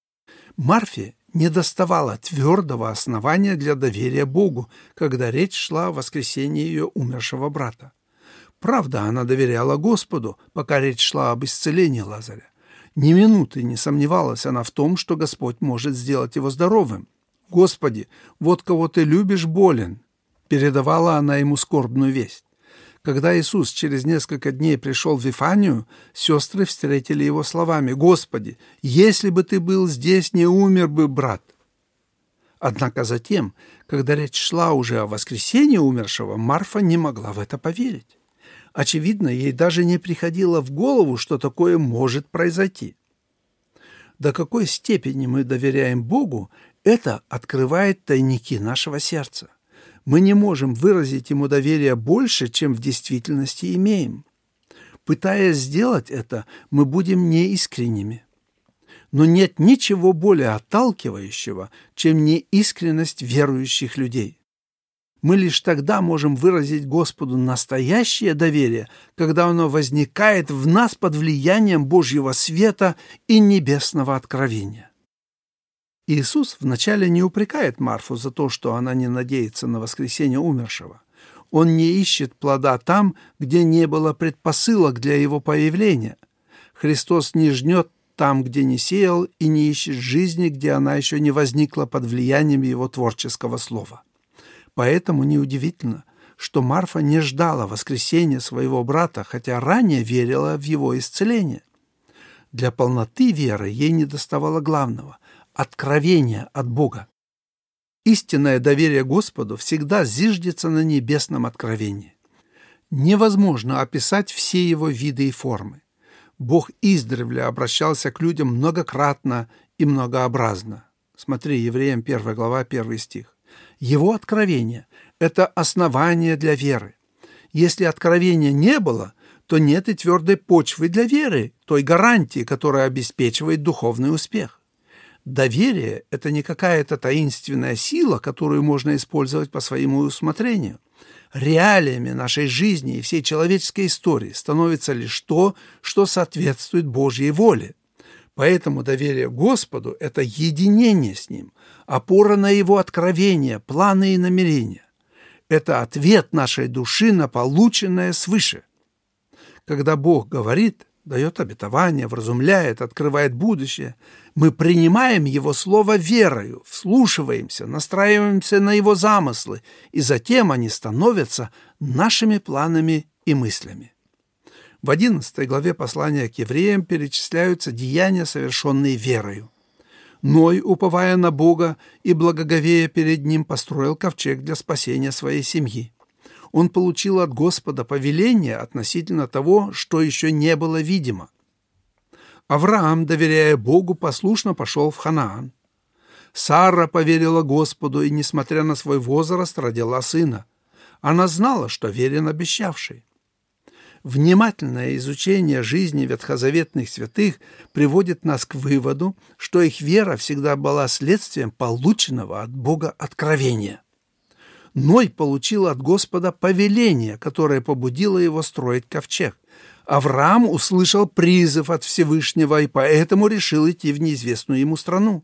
Марфе недоставало твердого основания для доверия Богу, когда речь шла о воскресении ее умершего брата. Правда, она доверяла Господу, пока речь шла об исцелении Лазаря. Ни минуты не сомневалась она в том, что Господь может сделать его здоровым. «Господи, вот кого ты любишь, болен», — передавала она ему скорбную весть. Когда Иисус через несколько дней пришел в Вифанию, сестры встретили его словами: «Господи, если бы ты был здесь, не умер бы брат». Однако затем, когда речь шла уже о воскресении умершего, Марфа не могла в это поверить. Очевидно, ей даже не приходило в голову, что такое может произойти. До какой степени мы доверяем Богу, это открывает тайники нашего сердца. Мы не можем выразить Ему доверие больше, чем в действительности имеем. Пытаясь сделать это, мы будем неискренними. Но нет ничего более отталкивающего, чем неискренность верующих людей. Мы лишь тогда можем выразить Господу настоящее доверие, когда оно возникает в нас под влиянием Божьего света и небесного откровения. Иисус вначале не упрекает Марфу за то, что она не надеется на воскресение умершего. Он не ищет плода там, где не было предпосылок для его появления. Христос не жнет там, где не сеял, и не ищет жизни, где она еще не возникла под влиянием его творческого слова. Поэтому неудивительно, что Марфа не ждала воскресения своего брата, хотя ранее верила в его исцеление. Для полноты веры ей недоставало главного – откровения от Бога. Истинное доверие Господу всегда зиждется на небесном откровении. Невозможно описать все его виды и формы. Бог издревле обращался к людям многократно и многообразно. Смотри, Евреям первая глава, первый стих. Его откровение – это основание для веры. Если откровения не было, то нет и твердой почвы для веры, той гарантии, которая обеспечивает духовный успех. Доверие – это не какая-то таинственная сила, которую можно использовать по своему усмотрению. Реалиями нашей жизни и всей человеческой истории становится лишь то, что соответствует Божьей воле. Поэтому доверие Господу – это единение с Ним, опора на Его откровения, планы и намерения. Это ответ нашей души на полученное свыше. Когда Бог говорит, дает обетование, вразумляет, открывает будущее, мы принимаем Его Слово верою, вслушиваемся, настраиваемся на Его замыслы, и затем они становятся нашими планами и мыслями. В одиннадцатой главе послания к евреям перечисляются деяния, совершенные верою. Ной, уповая на Бога и благоговея перед Ним, построил ковчег для спасения своей семьи. Он получил от Господа повеление относительно того, что еще не было видимо. Авраам, доверяя Богу, послушно пошел в Ханаан. Сара поверила Господу и, несмотря на свой возраст, родила сына. Она знала, что верен обещавший. Внимательное изучение жизни ветхозаветных святых приводит нас к выводу, что их вера всегда была следствием полученного от Бога откровения. Ной получил от Господа повеление, которое побудило его строить ковчег. Авраам услышал призыв от Всевышнего и поэтому решил идти в неизвестную ему страну.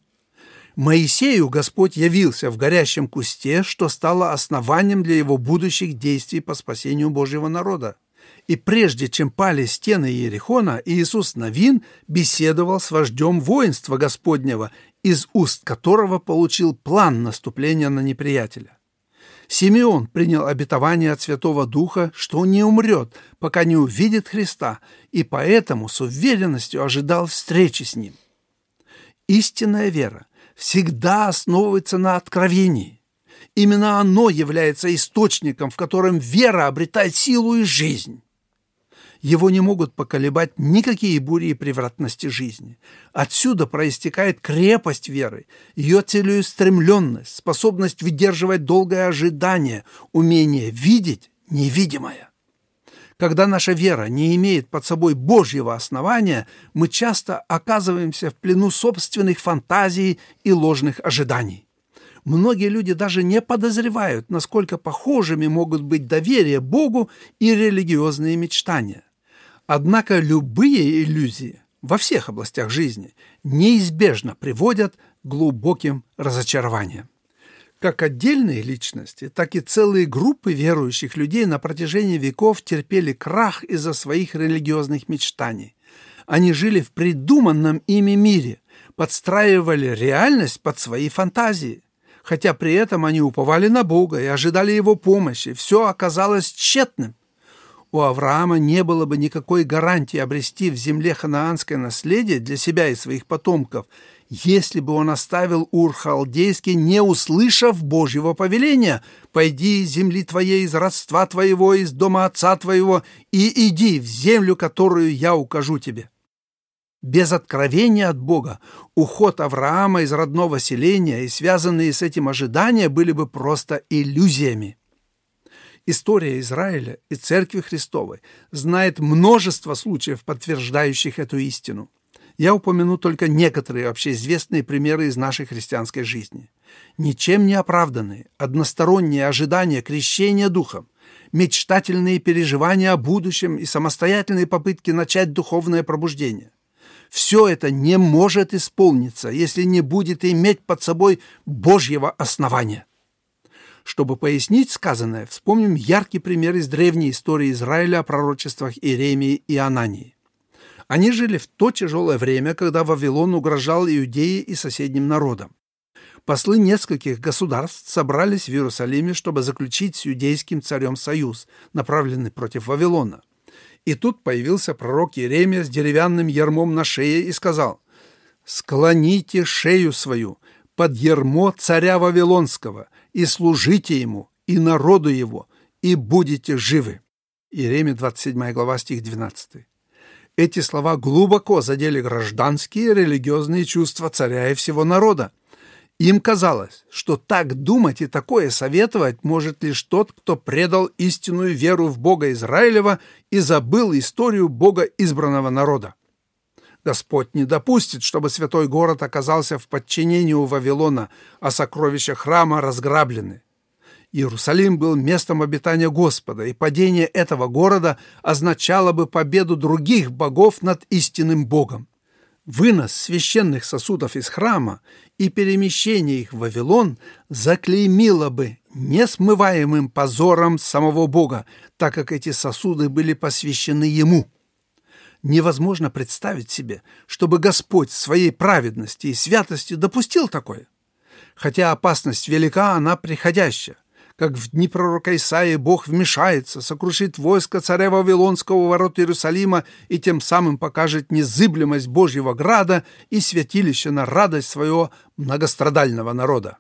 Моисею Господь явился в горящем кусте, что стало основанием для его будущих действий по спасению Божьего народа. И прежде чем пали стены Иерихона, Иисус Навин беседовал с вождем воинства Господнего, из уст которого получил план наступления на неприятеля. Симеон принял обетование от Святого Духа, что он не умрет, пока не увидит Христа, и поэтому с уверенностью ожидал встречи с Ним. Истинная вера всегда основывается на откровении. Именно оно является источником, в котором вера обретает силу и жизнь. Его не могут поколебать никакие бури и превратности жизни. Отсюда проистекает крепость веры, ее целеустремленность, способность выдерживать долгое ожидание, умение видеть невидимое. Когда наша вера не имеет под собой Божьего основания, мы часто оказываемся в плену собственных фантазий и ложных ожиданий. Многие люди даже не подозревают, насколько похожими могут быть доверие Богу и религиозные мечтания. Однако любые иллюзии во всех областях жизни неизбежно приводят к глубоким разочарованиям. Как отдельные личности, так и целые группы верующих людей на протяжении веков терпели крах из-за своих религиозных мечтаний. Они жили в придуманном ими мире, подстраивали реальность под свои фантазии. Хотя при этом они уповали на Бога и ожидали Его помощи, все оказалось тщетным. У Авраама не было бы никакой гарантии обрести в земле ханаанское наследие для себя и своих потомков, если бы он оставил Ур Халдейский, не услышав Божьего повеления: «Пойди из земли твоей, из родства твоего, из дома отца твоего, и иди в землю, которую я укажу тебе». Без откровения от Бога уход Авраама из родного селения и связанные с этим ожидания были бы просто иллюзиями. История Израиля и Церкви Христовой знает множество случаев, подтверждающих эту истину. Я упомяну только некоторые общеизвестные примеры из нашей христианской жизни. Ничем не оправданные, односторонние ожидания крещения Духом, мечтательные переживания о будущем и самостоятельные попытки начать духовное пробуждение. Все это не может исполниться, если не будет иметь под собой Божьего основания. Чтобы пояснить сказанное, вспомним яркий пример из древней истории Израиля о пророчествах Иеремии и Анании. Они жили в то тяжелое время, когда Вавилон угрожал Иудее и соседним народам. Послы нескольких государств собрались в Иерусалиме, чтобы заключить с иудейским царем союз, направленный против Вавилона. И тут появился пророк Иеремия с деревянным ярмом на шее и сказал: «Склоните шею свою под ярмо царя Вавилонского и служите ему и народу его, и будете живы». Иеремия двадцать седьмая глава, стих двенадцатый. Эти слова глубоко задели гражданские и религиозные чувства царя и всего народа. Им казалось, что так думать и такое советовать может лишь тот, кто предал истинную веру в Бога Израилева и забыл историю Бога избранного народа. Господь не допустит, чтобы святой город оказался в подчинении у Вавилона, а сокровища храма разграблены. Иерусалим был местом обитания Господа, и падение этого города означало бы победу других богов над истинным Богом. Вынос священных сосудов из храма и перемещение их в Вавилон заклеймило бы несмываемым позором самого Бога, так как эти сосуды были посвящены Ему. Невозможно представить себе, чтобы Господь в своей праведности и святости допустил такое. Хотя опасность велика, она приходящая. Как в дни пророка Исаии Бог вмешается, сокрушит войско царя Вавилонского у ворот Иерусалима и тем самым покажет незыблемость Божьего града и святилище на радость своего многострадального народа.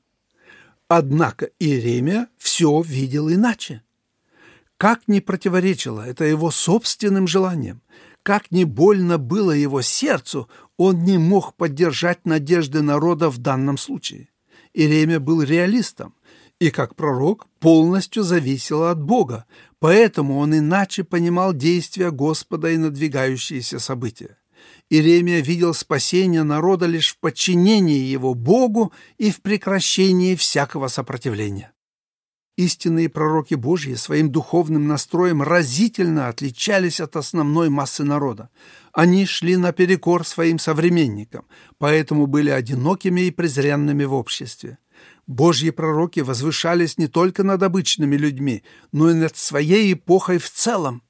Однако Иеремия все видел иначе. Как ни противоречило это его собственным желаниям, как ни больно было его сердцу, он не мог поддержать надежды народа в данном случае. Иеремия был реалистом и, как пророк, полностью зависел от Бога, поэтому он иначе понимал действия Господа и надвигающиеся события. Иеремия видел спасение народа лишь в подчинении его Богу и в прекращении всякого сопротивления. Истинные пророки Божьи своим духовным настроем разительно отличались от основной массы народа. Они шли наперекор своим современникам, поэтому были одинокими и презренными в обществе. Божьи пророки возвышались не только над обычными людьми, но и над своей эпохой в целом.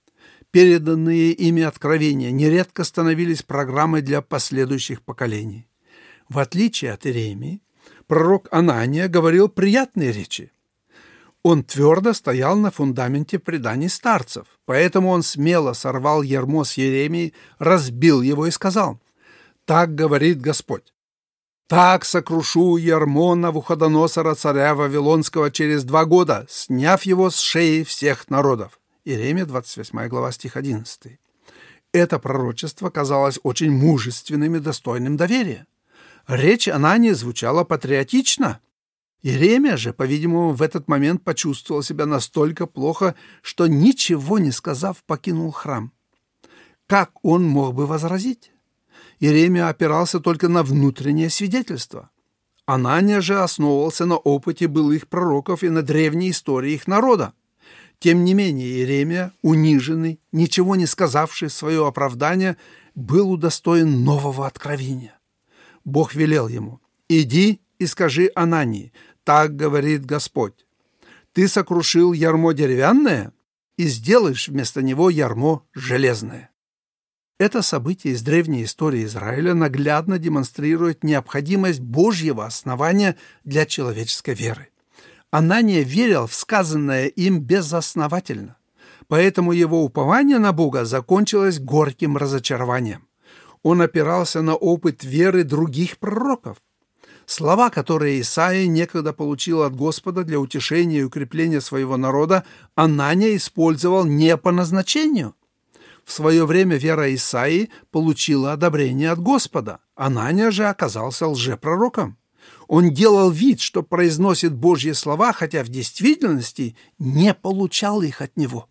Переданные ими откровения нередко становились программой для последующих поколений. В отличие от Иеремии, пророк Анания говорил приятные речи. Он твердо стоял на фундаменте преданий старцев, поэтому он смело сорвал ярмо с Иеремии, разбил его и сказал: «Так говорит Господь, так сокрушу ярмо Навуходоносора царя Вавилонского через два года, сняв его с шеи всех народов». Иеремия двадцать восьмая глава, стих одиннадцатый. Это пророчество казалось очень мужественным и достойным доверия. Речь Анании звучала патриотично. Иеремия же, по-видимому, в этот момент почувствовал себя настолько плохо, что, ничего не сказав, покинул храм. Как он мог бы возразить? Иеремия опирался только на внутреннее свидетельство. Анания же основывался на опыте былых пророков и на древней истории их народа. Тем не менее, Иеремия, униженный, ничего не сказавший в свое оправдание, был удостоен нового откровения. Бог велел ему: «Иди и скажи Анании, так говорит Господь, ты сокрушил ярмо деревянное и сделаешь вместо него ярмо железное». Это событие из древней истории Израиля наглядно демонстрирует необходимость Божьего основания для человеческой веры. Анания верил в сказанное им безосновательно, поэтому его упование на Бога закончилось горьким разочарованием. Он опирался на опыт веры других пророков. Слова, которые Исаия некогда получил от Господа для утешения и укрепления своего народа, Анания использовал не по назначению. В свое время вера Исаии получила одобрение от Господа, Анания же оказался лжепророком. Он делал вид, что произносит Божьи слова, хотя в действительности не получал их от него.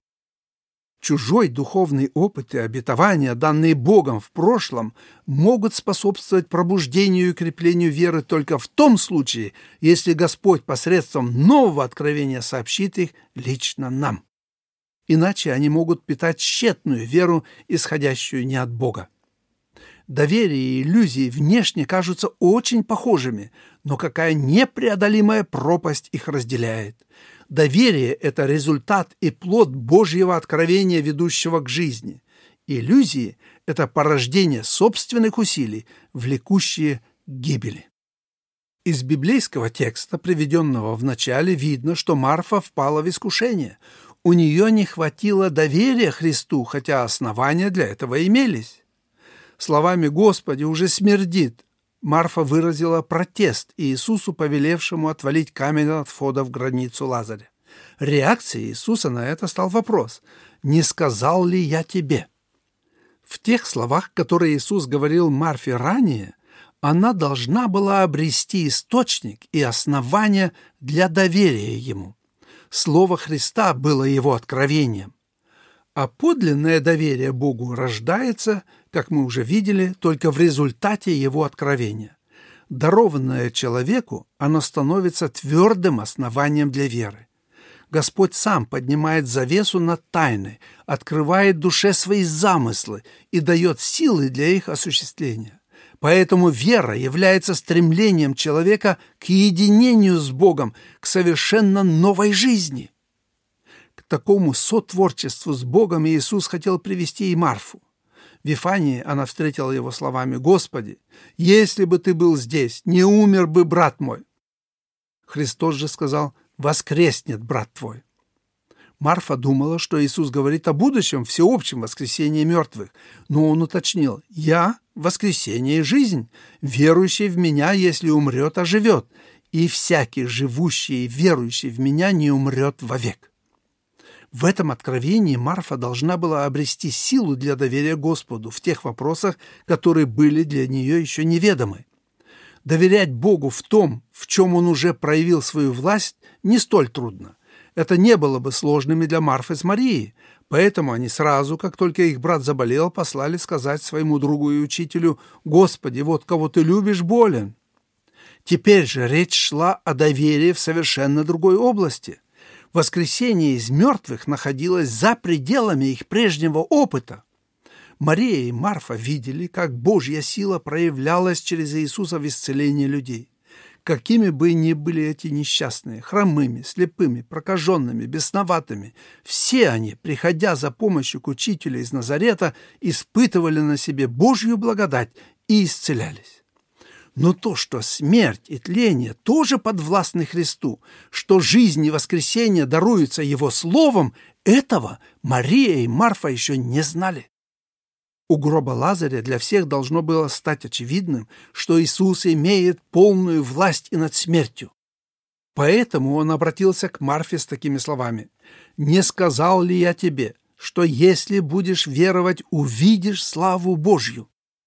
Чужой духовный опыт и обетования, данные Богом в прошлом, могут способствовать пробуждению и укреплению веры только в том случае, если Господь посредством нового откровения сообщит их лично нам. Иначе они могут питать тщетную веру, исходящую не от Бога. Доверие и иллюзии внешне кажутся очень похожими, но какая непреодолимая пропасть их разделяет. Доверие – это результат и плод Божьего откровения, ведущего к жизни. Иллюзии – это порождение собственных усилий, влекущие к гибели. Из библейского текста, приведенного в начале, видно, что Марфа впала в искушение. У нее не хватило доверия Христу, хотя основания для этого имелись. Словами «Господи, уже смердит» Марфа выразила протест Иисусу, повелевшему отвалить камень от входа в гробницу Лазаря. Реакцией Иисуса на это стал вопрос: «Не сказал ли я тебе?» В тех словах, которые Иисус говорил Марфе ранее, она должна была обрести источник и основание для доверия Ему. Слово Христа было его откровением. А подлинное доверие Богу рождается, как мы уже видели, только в результате Его откровения. Дарованное человеку, оно становится твердым основанием для веры. Господь сам поднимает завесу над тайной, открывает душе свои замыслы и дает силы для их осуществления. Поэтому вера является стремлением человека к единению с Богом, к совершенно новой жизни. К такому сотворчеству с Богом Иисус хотел привести и Марфу. В Вифании она встретила его словами: «Господи, если бы ты был здесь, не умер бы брат мой». Христос же сказал: «Воскреснет брат твой». Марфа думала, что Иисус говорит о будущем всеобщем воскресении мертвых, но он уточнил: «Я – воскресение и жизнь, верующий в Меня, если умрет, оживет, и всякий, живущий и верующий в Меня, не умрет вовек». В этом откровении Марфа должна была обрести силу для доверия Господу в тех вопросах, которые были для нее еще неведомы. Доверять Богу в том, в чем Он уже проявил свою власть, не столь трудно. Это не было бы сложным и для Марфы с Марией, поэтому они сразу, как только их брат заболел, послали сказать своему другу и учителю: «Господи, вот кого ты любишь, болен». Теперь же речь шла о доверии в совершенно другой области. Воскресение из мертвых находилось за пределами их прежнего опыта. Мария и Марфа видели, как Божья сила проявлялась через Иисуса в исцелении людей. Какими бы ни были эти несчастные, хромыми, слепыми, прокаженными, бесноватыми, все они, приходя за помощью к учителю из Назарета, испытывали на себе Божью благодать и исцелялись. Но то, что смерть и тление тоже подвластны Христу, что жизнь и воскресение даруются Его Словом, этого Мария и Марфа еще не знали. У гроба Лазаря для всех должно было стать очевидным, что Иисус имеет полную власть и над смертью. Поэтому он обратился к Марфе с такими словами: «Не сказал ли я тебе, что если будешь веровать, увидишь славу Божью?»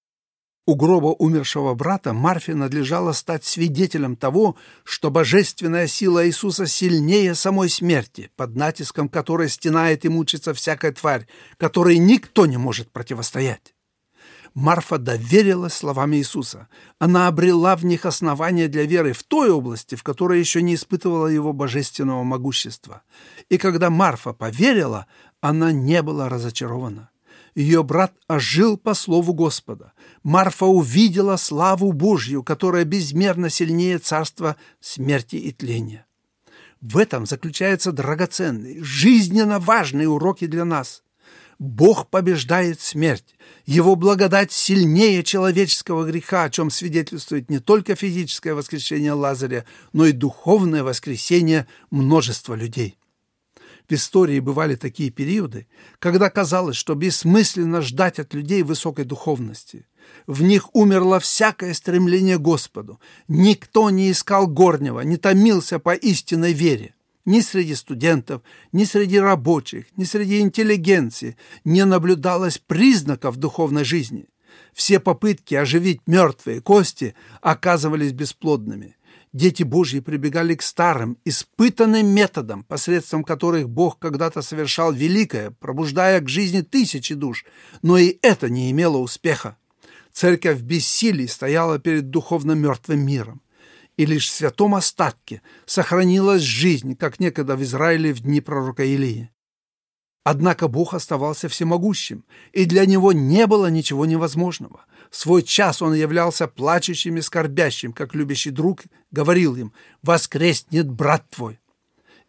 У гроба умершего брата Марфе надлежало стать свидетелем того, что божественная сила Иисуса сильнее самой смерти, под натиском которой стенает и мучится всякая тварь, которой никто не может противостоять. Марфа доверилась словам Иисуса. Она обрела в них основания для веры в той области, в которой еще не испытывала Его божественного могущества. И когда Марфа поверила, она не была разочарована. Ее брат ожил по слову Господа. Марфа увидела славу Божью, которая безмерно сильнее царства смерти и тления. В этом заключаются драгоценные, жизненно важные уроки для нас. Бог побеждает смерть. Его благодать сильнее человеческого греха, о чем свидетельствует не только физическое воскрешение Лазаря, но и духовное воскресение множества людей. В истории бывали такие периоды, когда казалось, что бессмысленно ждать от людей высокой духовности. В них умерло всякое стремление к Господу. Никто не искал горнего, не томился по истинной вере. Ни среди студентов, ни среди рабочих, ни среди интеллигенции не наблюдалось признаков духовной жизни. Все попытки оживить мертвые кости оказывались бесплодными. Дети Божьи прибегали к старым, испытанным методам, посредством которых Бог когда-то совершал великое, пробуждая к жизни тысячи душ, но и это не имело успеха. Церковь в бессилии стояла перед духовно мертвым миром, и лишь в святом остатке сохранилась жизнь, как некогда в Израиле в дни пророка Илии. Однако Бог оставался всемогущим, и для Него не было ничего невозможного. В свой час Он являлся плачущим и скорбящим, как любящий друг говорил им: «Воскреснет брат твой».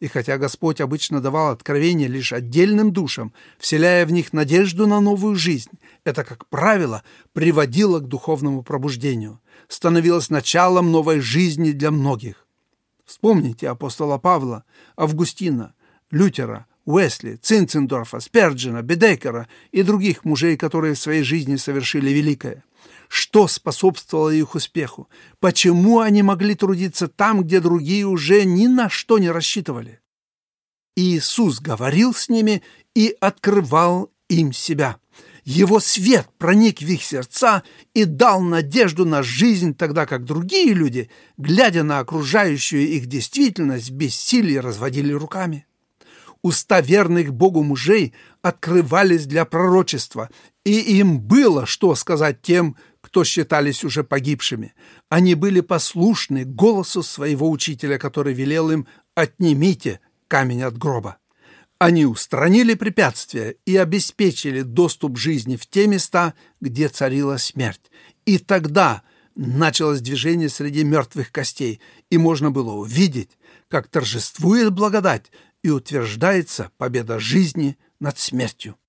И хотя Господь обычно давал откровения лишь отдельным душам, вселяя в них надежду на новую жизнь, это, как правило, приводило к духовному пробуждению, становилось началом новой жизни для многих. Вспомните апостола Павла, Августина, Лютера, Уэсли, Цинцендорфа, Сперджена, Бедекера и других мужей, которые в своей жизни совершили великое. Что способствовало их успеху? Почему они могли трудиться там, где другие уже ни на что не рассчитывали? Иисус говорил с ними и открывал им себя. Его свет проник в их сердца и дал надежду на жизнь, тогда как другие люди, глядя на окружающую их действительность, в бессилии разводили руками. Уста верных Богу мужей открывались для пророчества, и им было что сказать тем, кто считались уже погибшими. Они были послушны голосу своего учителя, который велел им: «Отнимите камень от гроба». Они устранили препятствия и обеспечили доступ жизни в те места, где царила смерть. И тогда началось движение среди мертвых костей, и можно было увидеть, как торжествует благодать и утверждается победа жизни над смертью.